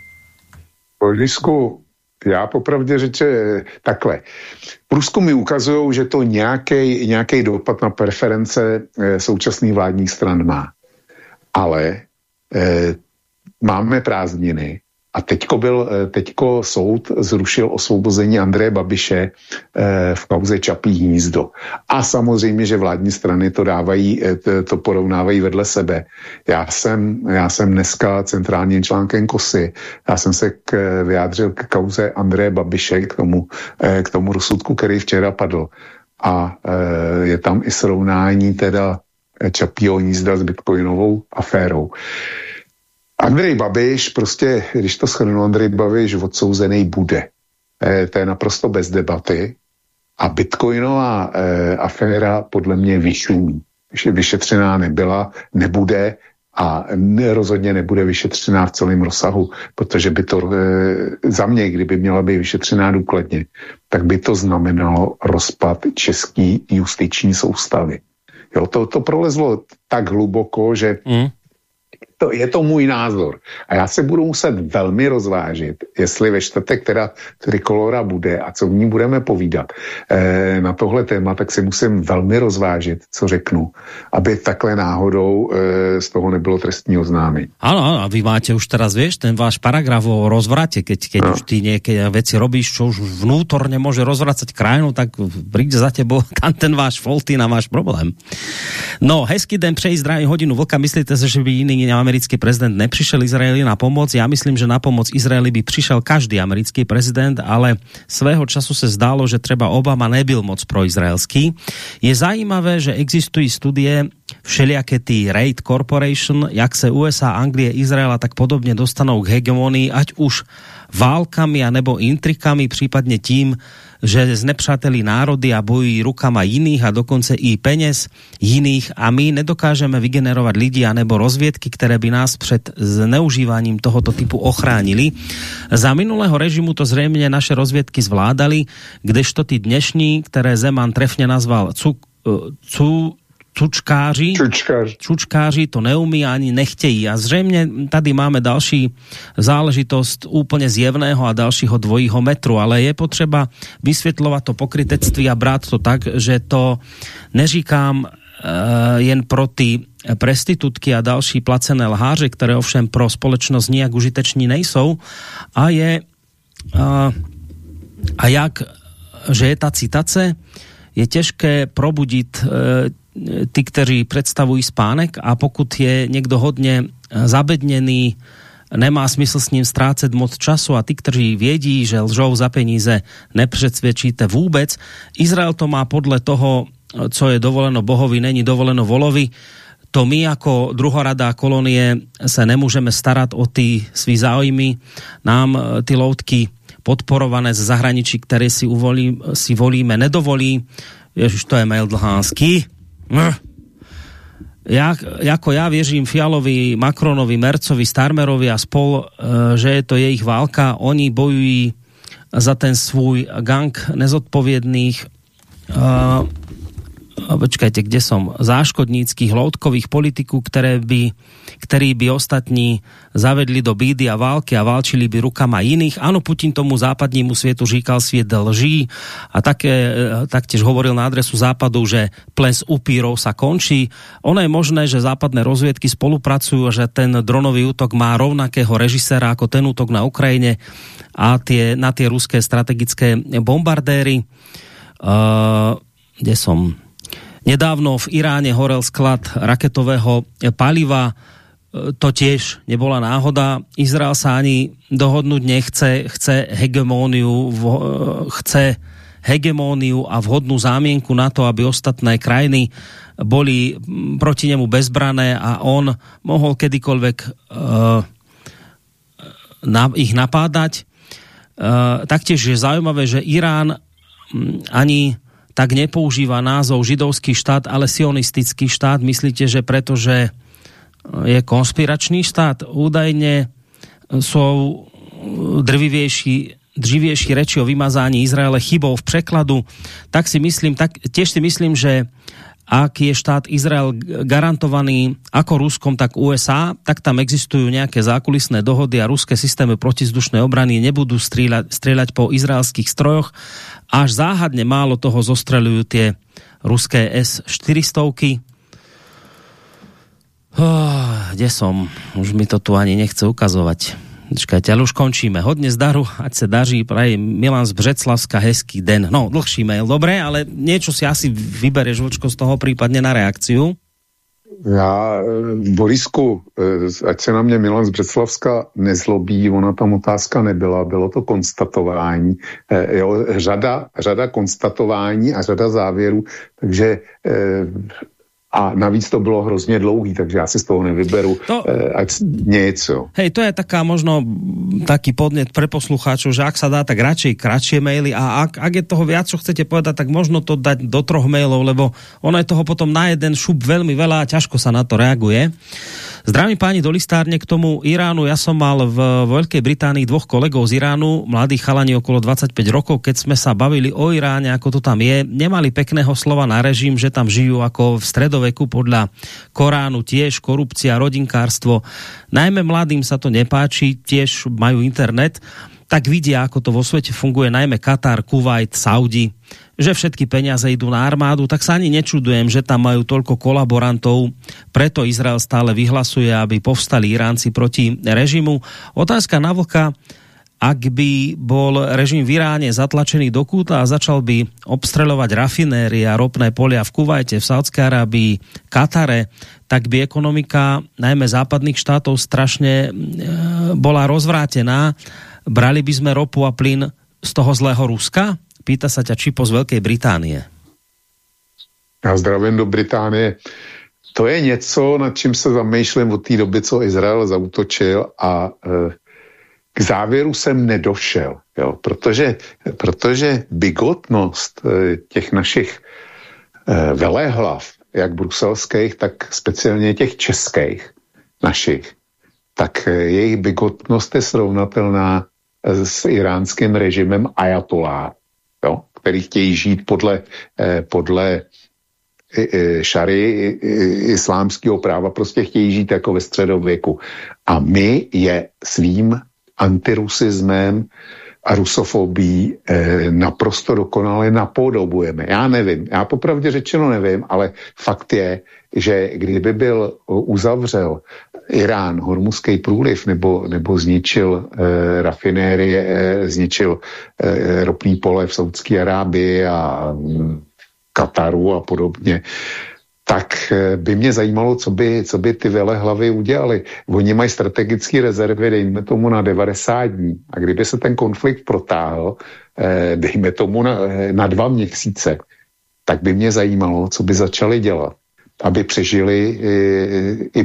Borisku, já popravdě řeče takhle. Průzkumy ukazují, že to nějaký dopad na preference současných vládních stran má. Ale máme prázdniny a teďko soud zrušil osvobození Andreje Babiše v kauze Čapí hnízdo. A samozřejmě, že vládní strany to porovnávají vedle sebe. Já jsem dneska centrálním článkem Kosy, já jsem se vyjádřil k kauze Andreje Babiše, k tomu rozsudku, který včera padl. A je tam i srovnání teda Čapího hnízda s bitcoinovou aférou. Andrej Babiš, prostě, když to shrnu, Andrej Babiš odsouzený bude. To je naprosto bez debaty. A bitcoinová aféra podle mě vyšumí. Vyšetřená nebyla, nebude a rozhodně nebude vyšetřená v celém rozsahu, protože by to za mě, kdyby měla být vyšetřená důkladně, tak by to znamenalo rozpad české justiční soustavy. Jo, to prolezlo tak hluboko, že je to můj názor. A já se budu muset velmi rozvážit, jestli ve čtvrtek teda Trikolora bude a co v ní budeme povídat na tohle téma, tak si musím velmi rozvážit, co řeknu, aby takhle náhodou z toho nebylo trestní oznámení. Áno, a vy máte už teraz, vieš, ten váš paragraf o rozvrate, keď už ty nejaké veci robíš, čo už vnútorne môže rozvracať krajinu, tak príde za tebou tam ten váš Foltín a máš problém. No, hezký den přeji, zdravím hodinu vlka. Myslíte si, že by jiný americký prezident nepřišel Izraeli na pomoc? Já myslím, že na pomoc Izraeli by přišel každý americký prezident, ale svého času se zdálo, že třeba Obama nebyl moc proizraelský. Je zajímavé, že existují studie všelijaké ty Raid Corporation, jak se USA, Anglie, Izraela tak podobně dostanou k hegemonii, ať už válkami anebo intrikami, případně tím, že znepřátelí národy a bojují rukama jiných a dokonce i peněz jiných a my nedokážeme vygenerovat lidi anebo rozvědky, které by nás před zneužíváním tohoto typu ochránili. Za minulého režimu to zřejmě naše rozvědky zvládali, kdežto ty dnešní, které Zeman trefně nazval čučkáři to neumí ani nechtějí. A zřejmě tady máme další záležitost úplně zjevného a dalšího dvojího metru, ale je potřeba vysvětlovat to pokrytectví a brát to tak, že to neříkám jen pro ty prestitutky a další placené lháře, které ovšem pro společnost nijak užiteční nejsou a je a jak, že je ta citace, je těžké probudit ty, kteří představují spánek a pokud je někdo hodně zabedněný, nemá smysl s ním ztrácet moc času a ty, kteří vědí, že lžou za peníze, nepředsvědčíte vůbec. Izrael to má podle toho, co je dovoleno Bohovi, není dovoleno volovi. To my jako druhoradá kolonie se nemůžeme starat o ty svý záujmy. Nám ty loutky podporované z zahraničí, které si volíme, nedovolí. Ježiš, to je mail dlhánský. Ja věřím Fialovi, Macronovi, Mercovi, Starmerovi a spol, že je to jejich válka. Oni bojují za ten svůj gang nezodpovědných počkajte, kde som? Záškodníckých loutkových politiků, ktorí by ostatní zavedli do bídy a války a válčili by rukama iných. Áno, Putin tomu západnímu světu říkal svět lží a taktiež hovoril na adresu západu, že ples upírov sa končí. Ono je možné, že západné rozviedky spolupracujú a že ten dronový útok má rovnakého režiséra ako ten útok na Ukrajine a na tie ruské strategické bombardéry. Kde som? Nedávno v Iráne horel sklad raketového paliva, to tiež nebola náhoda. Izrael sa ani dohodnúť nechce, chce hegemóniu a vhodnú zámienku na to, aby ostatné krajiny boli proti nemu bezbrané a on mohol kedykoľvek ich napádať. Taktiež je zaujímavé, že Irán ani tak nepoužíva názov židovský štát, ale sionistický štát. Myslíte, že pretože je konspiračný štát? Údajne sú drživější reči o vymazání Izraele chybou v překladu. Tiež si myslím, že ak je štát Izrael garantovaný ako Ruskom, tak USA, tak tam existujú nejaké zákulisné dohody a ruské systémy protizdušnej obrany nebudú strieľať po izraelských strojoch. Až záhadne málo toho zostreľujú tie ruské S-400. Kde som? Už mi to tu ani nechce ukazovať. Počkajte, ale už končíme. Hodne zdaru, ať sa daří, praje Milan z Břeclavska, hezký den. No, dlhší mail, dobre, ale niečo si asi vybereš, Vlčko, z toho prípadne na reakciu. Já, Borisku, ať se na mě Milan z Břeclavska nezlobí, ona tam otázka nebyla, bylo to konstatování. Řada konstatování a řada závěrů, takže a navíc to bylo hrozně dlouhý, takže já si z toho nevyberu něco. Hej, to je taká možno taký podnet pre poslucháčov, že ak sa dá, tak radšej kratšie maily a ak je toho viac, čo chcete povedať, tak možno to dať do 3 mailov, lebo ono je toho potom na jeden šup veľmi veľa a ťažko sa na to reaguje. Zdravím páni do listárne k tomu Iránu. Ja som mal v Veľkej Británii 2 kolegov z Iránu, mladí chalani okolo 25 rokov, keď sme sa bavili o Iráne, ako to tam je. Nemali pekného slova na režim, že tam žijú ako v stredoveku podľa Koránu, tiež korupcia, rodinkárstvo. Najmä mladým sa to nepáči, tiež majú internet, tak vidia, ako to vo svete funguje, najmä Katar, Kuvajt, Saudi, že všetky peniaze idú na armádu, tak sa ani nečudujem, že tam majú toľko kolaborantov, preto Izrael stále vyhlasuje, aby povstali Iránci proti režimu. Otázka na vlka, ak by bol režim v Iráne zatlačený do kúta a začal by obstreľovať rafinérie a ropné polia v Kuvajte, v Saudskej Arábii, Katare, tak by ekonomika najmä západných štátov strašne bola rozvrátená. Brali by sme ropu a plyn z toho zlého Ruska? Pýta sa ťa Čipo z Veľkej Británie. Já zdravím do Británie. To je něco, nad čím se zamýšlím od té doby, co Izrael zaútočil a k závěru jsem nedošel. Jo, protože bigotnost těch našich velehlav, jak bruselských, tak speciálně těch českých našich, tak jejich bigotnost je srovnatelná s iránským režimem ajatolá, jo, který chtějí žít podle šary islámského práva, prostě chtějí žít jako ve středověku. A my je svým antirusismem a rusofobí naprosto dokonale napodobujeme. Já nevím, já popravdě řečeno nevím, ale fakt je, že kdyby byl uzavřel Irán Hormuzský průliv nebo zničil rafinérie, zničil ropný pole v Saudské Arábii a Kataru a podobně, tak by mě zajímalo, co by ty velehlavy udělali. Oni mají strategické rezervy, dejme tomu na 90 dní. A kdyby se ten konflikt protáhl, dejme tomu na 2 měsíce, tak by mě zajímalo, co by začali dělat, aby přežili i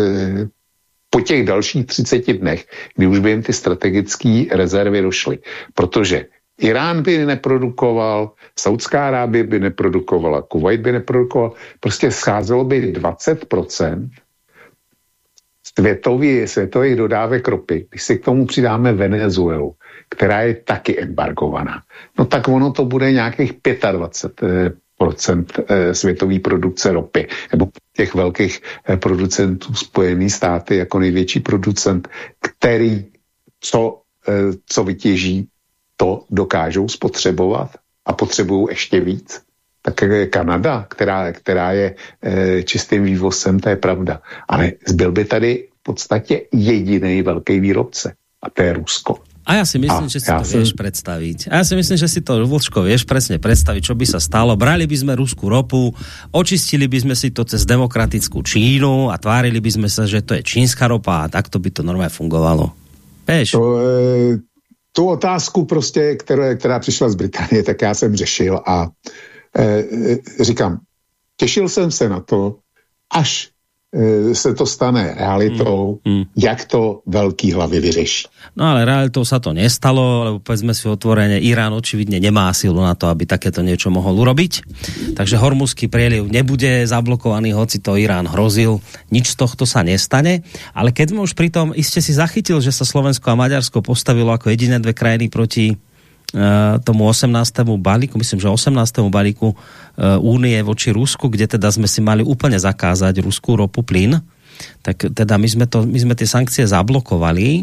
po těch dalších 30 dnech, kdy už by jim ty strategické rezervy došly. Protože Irán by neprodukoval, Saudská Arábie by neprodukovala, Kuvajt by neprodukoval, prostě scházelo by 20% světových dodávek ropy. Když si k tomu přidáme Venezuelu, která je taky embargovaná, no tak ono to bude nějakých 25% světové produkce ropy, nebo těch velkých producentů Spojených států jako největší producent, který co vytěží, to dokážou spotřebovat a potřebují ještě víc. Tak Kanada, která je čistým vývozem, to je pravda. Ale zbyl by tady v podstatě jediný velký výrobce a to je Rusko. A ja si myslím, že si to vieš predstaviť. A ja si myslím, že si to, Vlčko, vieš presne predstaviť, čo by sa stalo. Brali by sme ruskú ropu, očistili by sme si to cez demokratickú Čínu a tvárili by sme sa, že to je čínska ropa a takto by to normálne fungovalo. Vieš? Tu otázku prostě, která přišla z Británie, tak já jsem řešil a říkám, těšil jsem se na to, až se to stane realitou, jak to veľký hlavy vyřeší. No ale realitou sa to nestalo, lebo povedzme si otvorene, Irán očividne nemá silu na to, aby takéto niečo mohol urobiť. Takže Hormuzský prieliv nebude zablokovaný, hoci to Irán hrozil. Nič z tohto sa nestane. Ale keď sme už pri tom, iste si zachytil, že sa Slovensko a Maďarsko postavilo ako jediné 2 krajiny proti tomu 18. balíku, myslím, že 18. balíku únie voči Rusku, kde teda sme si mali úplne zakázať ruskú ropu, plyn, tak teda my sme tie sankcie zablokovali.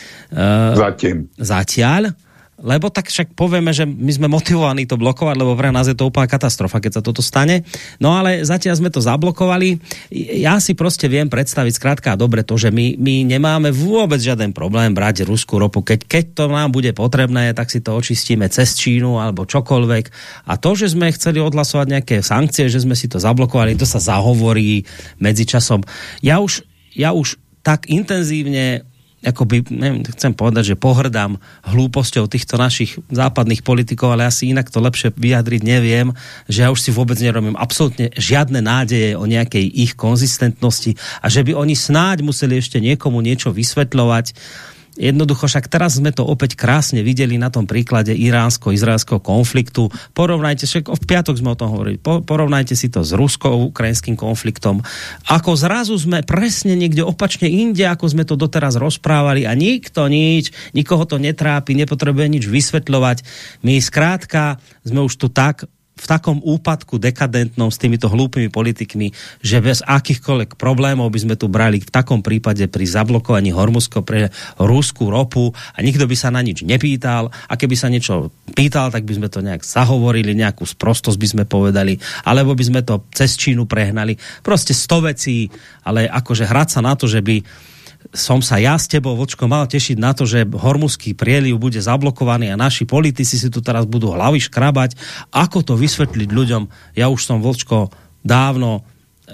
Zatiaľ. Lebo tak však povieme, že my sme motivovaní to blokovať, lebo pre nás je to úplná katastrofa, keď sa toto stane. No ale zatiaľ sme to zablokovali. Ja si proste viem predstaviť skrátka dobre to, že my nemáme vôbec žiaden problém brať ruskú ropu. Keď to nám bude potrebné, tak si to očistíme cez Čínu alebo čokoľvek. A to, že sme chceli odhlasovať nejaké sankcie, že sme si to zablokovali, to sa zahovorí medzičasom. Ja už tak intenzívne akoby, neviem, chcem povedať, že pohrdám hlúposťou týchto našich západných politikov, ale asi inak to lepšie vyjadriť neviem, že ja už si vôbec nerobím absolútne žiadne nádeje o nejakej ich konzistentnosti a že by oni snáď museli ešte niekomu niečo vysvetľovať. Jednoducho, však teraz sme to opäť krásne videli na tom príklade iránsko-izraelského konfliktu. Porovnajte, však v piatok sme o tom hovorili, porovnajte si to s rusko-ukrajinským konfliktom. Ako zrazu sme presne niekde opačne inde, ako sme to doteraz rozprávali a nikto nič, nikoho to netrápi, nepotrebuje nič vysvetľovať. My skrátka sme už tu tak v takom úpadku dekadentnom s týmito hlúpymi politikmi, že bez akýchkoľvek problémov by sme tu brali v takom prípade pri zablokovaní Hormuzska pre ruskú ropu a nikto by sa na nič nepýtal a keby sa niečo pýtal, tak by sme to nejak zahovorili, nejakú sprostosť by sme povedali, alebo by sme to cez Čínu prehnali. Proste 100 vecí, ale akože hrať sa na to, že by som sa ja s tebou, Vočko, mal tešiť na to, že Hormuzský prieliv bude zablokovaný a naši politici si tu teraz budú hlavy škrabať. Ako to vysvetliť ľuďom? Ja už som, Vočko, dávno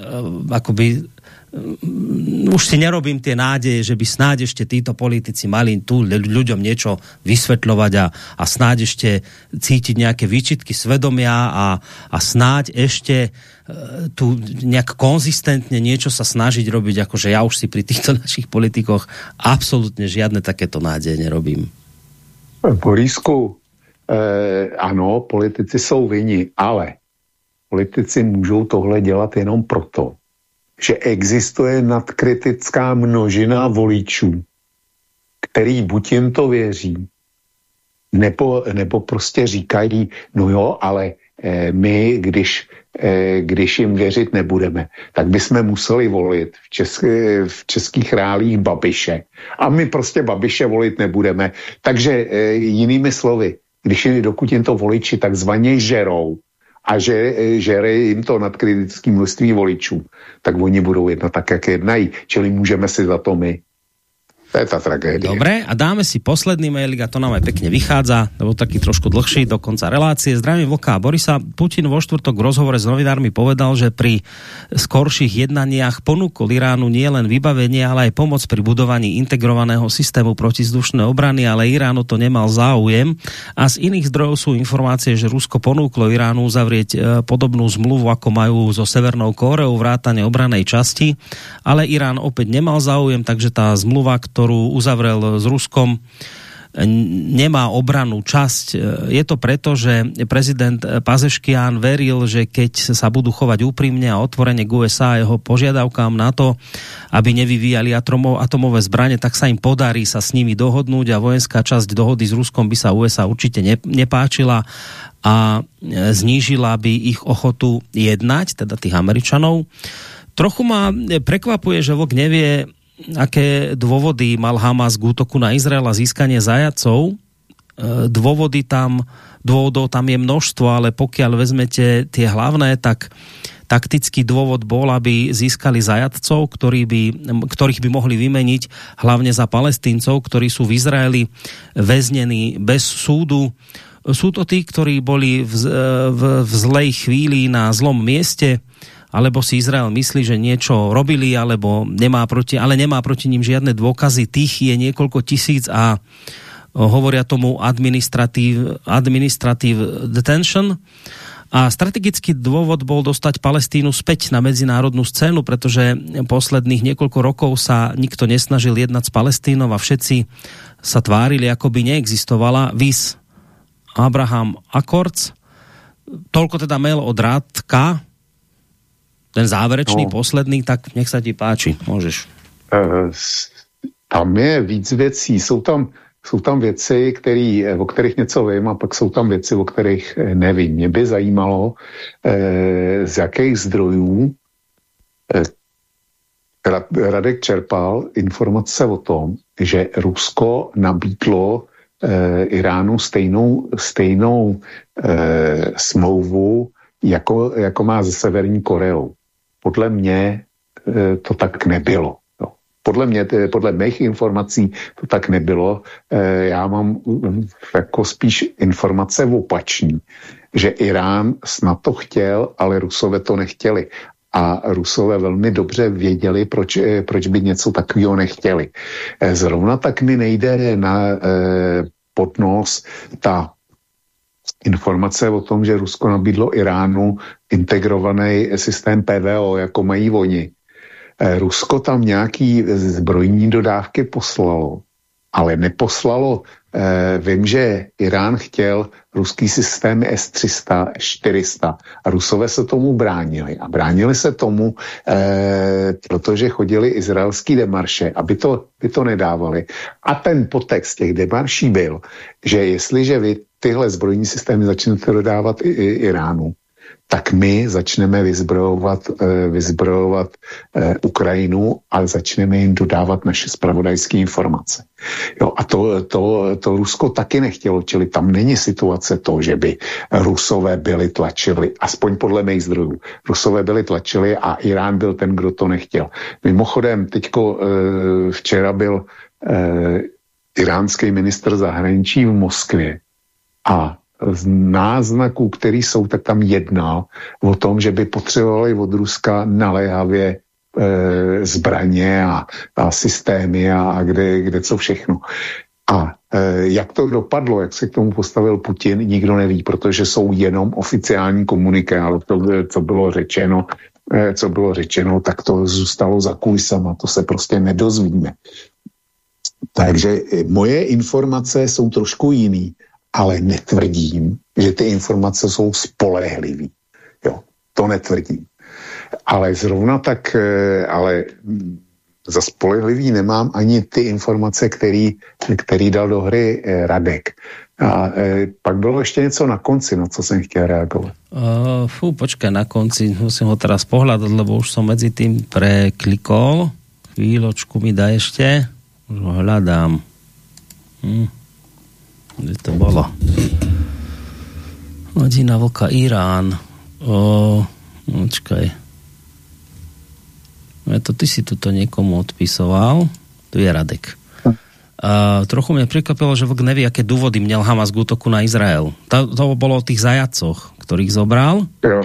už si nerobím tie nádeje, že by snáď ešte títo politici mali tu ľuďom niečo vysvetľovať a snáď ešte cítiť nejaké výčitky svedomia a snáď ešte tu nejak konzistentne niečo sa snažiť robiť, akože ja už si pri týchto našich politikoch absolútne žiadne takéto nádeje nerobím. Borisku, ano, politici jsou vinni, ale politici můžou tohle dělat jenom proto, že existuje nadkritická množina voličů, který buď jim to věří, nebo prostě říkají, no jo, ale my, když jim věřit nebudeme, tak bychom museli volit v českých reálích Babiše. A my prostě Babiše volit nebudeme. Takže jinými slovy, dokud jim to voliči takzvaně žerou, a žere jim to nadkritické množství voličů, tak oni budou jednat tak, jak jednají. Čili můžeme si za to my. To je tá tragédia. Dobre, a dáme si posledný mailik a to nám aj pekne vychádza, lebo taký trošku dlhší do konca relácie. Zdravím Vlka a Borisa. Putin vo štvrtok v rozhovore s novinármi povedal, že pri skorších jednaniach ponúkol Iránu nielen vybavenie, ale aj pomoc pri budovaní integrovaného systému protivzdušnej obrany, ale Irán o to nemal záujem. A z iných zdrojov sú informácie, že Rusko ponúklo Iránu uzavrieť podobnú zmluvu, ako majú so Severnou Kóreou, vrátane obranej časti, ale Irán opäť nemal záujem, takže tá zmluva, ktorú uzavrel s Ruskom, nemá obrannú časť. Je to preto, že prezident Pazeškian veril, že keď sa budú chovať úprimne a otvorene k USA a jeho požiadavkám na to, aby nevyvíjali atomové zbrane, tak sa im podarí sa s nimi dohodnúť a vojenská časť dohody s Ruskom by sa USA určite nepáčila a znížila by ich ochotu jednať, teda tých Američanov. Trochu ma prekvapuje, že Vlk nevie, aké dôvody mal Hamas k útoku na Izrael a získanie zajatcov. Dôvodov tam je množstvo, ale pokiaľ vezmete tie hlavné, tak taktický dôvod bol, aby získali zajatcov, ktorých by mohli vymeniť hlavne za Palestíncov, ktorí sú v Izraeli väznení bez súdu. Sú to tí, ktorí boli v zlej chvíli na zlom mieste, alebo si Izrael myslí, že niečo robili, alebo nemá proti ním žiadne dôkazy. Tých je niekoľko tisíc a hovoria tomu administratív detention. A strategický dôvod bol dostať Palestínu späť na medzinárodnú scénu, pretože posledných niekoľko rokov sa nikto nesnažil jednať s Palestínou a všetci sa tvárili, ako by neexistovala vis Abraham Accords. Toľko teda mail od Rádka, ten záverečný, posledný, tak nech sa ti páči, môžeš. Tam je víc věcí, jsou tam věci, o kterých něco vím, a pak jsou tam věci, o kterých nevím. Mě by zajímalo, z jakých zdrojů Radek čerpal informace o tom, že Rusko nabídlo Iránu stejnou smlouvu, jako má se Severní Koreou. Podle mě to tak nebylo. Podle mých informací to tak nebylo. Já mám jako spíš informace opační, že Irán snad to chtěl, ale Rusové to nechtěli. A Rusové velmi dobře věděli, proč by něco takového nechtěli. Zrovna tak mi nejde pod nos ta informace o tom, že Rusko nabídlo Iránu integrovaný systém PVO, jako mají oni. Rusko tam nějaký zbrojní dodávky poslalo ale neposlalo. Vím, že Irán chtěl ruský systémy S-300, S-400 a Rusové se tomu bránili. A bránili se tomu, protože chodili izraelský demarše, aby to nedávali. A ten podtext těch demarší byl, že jestliže vy tyhle zbrojní systémy začnete dodávat Iránu, tak my začneme vyzbrojovat Ukrajinu a začneme jim dodávat naše zpravodajské informace. Jo, a to Rusko taky nechtělo, čili tam není situace to, že by Rusové byli tlačili, aspoň podle mých zdrojů. Rusové byli tlačili a Irán byl ten, kdo to nechtěl. Mimochodem, včera byl iránský ministr zahraničí v Moskvě a z náznaků, který jsou, tak tam jednal o tom, že by potřebovali od Ruska naléhavě zbraně a systémy a kde co všechno. A jak to dopadlo, jak se k tomu postavil Putin, nikdo neví, protože jsou jenom oficiální komuniké, ale to, co bylo řečeno, tak to zůstalo za kulisama, to se prostě nedozvíme. Takže moje informace jsou trošku jiný, ale netvrdím, že ty informace jsou spolehlivý. Jo, to netvrdím. Ale zrovna tak, ale za spolehlivý nemám ani ty informace, který dal do hry Radek. A pak bylo ještě něco na konci, na co jsem chtěl reagovat. Počkaj, na konci, musím ho teraz pohľadať, lebo už som medzi tým preklikol. Chvíľočku mi daj ešte. Už ho hľadám. Kde to bolo? Hodina vlka Irán. Počkaj. Ty si tuto niekomu odpisoval. Tu je Radek. Trochu mňa prekvapilo, že vlk nevie, aké dôvody měl Hamas k útoku na Izrael. To bolo o tých zajacoch, ktorých zobral. Jo.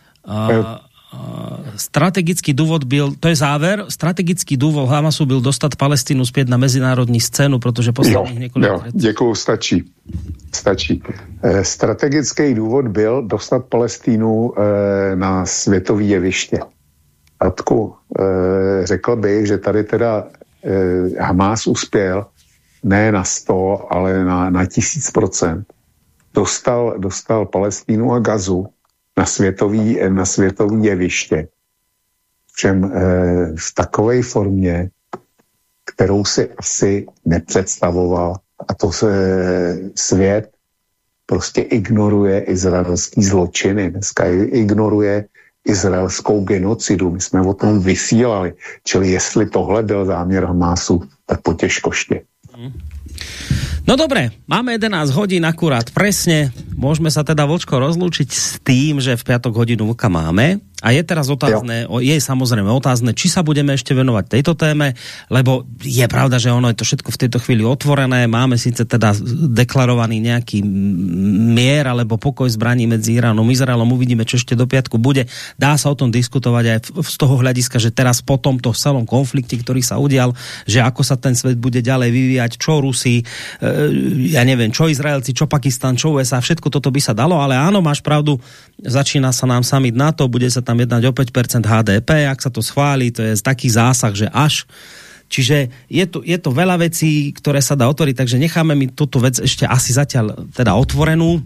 Strategický dôvod byl, to je záver, strategický dôvod Hamasu byl dostat Palestínu zpět na mezinárodní scénu, protože posledních několik let... Děkuju, stačí. Strategický důvod byl dostat Palestínu na světové jeviště. Radku, řekl bych, že tady teda Hamas uspěl ne na 100, ale na 1000%. Dostal Palestínu a Gazu na světový jeviště. Všem v takové formě, kterou si asi nepředstavoval. A to se svět prostě ignoruje izraelský zločiny. Dneska ignoruje izraelskou genocidu. My jsme o tom vysílali. Čili jestli tohle byl záměr Hamasu, tak potěžkoště. No dobre, máme 11 hodín akurát presne. Môžeme sa teda, Vlčko, rozlúčiť s tým, že v piatok hodinu vlka máme. A je teraz otázne, je samozrejme otázne, či sa budeme ešte venovať tejto téme, lebo je pravda, že ono je to všetko v tejto chvíli otvorené. Máme síce teda deklarovaný nejaký mier alebo pokoj zbraní medzi Iránom a Izraelom. Uvidíme, čo ešte do piatku bude. Dá sa o tom diskutovať aj z toho hľadiska, že teraz po tomto celom konflikte, ktorý sa udial, že ako sa ten svet bude ďalej vyvíjať, čo Rusi, ja neviem, čo Izraelci, čo Pakistan, čo USA, všetko toto by sa dalo, ale áno, máš pravdu, začína sa nám summit NATO, bude sa tam jednať o 5% HDP, ak sa to schváli, to je taký zásah, že až. Čiže je to veľa vecí, ktoré sa dá otvoriť, takže necháme mi túto vec ešte asi zatiaľ teda otvorenú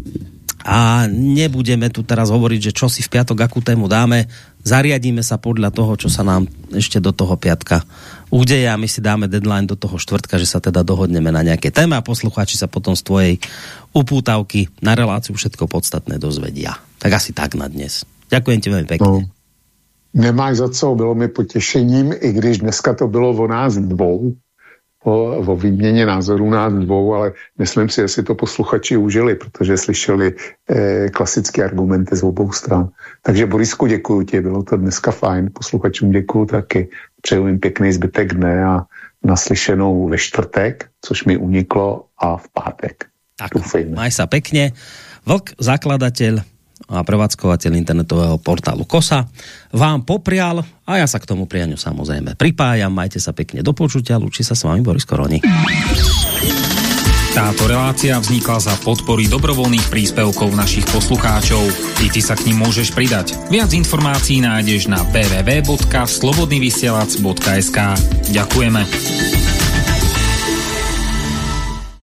a nebudeme tu teraz hovoriť, že čo si v piatok, akú tému dáme. Zariadíme sa podľa toho, čo sa nám ešte do toho piatka udeje a my si dáme deadline do toho štvrtka, že sa teda dohodneme na nejaké téme a poslucháči sa potom z tvojej upútavky na reláciu všetko podstatné dozvedia. Tak asi tak na dnes. Ďakujem ti veľmi pekne. No, nemáš za co, bylo mi potěšením, i když dneska to bylo o nás dvou, o výměně názorů nás dvou, ale myslím si, že si to posluchači užili, protože slyšeli klasické argumenty z obou stran. Takže Borisku, děkuju ti, bylo to dneska fajn, posluchačům děkuju taky, přeju jim pěkný zbytek dne a naslyšenou ve čtvrtek, což mi uniklo, a v pátek. Tak, maj sa pekne. Vlk, zakladateľ a prevádzkovateľ internetového portálu KOSA, vám poprial a ja sa k tomu prianiu samozrejme pripájam. Majte sa pekne, do počutia, lúči sa s vami Boris Koroni. Táto relácia vznikla za podpory dobrovoľných príspevkov našich poslucháčov. I ty sa k nim môžeš pridať. Viac informácií nájdeš na www.slobodnyvysielac.sk. Ďakujeme.